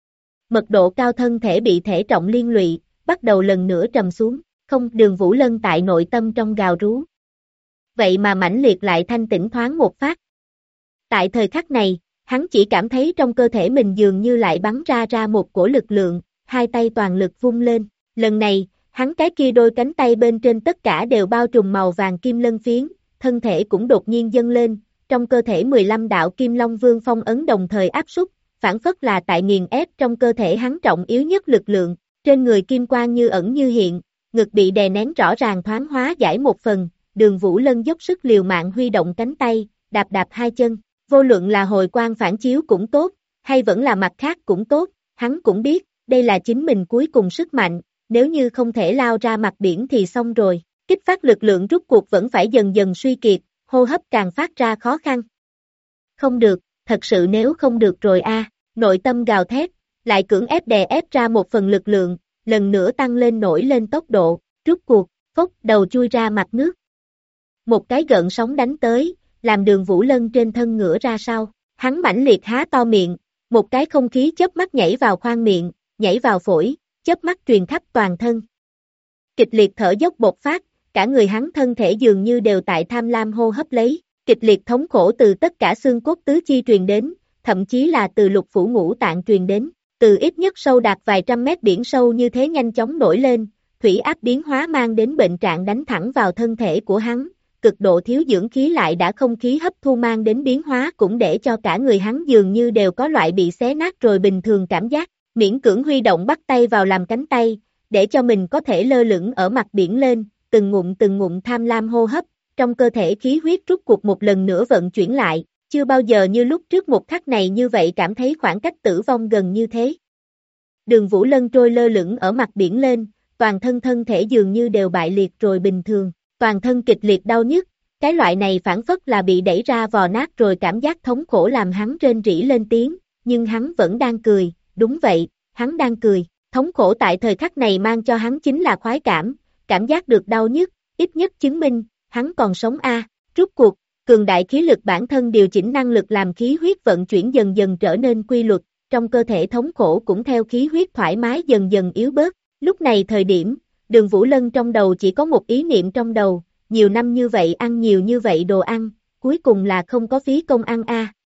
Mật độ cao thân thể bị thể trọng liên lụy, bắt đầu lần nữa trầm xuống, không, Đường Vũ Lân tại nội tâm trong gào rú. Vậy mà mãnh liệt lại thanh tĩnh thoáng một phát. Tại thời khắc này, hắn chỉ cảm thấy trong cơ thể mình dường như lại bắn ra một cổ lực lượng, hai tay toàn lực vung lên, lần này, hắn cái kia đôi cánh tay bên trên tất cả đều bao trùm màu vàng kim lân phiến, thân thể cũng đột nhiên dâng lên, trong cơ thể 15 đạo kim long vương phong ấn đồng thời áp súc, phản phất là tại nghiền ép trong cơ thể hắn trọng yếu nhất lực lượng, trên người kim quang như ẩn như hiện, ngực bị đè nén rõ ràng thoáng hóa giải một phần, Đường Vũ Lân dốc sức liều mạng huy động cánh tay, đạp đạp hai chân, vô luận là hồi quang phản chiếu cũng tốt, hay vẫn là mặt khác cũng tốt, hắn cũng biết, đây là chính mình cuối cùng sức mạnh, nếu như không thể lao ra mặt biển thì xong rồi, kích phát lực lượng rút cuộc vẫn phải dần dần suy kiệt, hô hấp càng phát ra khó khăn. Không được, thật sự nếu không được rồi nội tâm gào thét, lại cưỡng ép đè ép ra một phần lực lượng, lần nữa tăng lên nổi lên tốc độ, rút cuộc, phốc đầu chui ra mặt nước. Một cái gợn sóng đánh tới, làm Đường Vũ Lân trên thân ngửa ra sau, hắn mãnh liệt há to miệng, một cái không khí chớp mắt nhảy vào khoang miệng, nhảy vào phổi, chớp mắt truyền khắp toàn thân. Kịch liệt thở dốc bộc phát, cả người hắn thân thể dường như đều tại tham lam hô hấp lấy, kịch liệt thống khổ từ tất cả xương cốt tứ chi truyền đến, thậm chí là từ lục phủ ngũ tạng truyền đến, từ ít nhất sâu đạt vài trăm mét biển sâu như thế nhanh chóng nổi lên, thủy áp biến hóa mang đến bệnh trạng đánh thẳng vào thân thể của hắn, cực độ thiếu dưỡng khí lại đã không khí hấp thu mang đến biến hóa cũng để cho cả người hắn dường như đều có loại bị xé nát rồi bình thường cảm giác, miễn cưỡng huy động bắt tay vào làm cánh tay, để cho mình có thể lơ lửng ở mặt biển lên, từng ngụm tham lam hô hấp, trong cơ thể khí huyết rút cuộc một lần nữa vận chuyển lại, chưa bao giờ như lúc trước một khắc này như vậy cảm thấy khoảng cách tử vong gần như thế. Đường Vũ Lân trôi lơ lửng ở mặt biển lên, toàn thân thể dường như đều bại liệt rồi bình thường, toàn thân kịch liệt đau nhức, cái loại này phản phất là bị đẩy ra vò nát rồi cảm giác thống khổ làm hắn rên rỉ lên tiếng, nhưng hắn vẫn đang cười, đúng vậy, hắn đang cười, thống khổ tại thời khắc này mang cho hắn chính là khoái cảm giác được đau nhức, ít nhất chứng minh, hắn còn sống rút cuộc, cường đại khí lực bản thân điều chỉnh năng lực làm khí huyết vận chuyển dần dần trở nên quy luật, trong cơ thể thống khổ cũng theo khí huyết thoải mái dần dần yếu bớt, lúc này thời điểm, Đường Vũ Lân trong đầu chỉ có một ý niệm trong đầu, nhiều năm như vậy ăn nhiều như vậy đồ ăn, cuối cùng là không có phí công ăn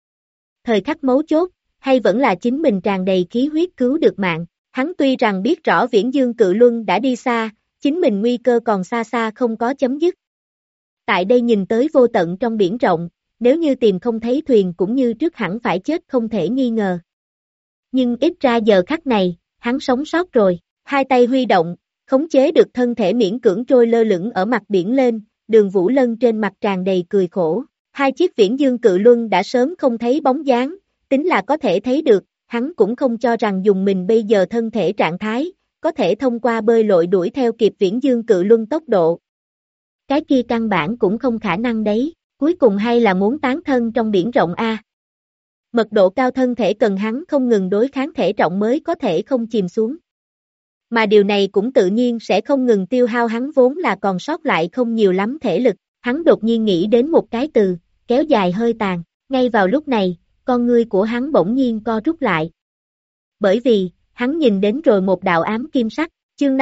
Thời khắc mấu chốt, hay vẫn là chính mình tràn đầy khí huyết cứu được mạng, hắn tuy rằng biết rõ Viễn Dương Cự Luân đã đi xa, chính mình nguy cơ còn xa xa không có chấm dứt. Tại đây nhìn tới vô tận trong biển rộng, nếu như tìm không thấy thuyền cũng như trước hẳn phải chết không thể nghi ngờ. Nhưng ít ra giờ khắc này, hắn sống sót rồi, hai tay huy động, khống chế được thân thể miễn cưỡng trôi lơ lửng ở mặt biển lên, Đường Vũ Lân trên mặt tràn đầy cười khổ. Hai chiếc Viễn Dương Cự Luân đã sớm không thấy bóng dáng, tính là có thể thấy được, hắn cũng không cho rằng dùng mình bây giờ thân thể trạng thái, có thể thông qua bơi lội đuổi theo kịp Viễn Dương Cự Luân tốc độ. Cái kia căn bản cũng không khả năng đấy, cuối cùng hay là muốn tán thân trong biển rộng Mật độ cao thân thể cần hắn không ngừng đối kháng thể trọng mới có thể không chìm xuống. Mà điều này cũng tự nhiên sẽ không ngừng tiêu hao hắn vốn là còn sót lại không nhiều lắm thể lực, hắn đột nhiên nghĩ đến một cái từ, kéo dài hơi tàn, ngay vào lúc này, con ngươi của hắn bỗng nhiên co rút lại. Bởi vì, hắn nhìn đến rồi một đạo ám kim sắc, chương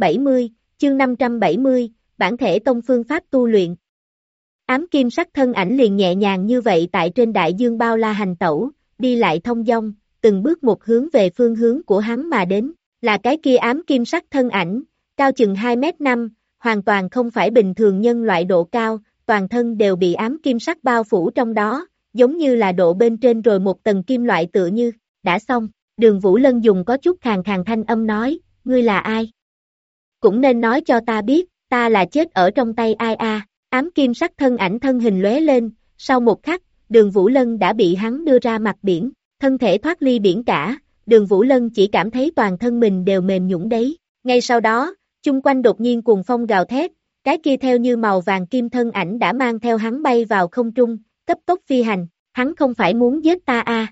570, bản thể tông phương pháp tu luyện. Ám kim sắc thân ảnh liền nhẹ nhàng như vậy tại trên đại dương bao la hành tẩu, đi lại thông dong, từng bước một hướng về phương hướng của hắn mà đến, là cái kia ám kim sắc thân ảnh, cao chừng 2m5, hoàn toàn không phải bình thường nhân loại độ cao, toàn thân đều bị ám kim sắc bao phủ trong đó, giống như là độ bên trên rồi một tầng kim loại tựa như, đã xong, Đường Vũ Lân dùng có chút khàn khàn thanh âm nói, ngươi là ai? Cũng nên nói cho ta biết, ta là chết ở trong tay ai Ám kim sắc thân ảnh thân hình lóe lên, sau một khắc, Đường Vũ Lân đã bị hắn đưa ra mặt biển, thân thể thoát ly biển cả, Đường Vũ Lân chỉ cảm thấy toàn thân mình đều mềm nhũn đấy. Ngay sau đó, chung quanh đột nhiên cuồng phong gào thét, cái kia theo như màu vàng kim thân ảnh đã mang theo hắn bay vào không trung, cấp tốc phi hành, hắn không phải muốn giết ta à?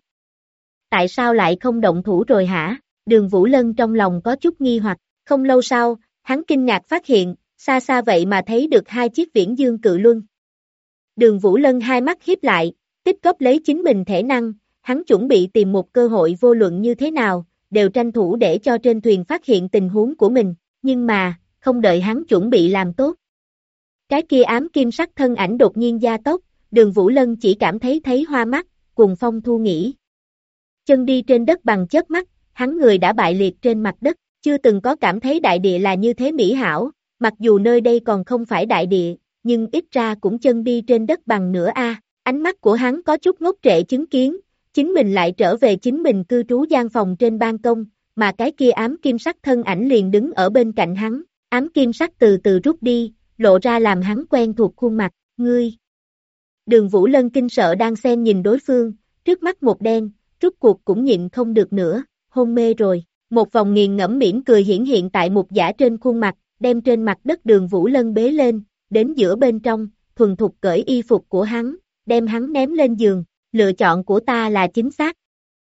Tại sao lại không động thủ rồi hả? Đường Vũ Lân trong lòng có chút nghi hoặc, không lâu sau, hắn kinh ngạc phát hiện, xa xa vậy mà thấy được hai chiếc viễn dương cự luân. Đường Vũ Lân hai mắt híp lại, tích góp lấy chính mình thể năng, hắn chuẩn bị tìm một cơ hội vô luận như thế nào, đều tranh thủ để cho trên thuyền phát hiện tình huống của mình, nhưng mà, không đợi hắn chuẩn bị làm tốt. Cái kia ám kim sắc thân ảnh đột nhiên gia tốc, Đường Vũ Lân chỉ cảm thấy hoa mắt, cùng phong thu nghỉ. Chân đi trên đất bằng chớp mắt, hắn người đã bại liệt trên mặt đất, chưa từng có cảm thấy đại địa là như thế mỹ hảo, mặc dù nơi đây còn không phải đại địa, nhưng ít ra cũng chân đi trên đất bằng nữa a. Ánh mắt của hắn có chút ngốc trệ chứng kiến, chính mình lại trở về chính mình cư trú gian phòng trên ban công, mà cái kia ám kim sắc thân ảnh liền đứng ở bên cạnh hắn, ám kim sắc từ từ rút đi, lộ ra làm hắn quen thuộc khuôn mặt, ngươi. Đường Vũ Lân kinh sợ đang xen nhìn đối phương, trước mắt một đen, rút cuộc cũng nhịn không được nữa, hôn mê rồi, một vòng nghiền ngẫm mỉm cười hiển hiện tại Mục Giả trên khuôn mặt, đem trên mặt đất Đường Vũ Lân bế lên, đến giữa bên trong, thuần thục cởi y phục của hắn, đem hắn ném lên giường, lựa chọn của ta là chính xác.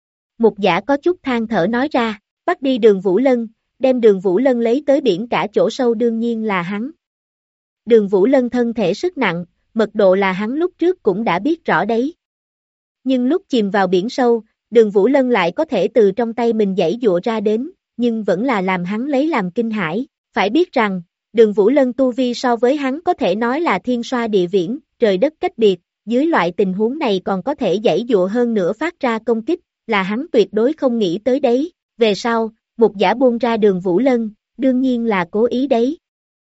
Mục Giả có chút than thở nói ra, bắt đi Đường Vũ Lân, đem Đường Vũ Lân lấy tới biển cả chỗ sâu đương nhiên là hắn. Đường Vũ Lân thân thể sức nặng, mật độ là hắn lúc trước cũng đã biết rõ đấy. Nhưng lúc chìm vào biển sâu, Đường Vũ Lân lại có thể từ trong tay mình giãy giụa ra đến, nhưng vẫn là làm hắn lấy làm kinh hãi. Phải biết rằng, Đường Vũ Lân tu vi so với hắn có thể nói là thiên xoa địa viễn, trời đất cách biệt, dưới loại tình huống này còn có thể giãy giụa hơn nữa phát ra công kích, là hắn tuyệt đối không nghĩ tới đấy. Về sau, Mục Giả buông ra Đường Vũ Lân, đương nhiên là cố ý đấy.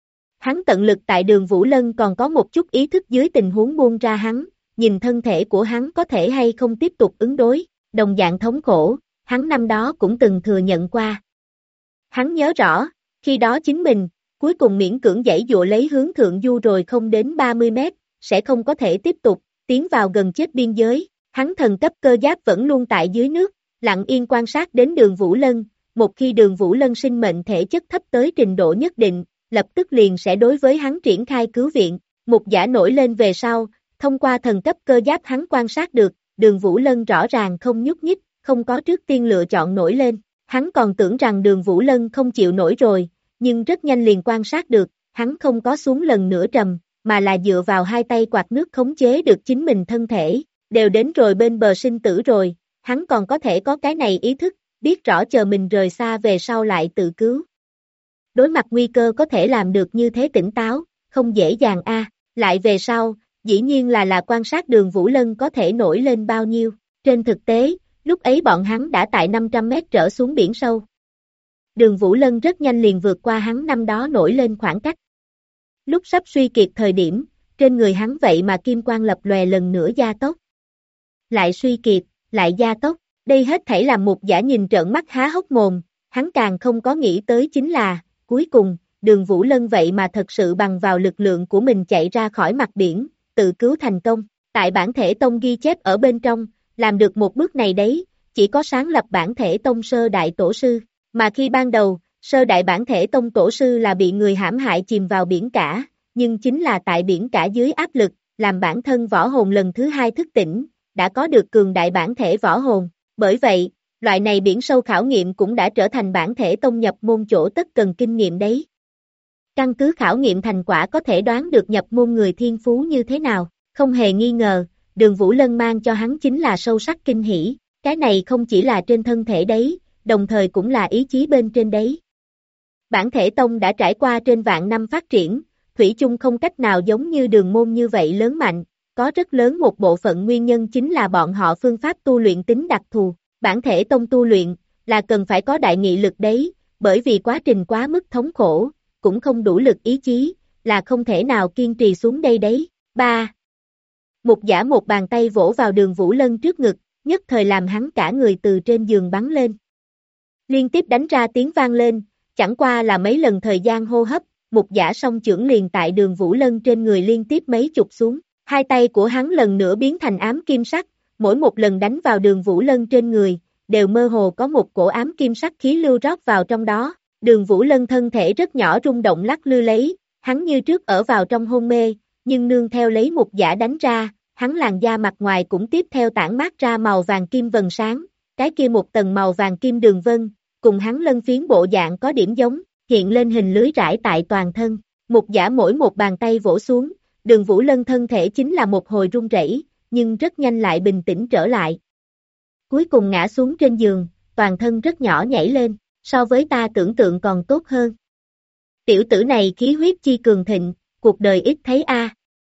Hắn tận lực tại Đường Vũ Lân còn có một chút ý thức dưới tình huống buông ra hắn, nhìn thân thể của hắn có thể hay không tiếp tục ứng đối, đồng dạng thống khổ, hắn năm đó cũng từng thừa nhận qua. Hắn nhớ rõ, khi đó chính mình, cuối cùng miễn cưỡng giãy giụa lấy hướng thượng du rồi không đến 30 mét, sẽ không có thể tiếp tục, tiến vào gần chết biên giới, hắn thần cấp cơ giáp vẫn luôn tại dưới nước, lặng yên quan sát đến Đường Vũ Lân, một khi Đường Vũ Lân sinh mệnh thể chất thấp tới trình độ nhất định, lập tức liền sẽ đối với hắn triển khai cứu viện. Mục Giả nổi lên về sau, thông qua thần cấp cơ giáp hắn quan sát được, Đường Vũ Lân rõ ràng không nhúc nhích, không có trước tiên lựa chọn nổi lên, hắn còn tưởng rằng Đường Vũ Lân không chịu nổi rồi, nhưng rất nhanh liền quan sát được, hắn không có xuống lần nữa trầm, mà là dựa vào hai tay quạt nước khống chế được chính mình thân thể, đều đến rồi bên bờ sinh tử rồi, hắn còn có thể có cái này ý thức, biết rõ chờ mình rời xa về sau lại tự cứu. Đối mặt nguy cơ có thể làm được như thế tỉnh táo, không dễ dàng a. Lại về sau, dĩ nhiên là quan sát Đường Vũ Lân có thể nổi lên bao nhiêu. Trên thực tế, lúc ấy bọn hắn đã tại 500 mét trở xuống biển sâu. Đường Vũ Lân rất nhanh liền vượt qua hắn năm đó nổi lên khoảng cách. Lúc sắp suy kiệt thời điểm, trên người hắn vậy mà kim quang lập lòe lần nữa gia tốc. Lại suy kiệt, lại gia tốc, đây hết thảy làm Mục Giả nhìn trợn mắt há hốc mồm, hắn càng không có nghĩ tới chính là, cuối cùng, Đường Vũ Lân vậy mà thật sự bằng vào lực lượng của mình chạy ra khỏi mặt biển, tự cứu thành công. Tại bản thể tông ghi chép ở bên trong, làm được một bước này đấy, chỉ có sáng lập bản thể tông sơ đại tổ sư, mà khi ban đầu, sơ đại bản thể tông tổ sư là bị người hãm hại chìm vào biển cả, nhưng chính là tại biển cả dưới áp lực, làm bản thân võ hồn lần thứ hai thức tỉnh, đã có được cường đại bản thể võ hồn, bởi vậy, loại này biển sâu khảo nghiệm cũng đã trở thành bản thể tông nhập môn chỗ tất cần kinh nghiệm đấy. Căn cứ khảo nghiệm thành quả có thể đoán được nhập môn người thiên phú như thế nào, không hề nghi ngờ, Đường Vũ Lân mang cho hắn chính là sâu sắc kinh hỉ, cái này không chỉ là trên thân thể đấy, đồng thời cũng là ý chí bên trên đấy. Bản thể tông đã trải qua trên vạn năm phát triển, thủy chung không cách nào giống như đường môn như vậy lớn mạnh, có rất lớn một bộ phận nguyên nhân chính là bọn họ phương pháp tu luyện tính đặc thù. Bản thể tông tu luyện, là cần phải có đại nghị lực đấy, bởi vì quá trình quá mức thống khổ, cũng không đủ lực ý chí, là không thể nào kiên trì xuống đây đấy. 3. Mục Giả một bàn tay vỗ vào Đường Vũ Lân trước ngực, nhất thời làm hắn cả người từ trên giường bắn lên. Liên tiếp đánh ra tiếng vang lên, chẳng qua là mấy lần thời gian hô hấp, một giả song chưởng liền tại Đường Vũ Lân trên người liên tiếp mấy chục xuống, hai tay của hắn lần nữa biến thành ám kim sắc, mỗi một lần đánh vào Đường Vũ Lân trên người, đều mơ hồ có một cổ ám kim sắc khí lưu rót vào trong đó, Đường Vũ Lân thân thể rất nhỏ rung động lắc lư lấy, hắn như trước ở vào trong hôn mê, nhưng nương theo lấy một giả đánh ra, hắn làn da mặt ngoài cũng tiếp theo tản mát ra màu vàng kim vầng sáng, cái kia một tầng màu vàng kim đường vân, cùng hắn lân phiến bộ dạng có điểm giống, hiện lên hình lưới rải tại toàn thân, một giả mỗi một bàn tay vỗ xuống, Đường Vũ Lân thân thể chính là một hồi run rẩy, nhưng rất nhanh lại bình tĩnh trở lại. Cuối cùng ngã xuống trên giường, toàn thân rất nhỏ nhảy lên, so với ta tưởng tượng còn tốt hơn. Tiểu tử này khí huyết chi cường thịnh, cuộc đời ít thấy a.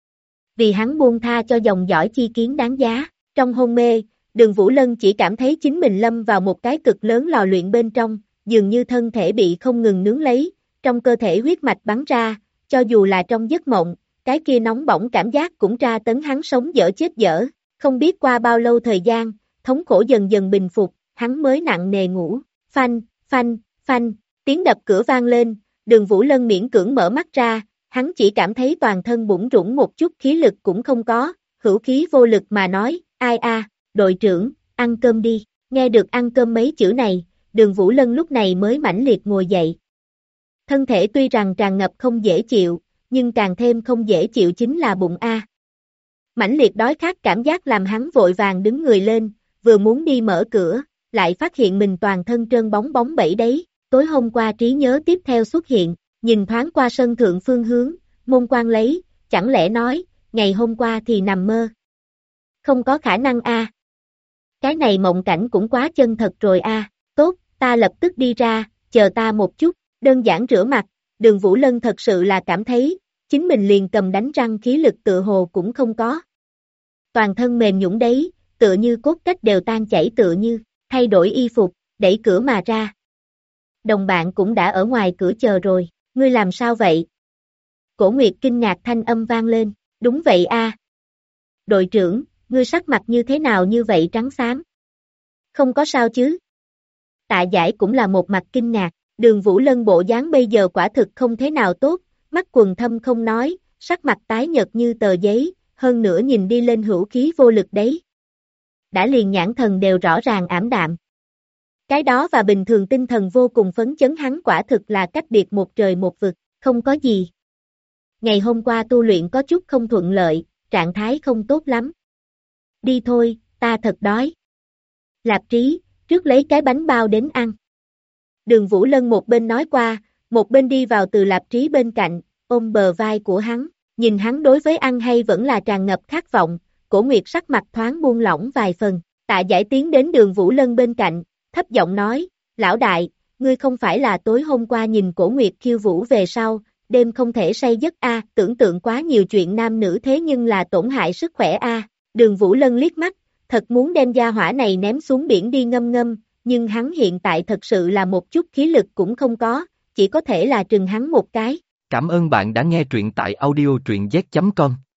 Vì hắn buông tha cho dòng dõi chi kiến đáng giá, trong hôn mê, Đường Vũ Lân chỉ cảm thấy chính mình lâm vào một cái cực lớn lò luyện bên trong, dường như thân thể bị không ngừng nướng lấy, trong cơ thể huyết mạch bắn ra, cho dù là trong giấc mộng, cái kia nóng bỏng cảm giác cũng tra tấn hắn sống dở chết dở, không biết qua bao lâu thời gian, thống khổ dần dần bình phục, hắn mới nặng nề ngủ, phanh, phanh, phanh, tiếng đập cửa vang lên, Đường Vũ Lân miễn cưỡng mở mắt ra, hắn chỉ cảm thấy toàn thân bủn rủn một chút khí lực cũng không có, hữu khí vô lực mà nói, ai a, đội trưởng, ăn cơm đi, nghe được ăn cơm mấy chữ này, Đường Vũ Lân lúc này mới mãnh liệt ngồi dậy. Thân thể tuy rằng tràn ngập không dễ chịu, nhưng càng thêm không dễ chịu chính là bụng a. Mãnh liệt đói khát cảm giác làm hắn vội vàng đứng người lên, vừa muốn đi mở cửa, lại phát hiện mình toàn thân trơn bóng bóng bẩy đấy, tối hôm qua trí nhớ tiếp theo xuất hiện, nhìn thoáng qua sân thượng phương hướng, môn quan lấy, chẳng lẽ nói, ngày hôm qua thì nằm mơ. Không có khả năng a. Cái này mộng cảnh cũng quá chân thật rồi a. Tốt, ta lập tức đi ra, chờ ta một chút, đơn giản rửa mặt, Đường Vũ Lân thật sự là cảm thấy, chính mình liền cầm đánh răng khí lực tựa hồ cũng không có. Toàn thân mềm nhũn đấy, tựa như cốt cách đều tan chảy tựa như, thay đổi y phục, đẩy cửa mà ra. Đồng bạn cũng đã ở ngoài cửa chờ rồi, ngươi làm sao vậy? Cổ Nguyệt kinh ngạc thanh âm vang lên, đúng vậy a. Đội trưởng, ngươi sắc mặt như thế nào như vậy trắng xám? Không có sao chứ? Tạ Giải cũng là một mặt kinh ngạc, Đường Vũ Lân bộ dáng bây giờ quả thực không thế nào tốt, mắt quầng thâm không nói, sắc mặt tái nhợt như tờ giấy, hơn nữa nhìn đi lên hữu khí vô lực đấy. Đã liền nhãn thần đều rõ ràng ảm đạm. Cái đó và bình thường tinh thần vô cùng phấn chấn hắn quả thực là cách biệt một trời một vực, không có gì. Ngày hôm qua tu luyện có chút không thuận lợi, trạng thái không tốt lắm. Đi thôi, ta thật đói. Lạp Trí, trước lấy cái bánh bao đến ăn. Đường Vũ Lân một bên nói qua, một bên đi vào từ Lạp Trí bên cạnh, ôm bờ vai của hắn, nhìn hắn đối với ăn hay vẫn là tràn ngập khát vọng, Cổ Nguyệt sắc mặt thoáng buông lỏng vài phần, Tạ Giải tiến đến Đường Vũ Lân bên cạnh, thấp giọng nói, lão đại, ngươi không phải là tối hôm qua nhìn Cổ Nguyệt khiêu vũ về sau, đêm không thể say giấc a, tưởng tượng quá nhiều chuyện nam nữ thế nhưng là tổn hại sức khỏe a. Đường Vũ Lân liếc mắt, thật muốn đem gia hỏa này ném xuống biển đi ngâm ngâm, nhưng hắn hiện tại thật sự là một chút khí lực cũng không có, chỉ có thể là trừng hắn một cái. Cảm ơn bạn đã nghe truyện tại audio truyện z.com.